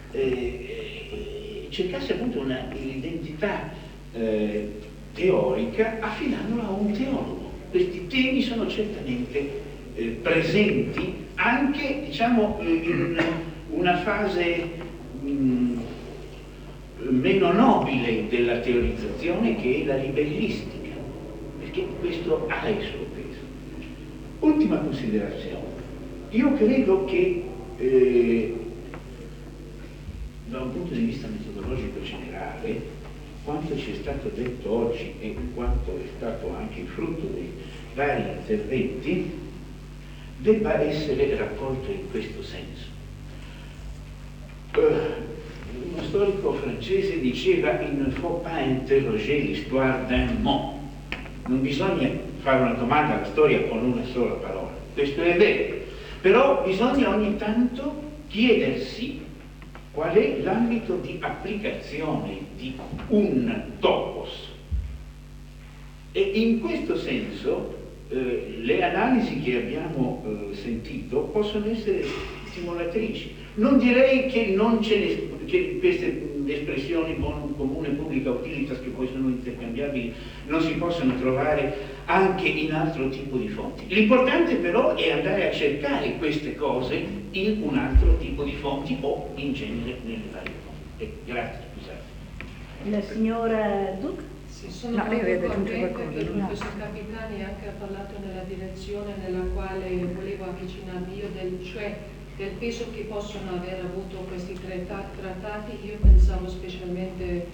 eh, cercasse appunto un'identità eh, teorica affidandola a un teologo. Questi temi sono certamente eh, presenti anche, diciamo, in una fase mh, meno nobile della teorizzazione, che è la libellistica, perché questo ha il suo peso. Ultima considerazione. Io credo che eh, da un punto di vista metodologico generale, quanto ci è stato detto oggi e quanto è stato anche il frutto dei vari interventi debba essere raccolto in questo senso. Uh, uno storico francese diceva: il ne faut pas interroger l'histoire d'un mot. Non bisogna fare una domanda alla storia con una sola parola, questo è vero, però bisogna ogni tanto chiedersi qual è l'ambito di applicazione di un topos. E in questo senso eh, le analisi che abbiamo eh, sentito possono essere stimolatrici. Non direi che, non ce ne, che queste espressioni buon comune, pubblica utilitas, che poi sono intercambiabili, non si possono trovare anche in altro tipo di fonti. L'importante però è andare a cercare queste cose in un altro tipo di fonti o in genere nelle varie fonti. Eh, grazie, scusate. La signora Duc? Sì, sono no, molto contenta che il professor Capitani anche ha parlato nella direzione nella quale volevo avvicinarmi io, del, cioè del peso che possono aver avuto questi trattati. Io pensavo specialmente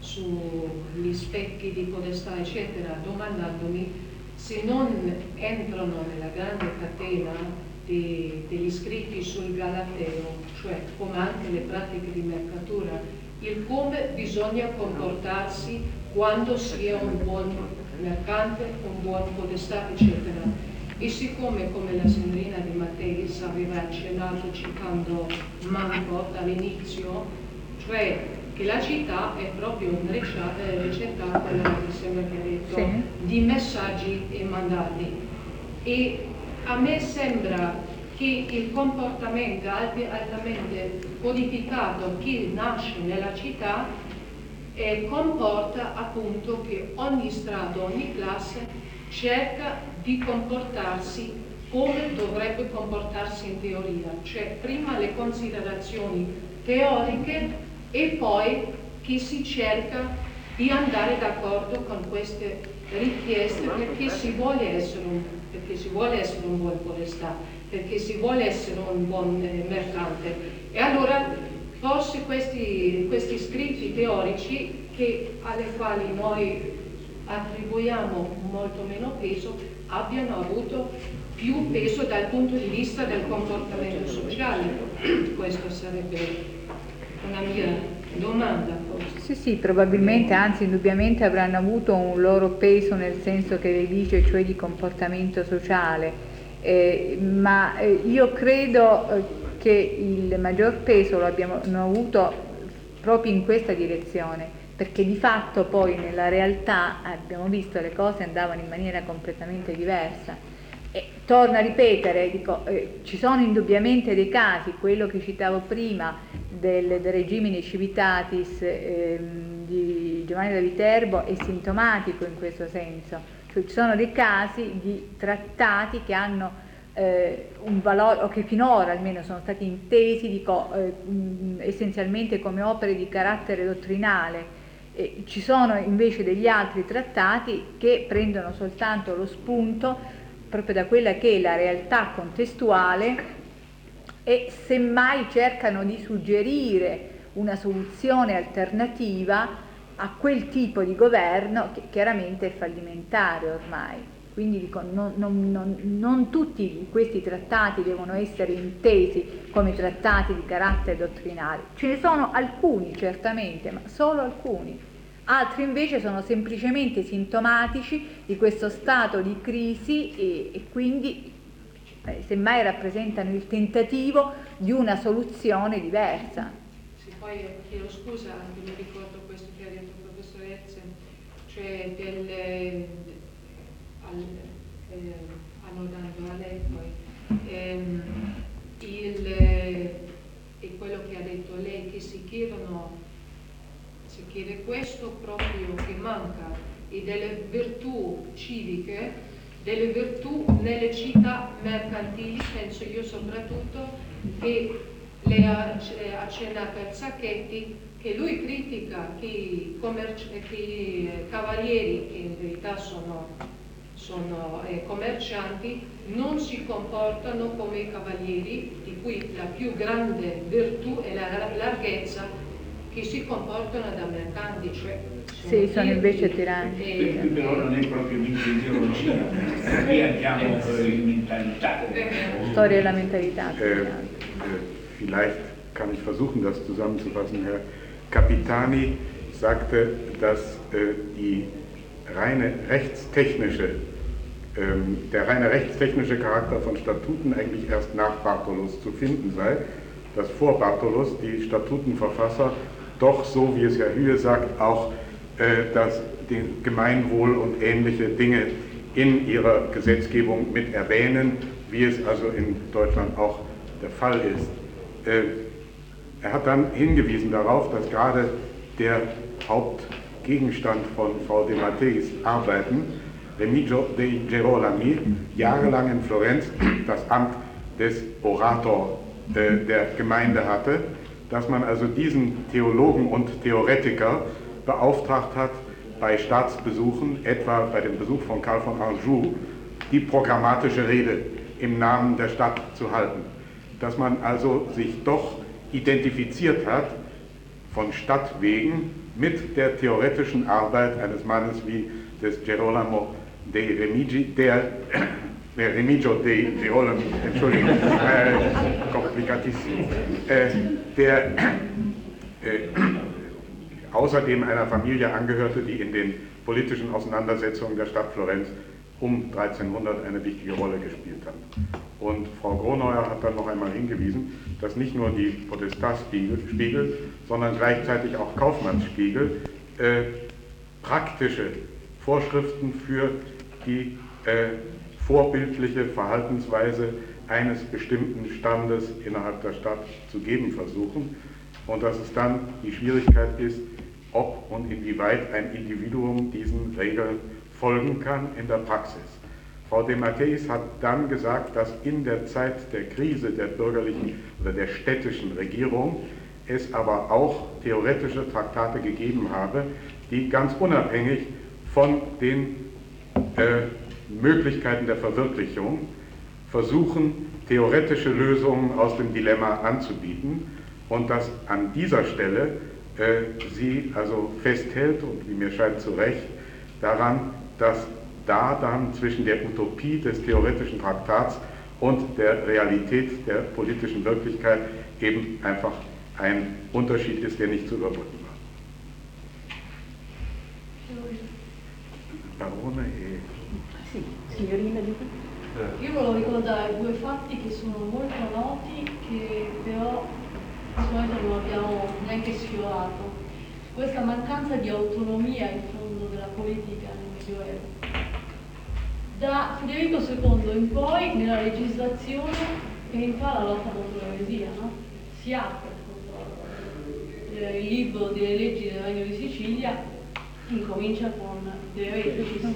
sugli specchi di Podestà, eccetera, domandandomi se non entrano nella grande catena di, degli scritti sul Galateo, cioè come anche le pratiche di mercatura, il come bisogna comportarsi quando si è un buon mercante, un buon podestà, eccetera. E siccome, come la signorina Di Matteis aveva accennato citando Manco all'inizio, cioè che la città è proprio un ricettacolo, mi sembra che ha detto, sì, di messaggi e mandati. E a me sembra che il comportamento altamente codificato che nasce nella città eh, comporta appunto che ogni strada, ogni classe cerca di comportarsi come dovrebbe comportarsi in teoria, cioè prima le considerazioni teoriche e poi che si cerca di andare d'accordo con queste richieste perché si vuole essere un, perché si vuole essere un buon podestà, perché si vuole essere un buon eh, mercante. E allora forse questi, questi scritti teorici che, alle quali noi attribuiamo molto meno peso abbiano avuto più peso dal punto di vista del comportamento sociale. Questo sarebbe una mia domanda. Forse. Sì, sì, probabilmente, anzi indubbiamente avranno avuto un loro peso nel senso che lei dice, cioè di comportamento sociale, eh, ma eh, io credo eh, che il maggior peso lo abbiamo avuto proprio in questa direzione, perché di fatto poi nella realtà abbiamo visto le cose andavano in maniera completamente diversa. E torno a ripetere, dico, eh, ci sono indubbiamente dei casi, quello che citavo prima del, del regime civitatis eh, di Giovanni da Viterbo è sintomatico in questo senso, cioè ci sono dei casi di trattati che hanno eh, un valore, o che finora almeno sono stati intesi dico, eh, mh, essenzialmente come opere di carattere dottrinale. E ci sono invece degli altri trattati che prendono soltanto lo spunto proprio da quella che è la realtà contestuale e semmai cercano di suggerire una soluzione alternativa a quel tipo di governo che chiaramente è fallimentare ormai. Quindi dico, non, non, non, non tutti questi trattati devono essere intesi come trattati di carattere dottrinale, ce ne sono alcuni certamente, ma solo alcuni. Altri invece sono semplicemente sintomatici di questo stato di crisi e, e quindi eh, semmai rappresentano il tentativo di una soluzione diversa. Sì, poi chiedo scusa, anche mi ricordo questo che ha detto il professor Etzen, cioè del, al, eh, annodando a lei poi, ehm, il, eh, e quello che ha detto lei, che si chiedono si chiede questo proprio che manca e delle virtù civiche, delle virtù nelle città mercantili, penso io soprattutto, che le ha accennato a Sacchetti, che lui critica che i, che i cavalieri, che in verità sono, sono eh, commercianti, non si comportano come i cavalieri, di cui la più grande virtù è la larghezza, che si comportano da mercanti, cioè sì, sono invece tiranti. E... Qui però non è proprio un'ideologia, qui andiamo in mentalità. Storia della mentalità. Äh, äh, vielleicht kann ich versuchen, das zusammenzufassen. Herr Capitani sagte, dass äh, die reine rechtstechnische, ähm, der reine rechtstechnische Charakter von Statuten eigentlich erst nach Bartholus zu finden sei, dass vor Bartholus die Statutenverfasser doch, so wie es Herr Hühe sagt, auch äh, das den Gemeinwohl und ähnliche Dinge in ihrer Gesetzgebung mit erwähnen, wie es also in Deutschland auch der Fall ist. Äh, er hat dann hingewiesen darauf, dass gerade der Hauptgegenstand von Frau de Matteis Arbeiten, Remigio dei Gerolami, jahrelang in Florenz das Amt des Orator äh, der Gemeinde hatte, dass man also diesen Theologen und Theoretiker beauftragt hat, bei Staatsbesuchen, etwa bei dem Besuch von Karl von Anjou, die programmatische Rede im Namen der Stadt zu halten. Dass man also sich doch identifiziert hat, von Stadt wegen, mit der theoretischen Arbeit eines Mannes wie des Gerolamo dei Remigi, der Remigio dei Girolami, Entschuldigung, äh, komplikatissimo, äh, der äh, außerdem einer Familie angehörte, die in den politischen Auseinandersetzungen der Stadt Florenz um dreizehnhundert eine wichtige Rolle gespielt hat. Und Frau Gronauer hat dann noch einmal hingewiesen, dass nicht nur die Podestas-Spiegel, sondern gleichzeitig auch Kaufmannsspiegel äh, praktische Vorschriften für die äh, vorbildliche Verhaltensweise eines bestimmten Standes innerhalb der Stadt zu geben versuchen und dass es dann die Schwierigkeit ist, ob und inwieweit ein Individuum diesen Regeln folgen kann in der Praxis. Frau de Matteis hat dann gesagt, dass in der Zeit der Krise der bürgerlichen oder der städtischen Regierung es aber auch theoretische Traktate gegeben habe, die ganz unabhängig von den äh, Möglichkeiten der Verwirklichung versuchen, theoretische Lösungen aus dem Dilemma anzubieten und dass an dieser Stelle äh, sie also festhält und wie mir scheint zu Recht daran, dass da dann zwischen der Utopie des theoretischen Traktats und der Realität der politischen Wirklichkeit eben einfach ein Unterschied ist, der nicht zu überbrücken war. Barone e... Sì, signorina di Io volevo ricordare due fatti che sono molto noti, che però di solito non abbiamo neanche sfiorato. questa mancanza di autonomia in fondo della politica nel Medioevo. Da Federico secondo in poi, nella legislazione entra la lotta contro l'eresia, no? Si apre contro il libro delle leggi del Regno di Sicilia, incomincia con De Retribus,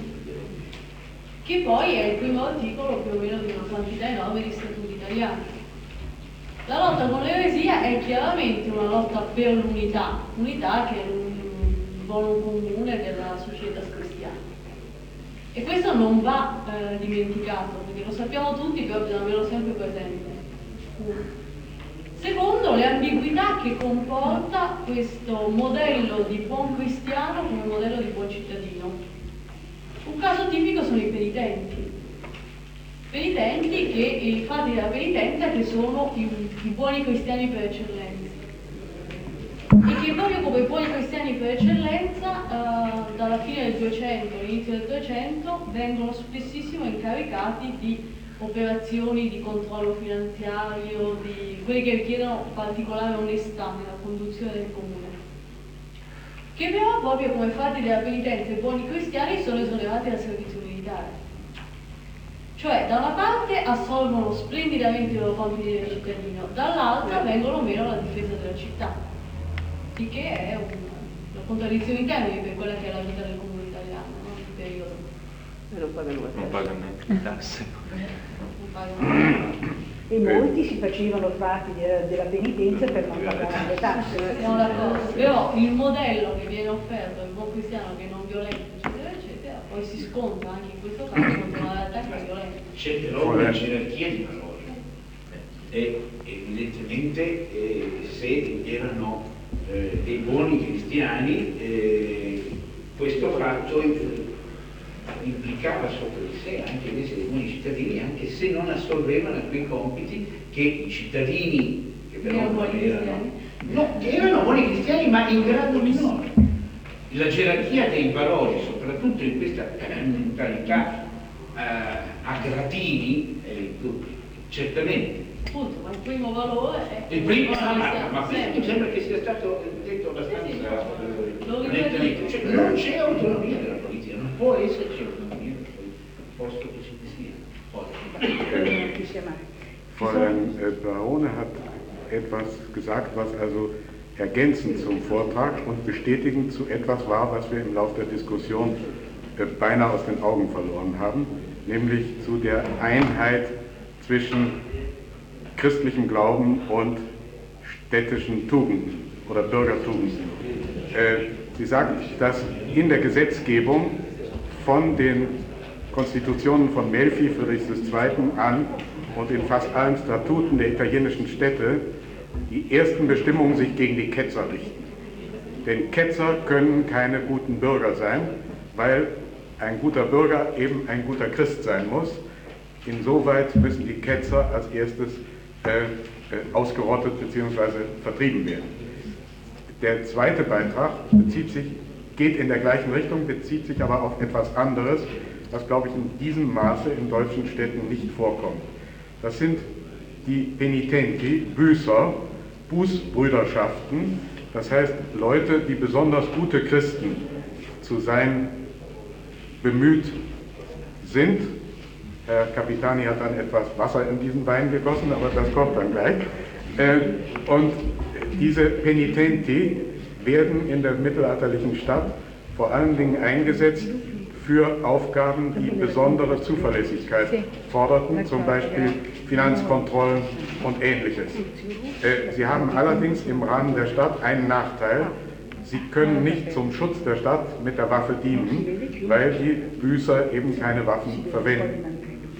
che poi è il primo articolo più o meno di una quantità enorme di statuti italiani. La lotta con l'eresia è chiaramente una lotta per l'unità, unità che è un volum comune della società cristiana. E questo non va eh, dimenticato, perché lo sappiamo tutti, però bisogna averlo sempre presente. Secondo, le ambiguità che comporta questo modello di buon cristiano come modello di buon cittadino. Un caso tipico sono i penitenti. Penitenti che, i fatti della penitenza che sono i, i buoni cristiani per eccellenza. E che proprio come buoni cristiani per eccellenza, eh, dalla fine del duecento all'inizio del trecento, vengono spessissimo incaricati di operazioni di controllo finanziario, di quelli che richiedono particolare onestà nella conduzione del comune, che però proprio come fatti della penitenza i buoni cristiani sono esonerati dal servizio militare. Cioè, da una parte assolvono splendidamente i loro compiti del cittadino, dall'altra vengono meno alla difesa della città, il che è un, una contraddizione in termini per quella che è la vita del comune italiano, no? Il periodo. E non pagano le Non pagano neanche le tasse. Non pagano. E molti si facevano fatti de- della penitenza per non pagare le tasse. Siamo d'accordo, però il modello che viene offerto al buon cristiano che è non violento, eccetera, eccetera, poi si scontra anche in questo caso contro una realtà che è violenta. C'è però una gerarchia di parole e evidentemente eh, se erano eh, dei buoni cristiani eh, questo fatto implicava sopra di sé anche invece dei buoni cittadini, anche se non assolvevano a quei compiti che i cittadini che però non erano, no, che erano buoni cristiani ma in grado minore. La gerarchia dei valori, soprattutto in questa mentalità eh, a gradini, eh, certamente. Appunto, ma il primo valore è Il primo, il ma, cristiano, ma questo sempre. mi sembra che sia stato detto abbastanza Sì, sì, eh, nettamente. Cioè, non c'è autonomia della politica, non può esserci autonomia della politica, posto che ci sia. Fräulein Barone hat etwas gesagt, was also ergänzend zum Vortrag und bestätigend zu etwas war, was wir im Laufe der Diskussion beinahe aus den Augen verloren haben, nämlich zu der Einheit zwischen christlichem Glauben und städtischen Tugenden oder Bürgertugenden. Sie sagt, dass in der Gesetzgebung von den Konstitutionen von Melfi Friedrichs der Zweite an und in fast allen Statuten der italienischen Städte die ersten Bestimmungen sich gegen die Ketzer richten. Denn Ketzer können keine guten Bürger sein, weil ein guter Bürger eben ein guter Christ sein muss. Insoweit müssen die Ketzer als erstes äh, ausgerottet bzw. vertrieben werden. Der zweite Beitrag bezieht sich, geht in der gleichen Richtung, bezieht sich aber auf etwas anderes, was, glaube ich, in diesem Maße in deutschen Städten nicht vorkommt. Das sind die Penitenti, Büßer, Bußbrüderschaften, das heißt Leute, die besonders gute Christen zu sein bemüht sind. Herr Capitani hat dann etwas Wasser in diesen Wein gegossen, aber das kommt dann gleich. Und diese Penitenti werden in der mittelalterlichen Stadt vor allen Dingen eingesetzt für Aufgaben, die besondere Zuverlässigkeit forderten, zum Beispiel Finanzkontrollen und Ähnliches. Sie haben allerdings im Rahmen der Stadt einen Nachteil. Sie können nicht zum Schutz der Stadt mit der Waffe dienen, weil die Büßer eben keine Waffen verwenden.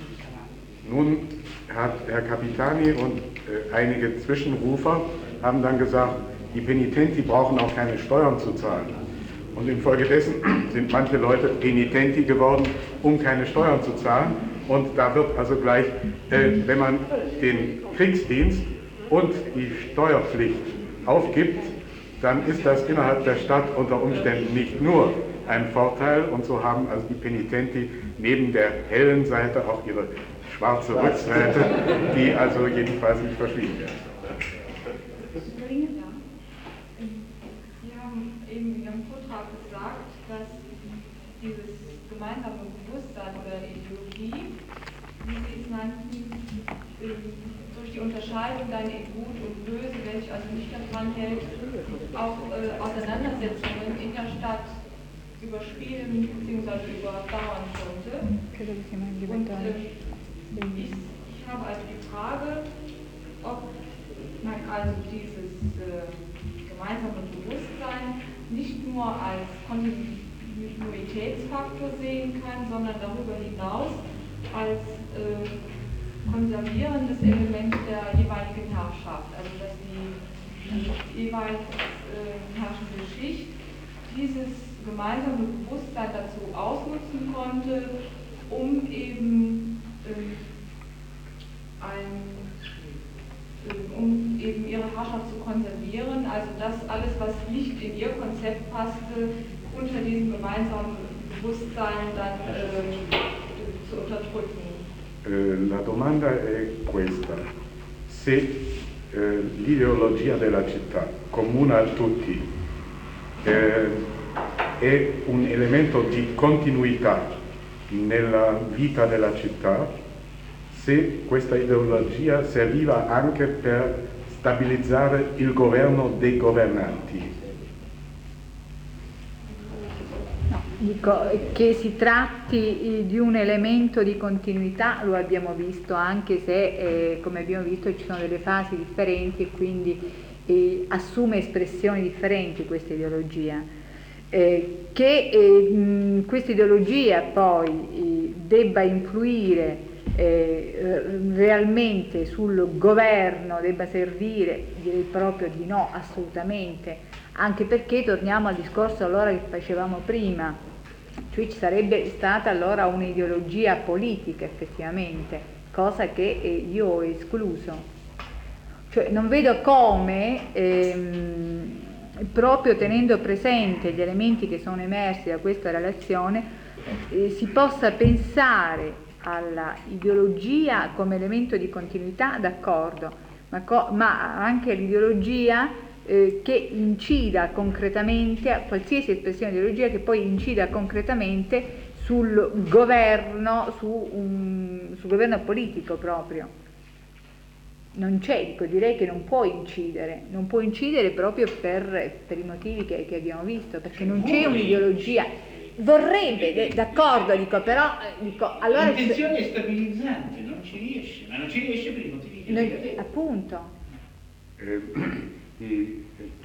Nun hat Herr Capitani und äh, einige Zwischenrufer haben dann gesagt, die Penitenti brauchen auch keine Steuern zu zahlen. Und infolgedessen sind manche Leute Penitenti geworden, um keine Steuern zu zahlen. Und da wird also gleich, äh, wenn man den Kriegsdienst und die Steuerpflicht aufgibt, dann ist das innerhalb der Stadt unter Umständen nicht nur ein Vorteil. Und so haben also die Penitenti neben der hellen Seite auch ihre schwarze Rückseite, die also jedenfalls nicht verschwiegen wird. Sie haben eben Ihrem Vortrag gesagt, dass dieses gemeinsame Bewusstsein oder Ideologie, wie Sie es nannten, durch die Unterscheidung dann in Gut und Böse, wer sich also nicht daran hält, auch äh, Auseinandersetzungen in der Stadt überspielen bzw. überdauern konnte. Und äh, ich, ich habe also die Frage, ob man also dieses äh, gemeinsame Bewusstsein nicht nur als Kontinuitätsfaktor sehen kann, sondern darüber hinaus als äh, konservierendes Element der jeweiligen Herrschaft, also dass die, die jeweils äh, herrschende Schicht dieses gemeinsame Bewusstsein dazu ausnutzen konnte, um eben äh, ein um eben ihre Herrschaft zu konservieren, also das alles, was nicht in ihr Konzept passte, unter diesem gemeinsamen Bewusstsein dann äh, zu unterdrücken. La domanda è questa: se eh, l'ideologia della città, comune a tutti, eh, è un elemento di continuità nella vita della città, se questa ideologia serviva anche per stabilizzare il governo dei governanti. No, dico che si tratti di un elemento di continuità, lo abbiamo visto, anche se eh, come abbiamo visto ci sono delle fasi differenti e quindi eh, assume espressioni differenti questa ideologia. Eh, che eh, questa ideologia poi eh, debba influire Eh, realmente sul governo, debba servire, direi proprio di no, assolutamente, anche perché torniamo al discorso allora che facevamo prima, cioè ci sarebbe stata allora un'ideologia politica effettivamente, cosa che eh, io ho escluso. Cioè non vedo come ehm, proprio tenendo presente gli elementi che sono emersi da questa relazione eh, si possa pensare alla ideologia come elemento di continuità, d'accordo, ma, co- ma anche all'ideologia eh, che incida concretamente, a qualsiasi espressione di ideologia che poi incida concretamente sul governo, su un, sul governo politico proprio. Non c'è, dico, direi che non può incidere, non può incidere proprio per, per i motivi che, che abbiamo visto, perché non c'è un'ideologia. Vorrebbe, d'accordo, dico, però dico, allora l'intenzione è stabilizzante, non ci riesce, ma non ci riesce per i motivi che non, appunto. Äh, die,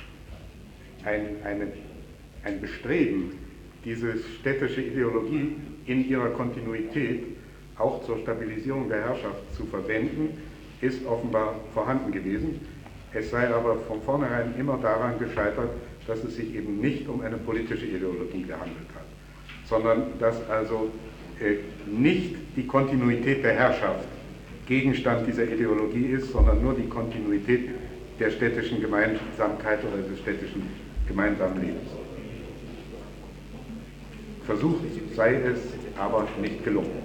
ein, eine, ein Bestreben, diese städtische Ideologie in ihrer Kontinuität auch zur Stabilisierung der Herrschaft zu verwenden, ist offenbar vorhanden gewesen. Es sei aber von vornherein immer daran gescheitert, dass es sich eben nicht um eine politische Ideologie gehandelt hat, sondern dass also äh, nicht die Kontinuität der Herrschaft Gegenstand dieser Ideologie ist, sondern nur die Kontinuität der städtischen Gemeinsamkeit oder des städtischen gemeinsamen Lebens. Versucht sei es, aber nicht gelungen.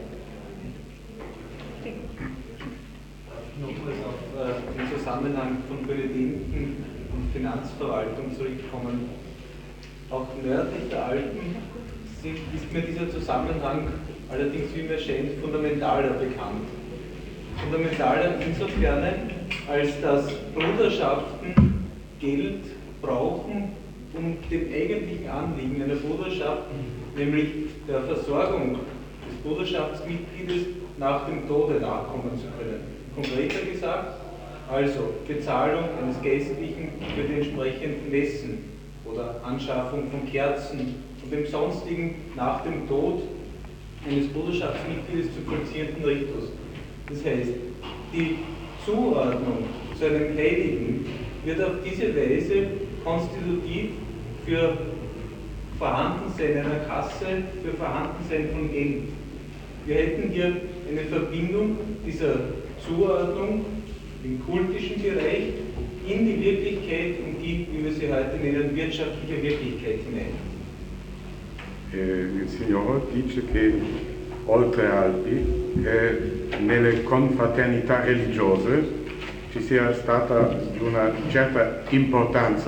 Nochmals auf äh, den Zusammenhang von Politik und Finanzverwaltung zurückkommen. Auch nördlich der Alpen sind, ist mir dieser Zusammenhang allerdings, wie mir scheint, fundamentaler bekannt. Fundamentaler insofern, als dass Bruderschaften Geld brauchen, um dem eigentlichen Anliegen einer Bruderschaft, nämlich der Versorgung des Bruderschaftsmitgliedes nach dem Tode nachkommen zu können. Konkreter gesagt, also Bezahlung eines Geistlichen für die entsprechenden Messen oder Anschaffung von Kerzen und dem sonstigen nach dem Tod eines Bruderschaftsmitgliedes zu vollziehenden Ritus. Das heißt, die Zuordnung zu einem Heiligen wird auf diese Weise konstitutiv für Vorhandensein einer Kasse, für Vorhandensein von Geld. Wir hätten hier eine Verbindung dieser Zuordnung im kultischen Bereich in die Wirklichkeit, in die, wie wir sie heute nennen, wirtschaftliche Wirklichkeit hinein. Eh, il Signore dice che oltre Alpi, eh, nelle confraternità religiose ci sia stata di una certa importanza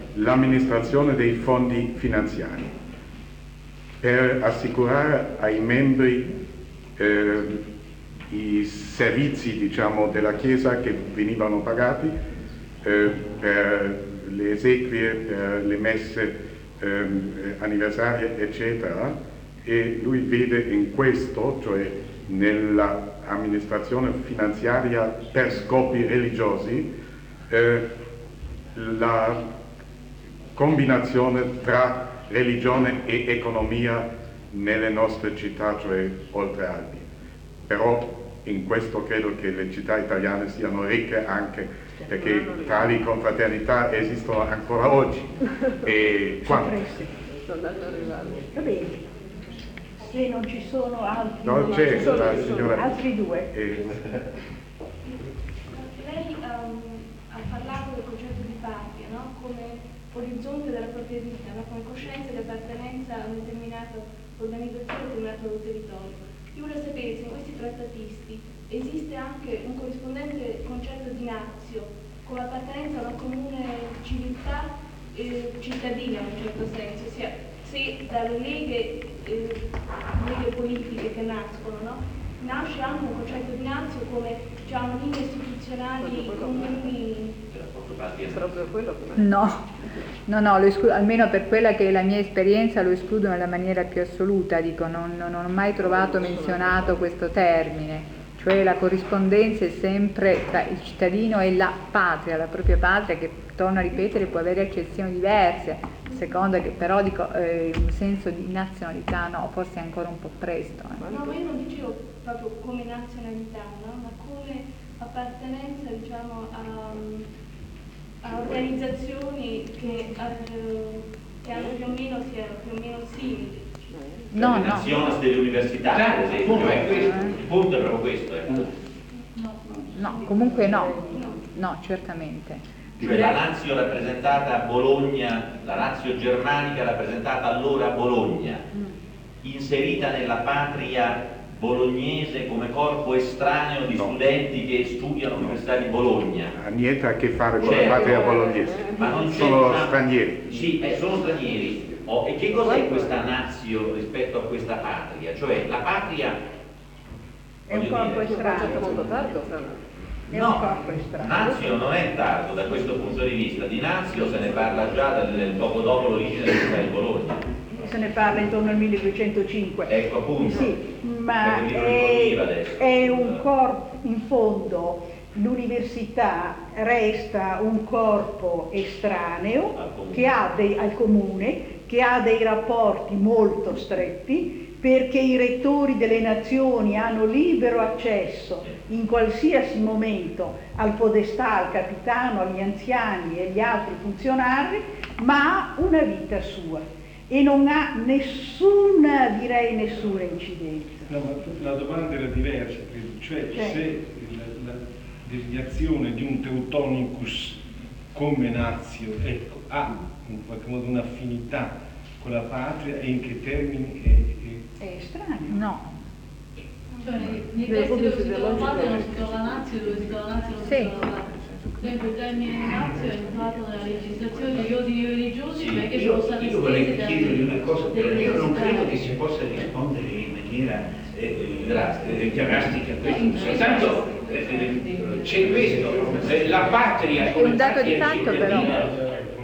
l'amministrazione dei fondi finanziari per assicurare ai membri eh, i servizi, diciamo, della Chiesa che venivano pagati eh, per le esequie, per le messe eh, anniversarie, eccetera, e lui vede in questo, cioè nell'amministrazione finanziaria per scopi religiosi, eh, la combinazione tra religione e economia nelle nostre città, cioè oltre Alpi. Però in questo credo che le città italiane siano ricche anche perché tali confraternità esistono ancora oggi. E quanto? Va bene. Se non ci sono altri, no, non c'è ci sono la signora, altri due. Eh. Lei um, ha parlato del concetto di patria, no? Come orizzonte della propria vita, no? Come coscienza di appartenenza a una determinata organizzazione, a un determinato territorio. Io vorrei sapere se in questi trattatisti esiste anche un corrispondente concetto di nazio, come appartenenza a una comune civiltà eh, cittadina in un certo senso, ossia se dalle leghe, eh, leghe politiche che nascono, no? Nasce anche un concetto di nazio come diciamo, linee istituzionali comuni. Proprio quello che No, no, no, lo esclu- almeno per quella che è la mia esperienza lo escludo nella maniera più assoluta, dico, non, non ho mai trovato menzionato questo termine, cioè la corrispondenza è sempre tra il cittadino e la patria, la propria patria che, torno a ripetere, può avere accezioni diverse, seconda che però dico eh, un senso di nazionalità no, forse è ancora un po' presto. Eh. No, ma io non dicevo proprio come nazionalità, no? Ma come appartenenza diciamo a... a organizzazioni che, che hanno più o meno, siano più o meno simili. No, le nazioni no. delle università, per esempio, punto è questo. il punto è proprio questo. Eh. No, comunque no, no, certamente. Cioè la Lazio rappresentata a Bologna, la Lazio germanica rappresentata allora a Bologna, inserita nella patria bolognese come corpo estraneo di no. studenti che studiano all'Università di Bologna. Ha niente a che fare con certo. la patria bolognese, ma non sono una... stranieri. Sì, eh, sono stranieri. Oh, e che cos'è questa nazio rispetto a questa patria? Cioè la patria è un corpo estraneo. molto tardo, fra no, nazio non è tardo da questo punto di vista. Di nazio se ne parla già del, poco dopo l'origine dell'Università di Bologna. Se ne parla intorno al milleduecentocinque. Ecco appunto. Sì, ma è, è un corpo, in fondo l'università resta un corpo estraneo al comune. Che ha dei, al comune che ha dei rapporti molto stretti perché i rettori delle nazioni hanno libero accesso in qualsiasi momento al podestà, al capitano, agli anziani e agli altri funzionari, ma ha una vita sua e non ha nessuna, direi nessuna incidenza. No, ma la domanda era diversa, credo, cioè certo. se la, la designazione di un Teutonicus come nazio ecco, ha in qualche modo un'affinità con la patria e in che termini è, è... è estraneo? No. Cioè nei, nei testi dove si trova patria non si trova nazio, dove si trova nazio non si sì. trova patria. Per esempio il termine nazio è entrato nella legislazione degli ordini religiosi sì, perché io, sono stati io vorrei chiedergli una cosa, però io non credo che si possa rispondere in maniera eh, eh, drastica a questo. Soltanto eh, c'è questo, eh, la patria è un dato di fatto però.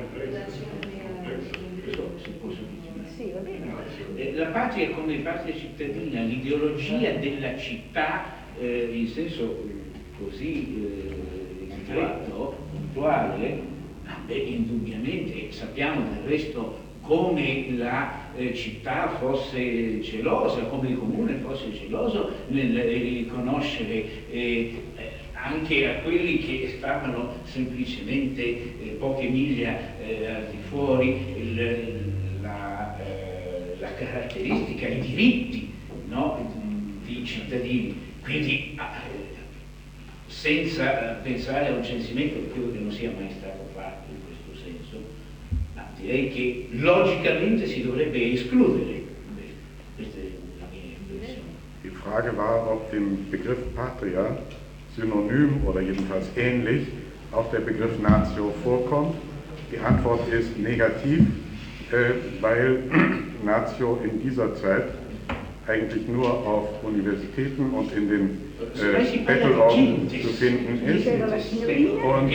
La patria come patria cittadina, l'ideologia della città eh, in senso così eh, stretto, puntuale, beh, indubbiamente sappiamo del resto come la eh, città fosse gelosa, come il comune fosse geloso nel riconoscere eh, anche a quelli che stavano semplicemente eh, poche miglia eh, al di fuori il, la eh, la caratteristica, i diritti, no, di cittadini, quindi senza pensare a un censimento, che credo che non sia mai stato fatto in questo senso, ma direi che logicamente si dovrebbe escludere. Questa è la mia impressione. Die Frage war, ob dem Begriff Patria synonym oder jedenfalls ähnlich auch der Begriff Natio vorkommt. Die Antwort ist negativ, äh, weil Nazio in dieser Zeit eigentlich nur auf Universitäten und in den äh, Bettelorden zu finden ist. Und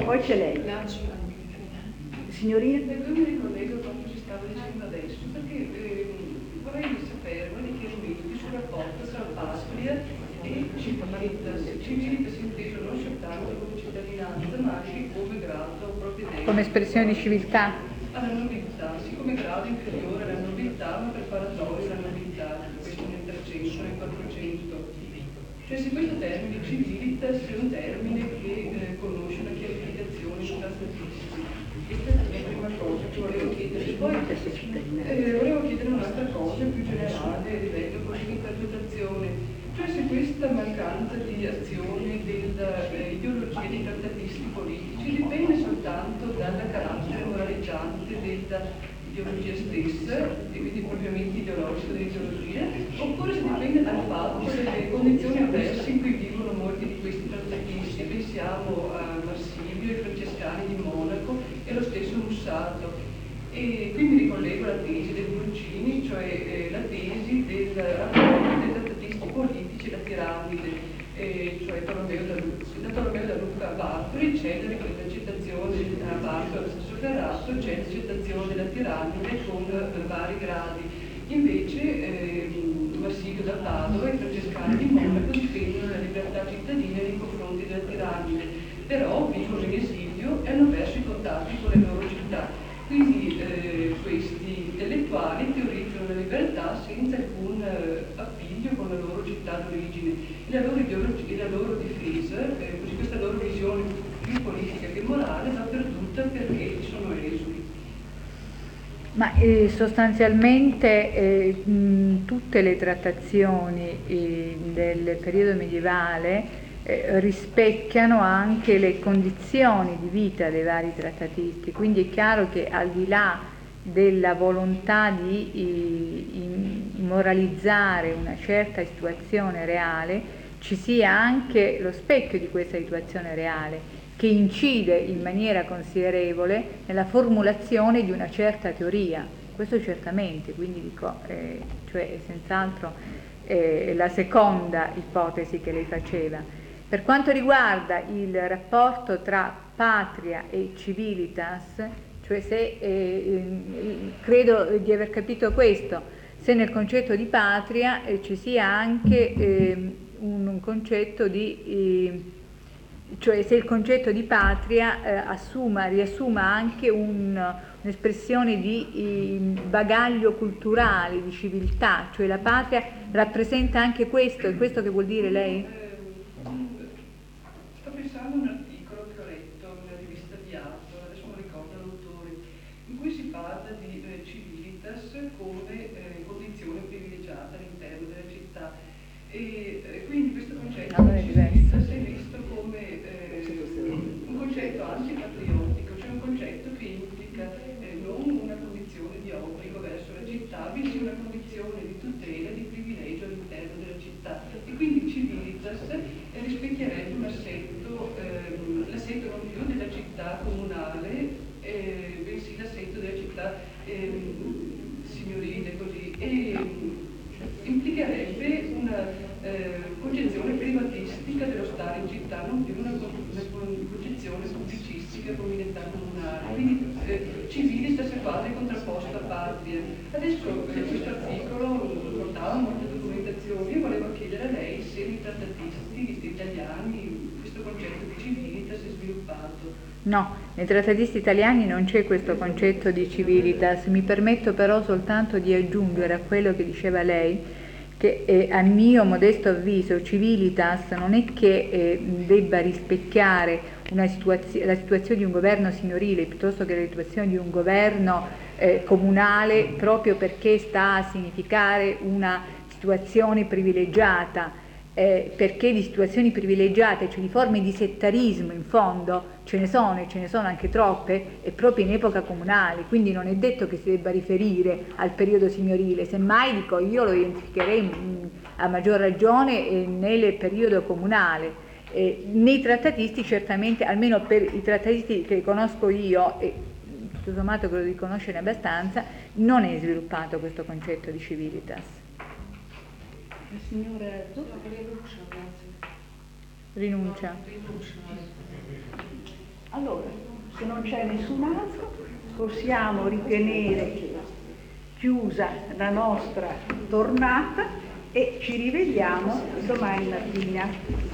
Signorina, io mi ricollego a quanto ci stavo dicendo adesso, perché eh, vorrei sapere, vorrei chiarimenti sul rapporto tra Patria e Civilitas. Civilitas inteso non soltanto come cittadinanza, ma anche come grado proprio come espressione di civiltà. Alla nobiltà, sì, come grado inferiore alla nobiltà, ma preparatorio alla nobiltà, questo nel trecento, nel quattrocento. Cioè se questo termine civilitas è un termine che eh, conosce una chiarificazione sulla statistica. Questa è la mia prima cosa che volevo chiedere. Poi eh, volevo chiedere un'altra cosa più generale a livello di interpretazione. Cioè se questa mancanza di azione dell'ideologia dei trattatisti politici dipende soltanto dal carattere moralizzante dell'ideologia stessa, e quindi propriamente ideologico dell'ideologia, oppure se dipende dal fatto delle condizioni avverse in cui vivono molti di questi trattatisti. Pensiamo a Marsilio, ai francescani di Monaco e lo stesso Mussato. E qui mi ricollego alla tesi del Pulcini, cioè eh, la tesi del rapporto dei trattatisti politici e la tiramide, eh, cioè Tolomeo da Lucca. Da Tolomeo da Lucca a Bartoli c'è l'accettazione a Bartoli allo stesso Carasso, c'è l'accettazione della tiramide con eh, vari gradi. Invece eh, Marsilio da Padova e i francescani di Monaco difendono la libertà cittadina nei confronti della tiramide, però vivono in esilio e hanno perso i contatti con le loro città. Quindi eh, questi intellettuali teorizzano la libertà senza alcun eh, appiglio con la loro città d'origine e la loro, ideologia, la loro difesa, eh, così questa loro visione più politica che morale va perduta perché sono esuli. Ma eh, sostanzialmente eh, mh, tutte le trattazioni eh, del periodo medievale Eh, rispecchiano anche le condizioni di vita dei vari trattatisti, quindi è chiaro che al di là della volontà di i, moralizzare una certa situazione reale ci sia anche lo specchio di questa situazione reale che incide in maniera considerevole nella formulazione di una certa teoria, questo certamente, quindi dico, eh, cioè senz'altro eh, la seconda ipotesi che lei faceva. Per quanto riguarda il rapporto tra patria e civilitas, cioè se, eh, credo di aver capito questo, se nel concetto di patria eh, ci sia anche eh, un, un concetto di, eh, cioè se il concetto di patria eh, assuma, riassuma anche un, un'espressione di eh, bagaglio culturale, di civiltà, cioè la patria rappresenta anche questo, è questo che vuol dire lei? Pensavo a un articolo che ho letto nella rivista di Arthur, adesso non ricordo l'autore, in cui si parla di eh, civilitas come eh, condizione privilegiata all'interno della città e eh, quindi questo concetto di civilitas è visto come eh, un concetto antipatriottico, cioè un concetto che implica eh, non una condizione di obbligo verso la città, bensì una condizione di tutela, di privilegio all'interno della città e quindi civilitas eh, rispecchierebbe un assetto Ehm, l'assetto non più della città comunale, eh, bensì l'assetto della città ehm, signorile così, e implicherebbe una eh, concezione privatistica dello stare in città, non più una, una concezione pubblicistica come in età comunale. Quindi eh, civilitas è quasi contrapposto a patria. Adesso eh, questo articolo portava molte documentazioni, io volevo chiedere a lei se i trattatisti italiani questo concetto di civilitas è sviluppato. No, nei trattatisti italiani non c'è questo concetto di civilitas, mi permetto però soltanto di aggiungere a quello che diceva lei che eh, a mio modesto avviso civilitas non è che eh, debba rispecchiare una situazio- la situazione di un governo signorile piuttosto che la situazione di un governo eh, comunale, proprio perché sta a significare una situazione privilegiata. Eh, perché di situazioni privilegiate, cioè di forme di settarismo in fondo ce ne sono e ce ne sono anche troppe e proprio in epoca comunale, quindi non è detto che si debba riferire al periodo signorile, semmai dico io lo identificherei mh, a maggior ragione eh, nel periodo comunale. Eh, nei trattatisti certamente, almeno per i trattatisti che conosco io, eh, tutto sommato credo di conoscere abbastanza, non è sviluppato questo concetto di civilitas. Il signore Rinuncia. Allora, se non c'è nessun altro, possiamo ritenere chiusa la nostra tornata e ci rivediamo domani mattina.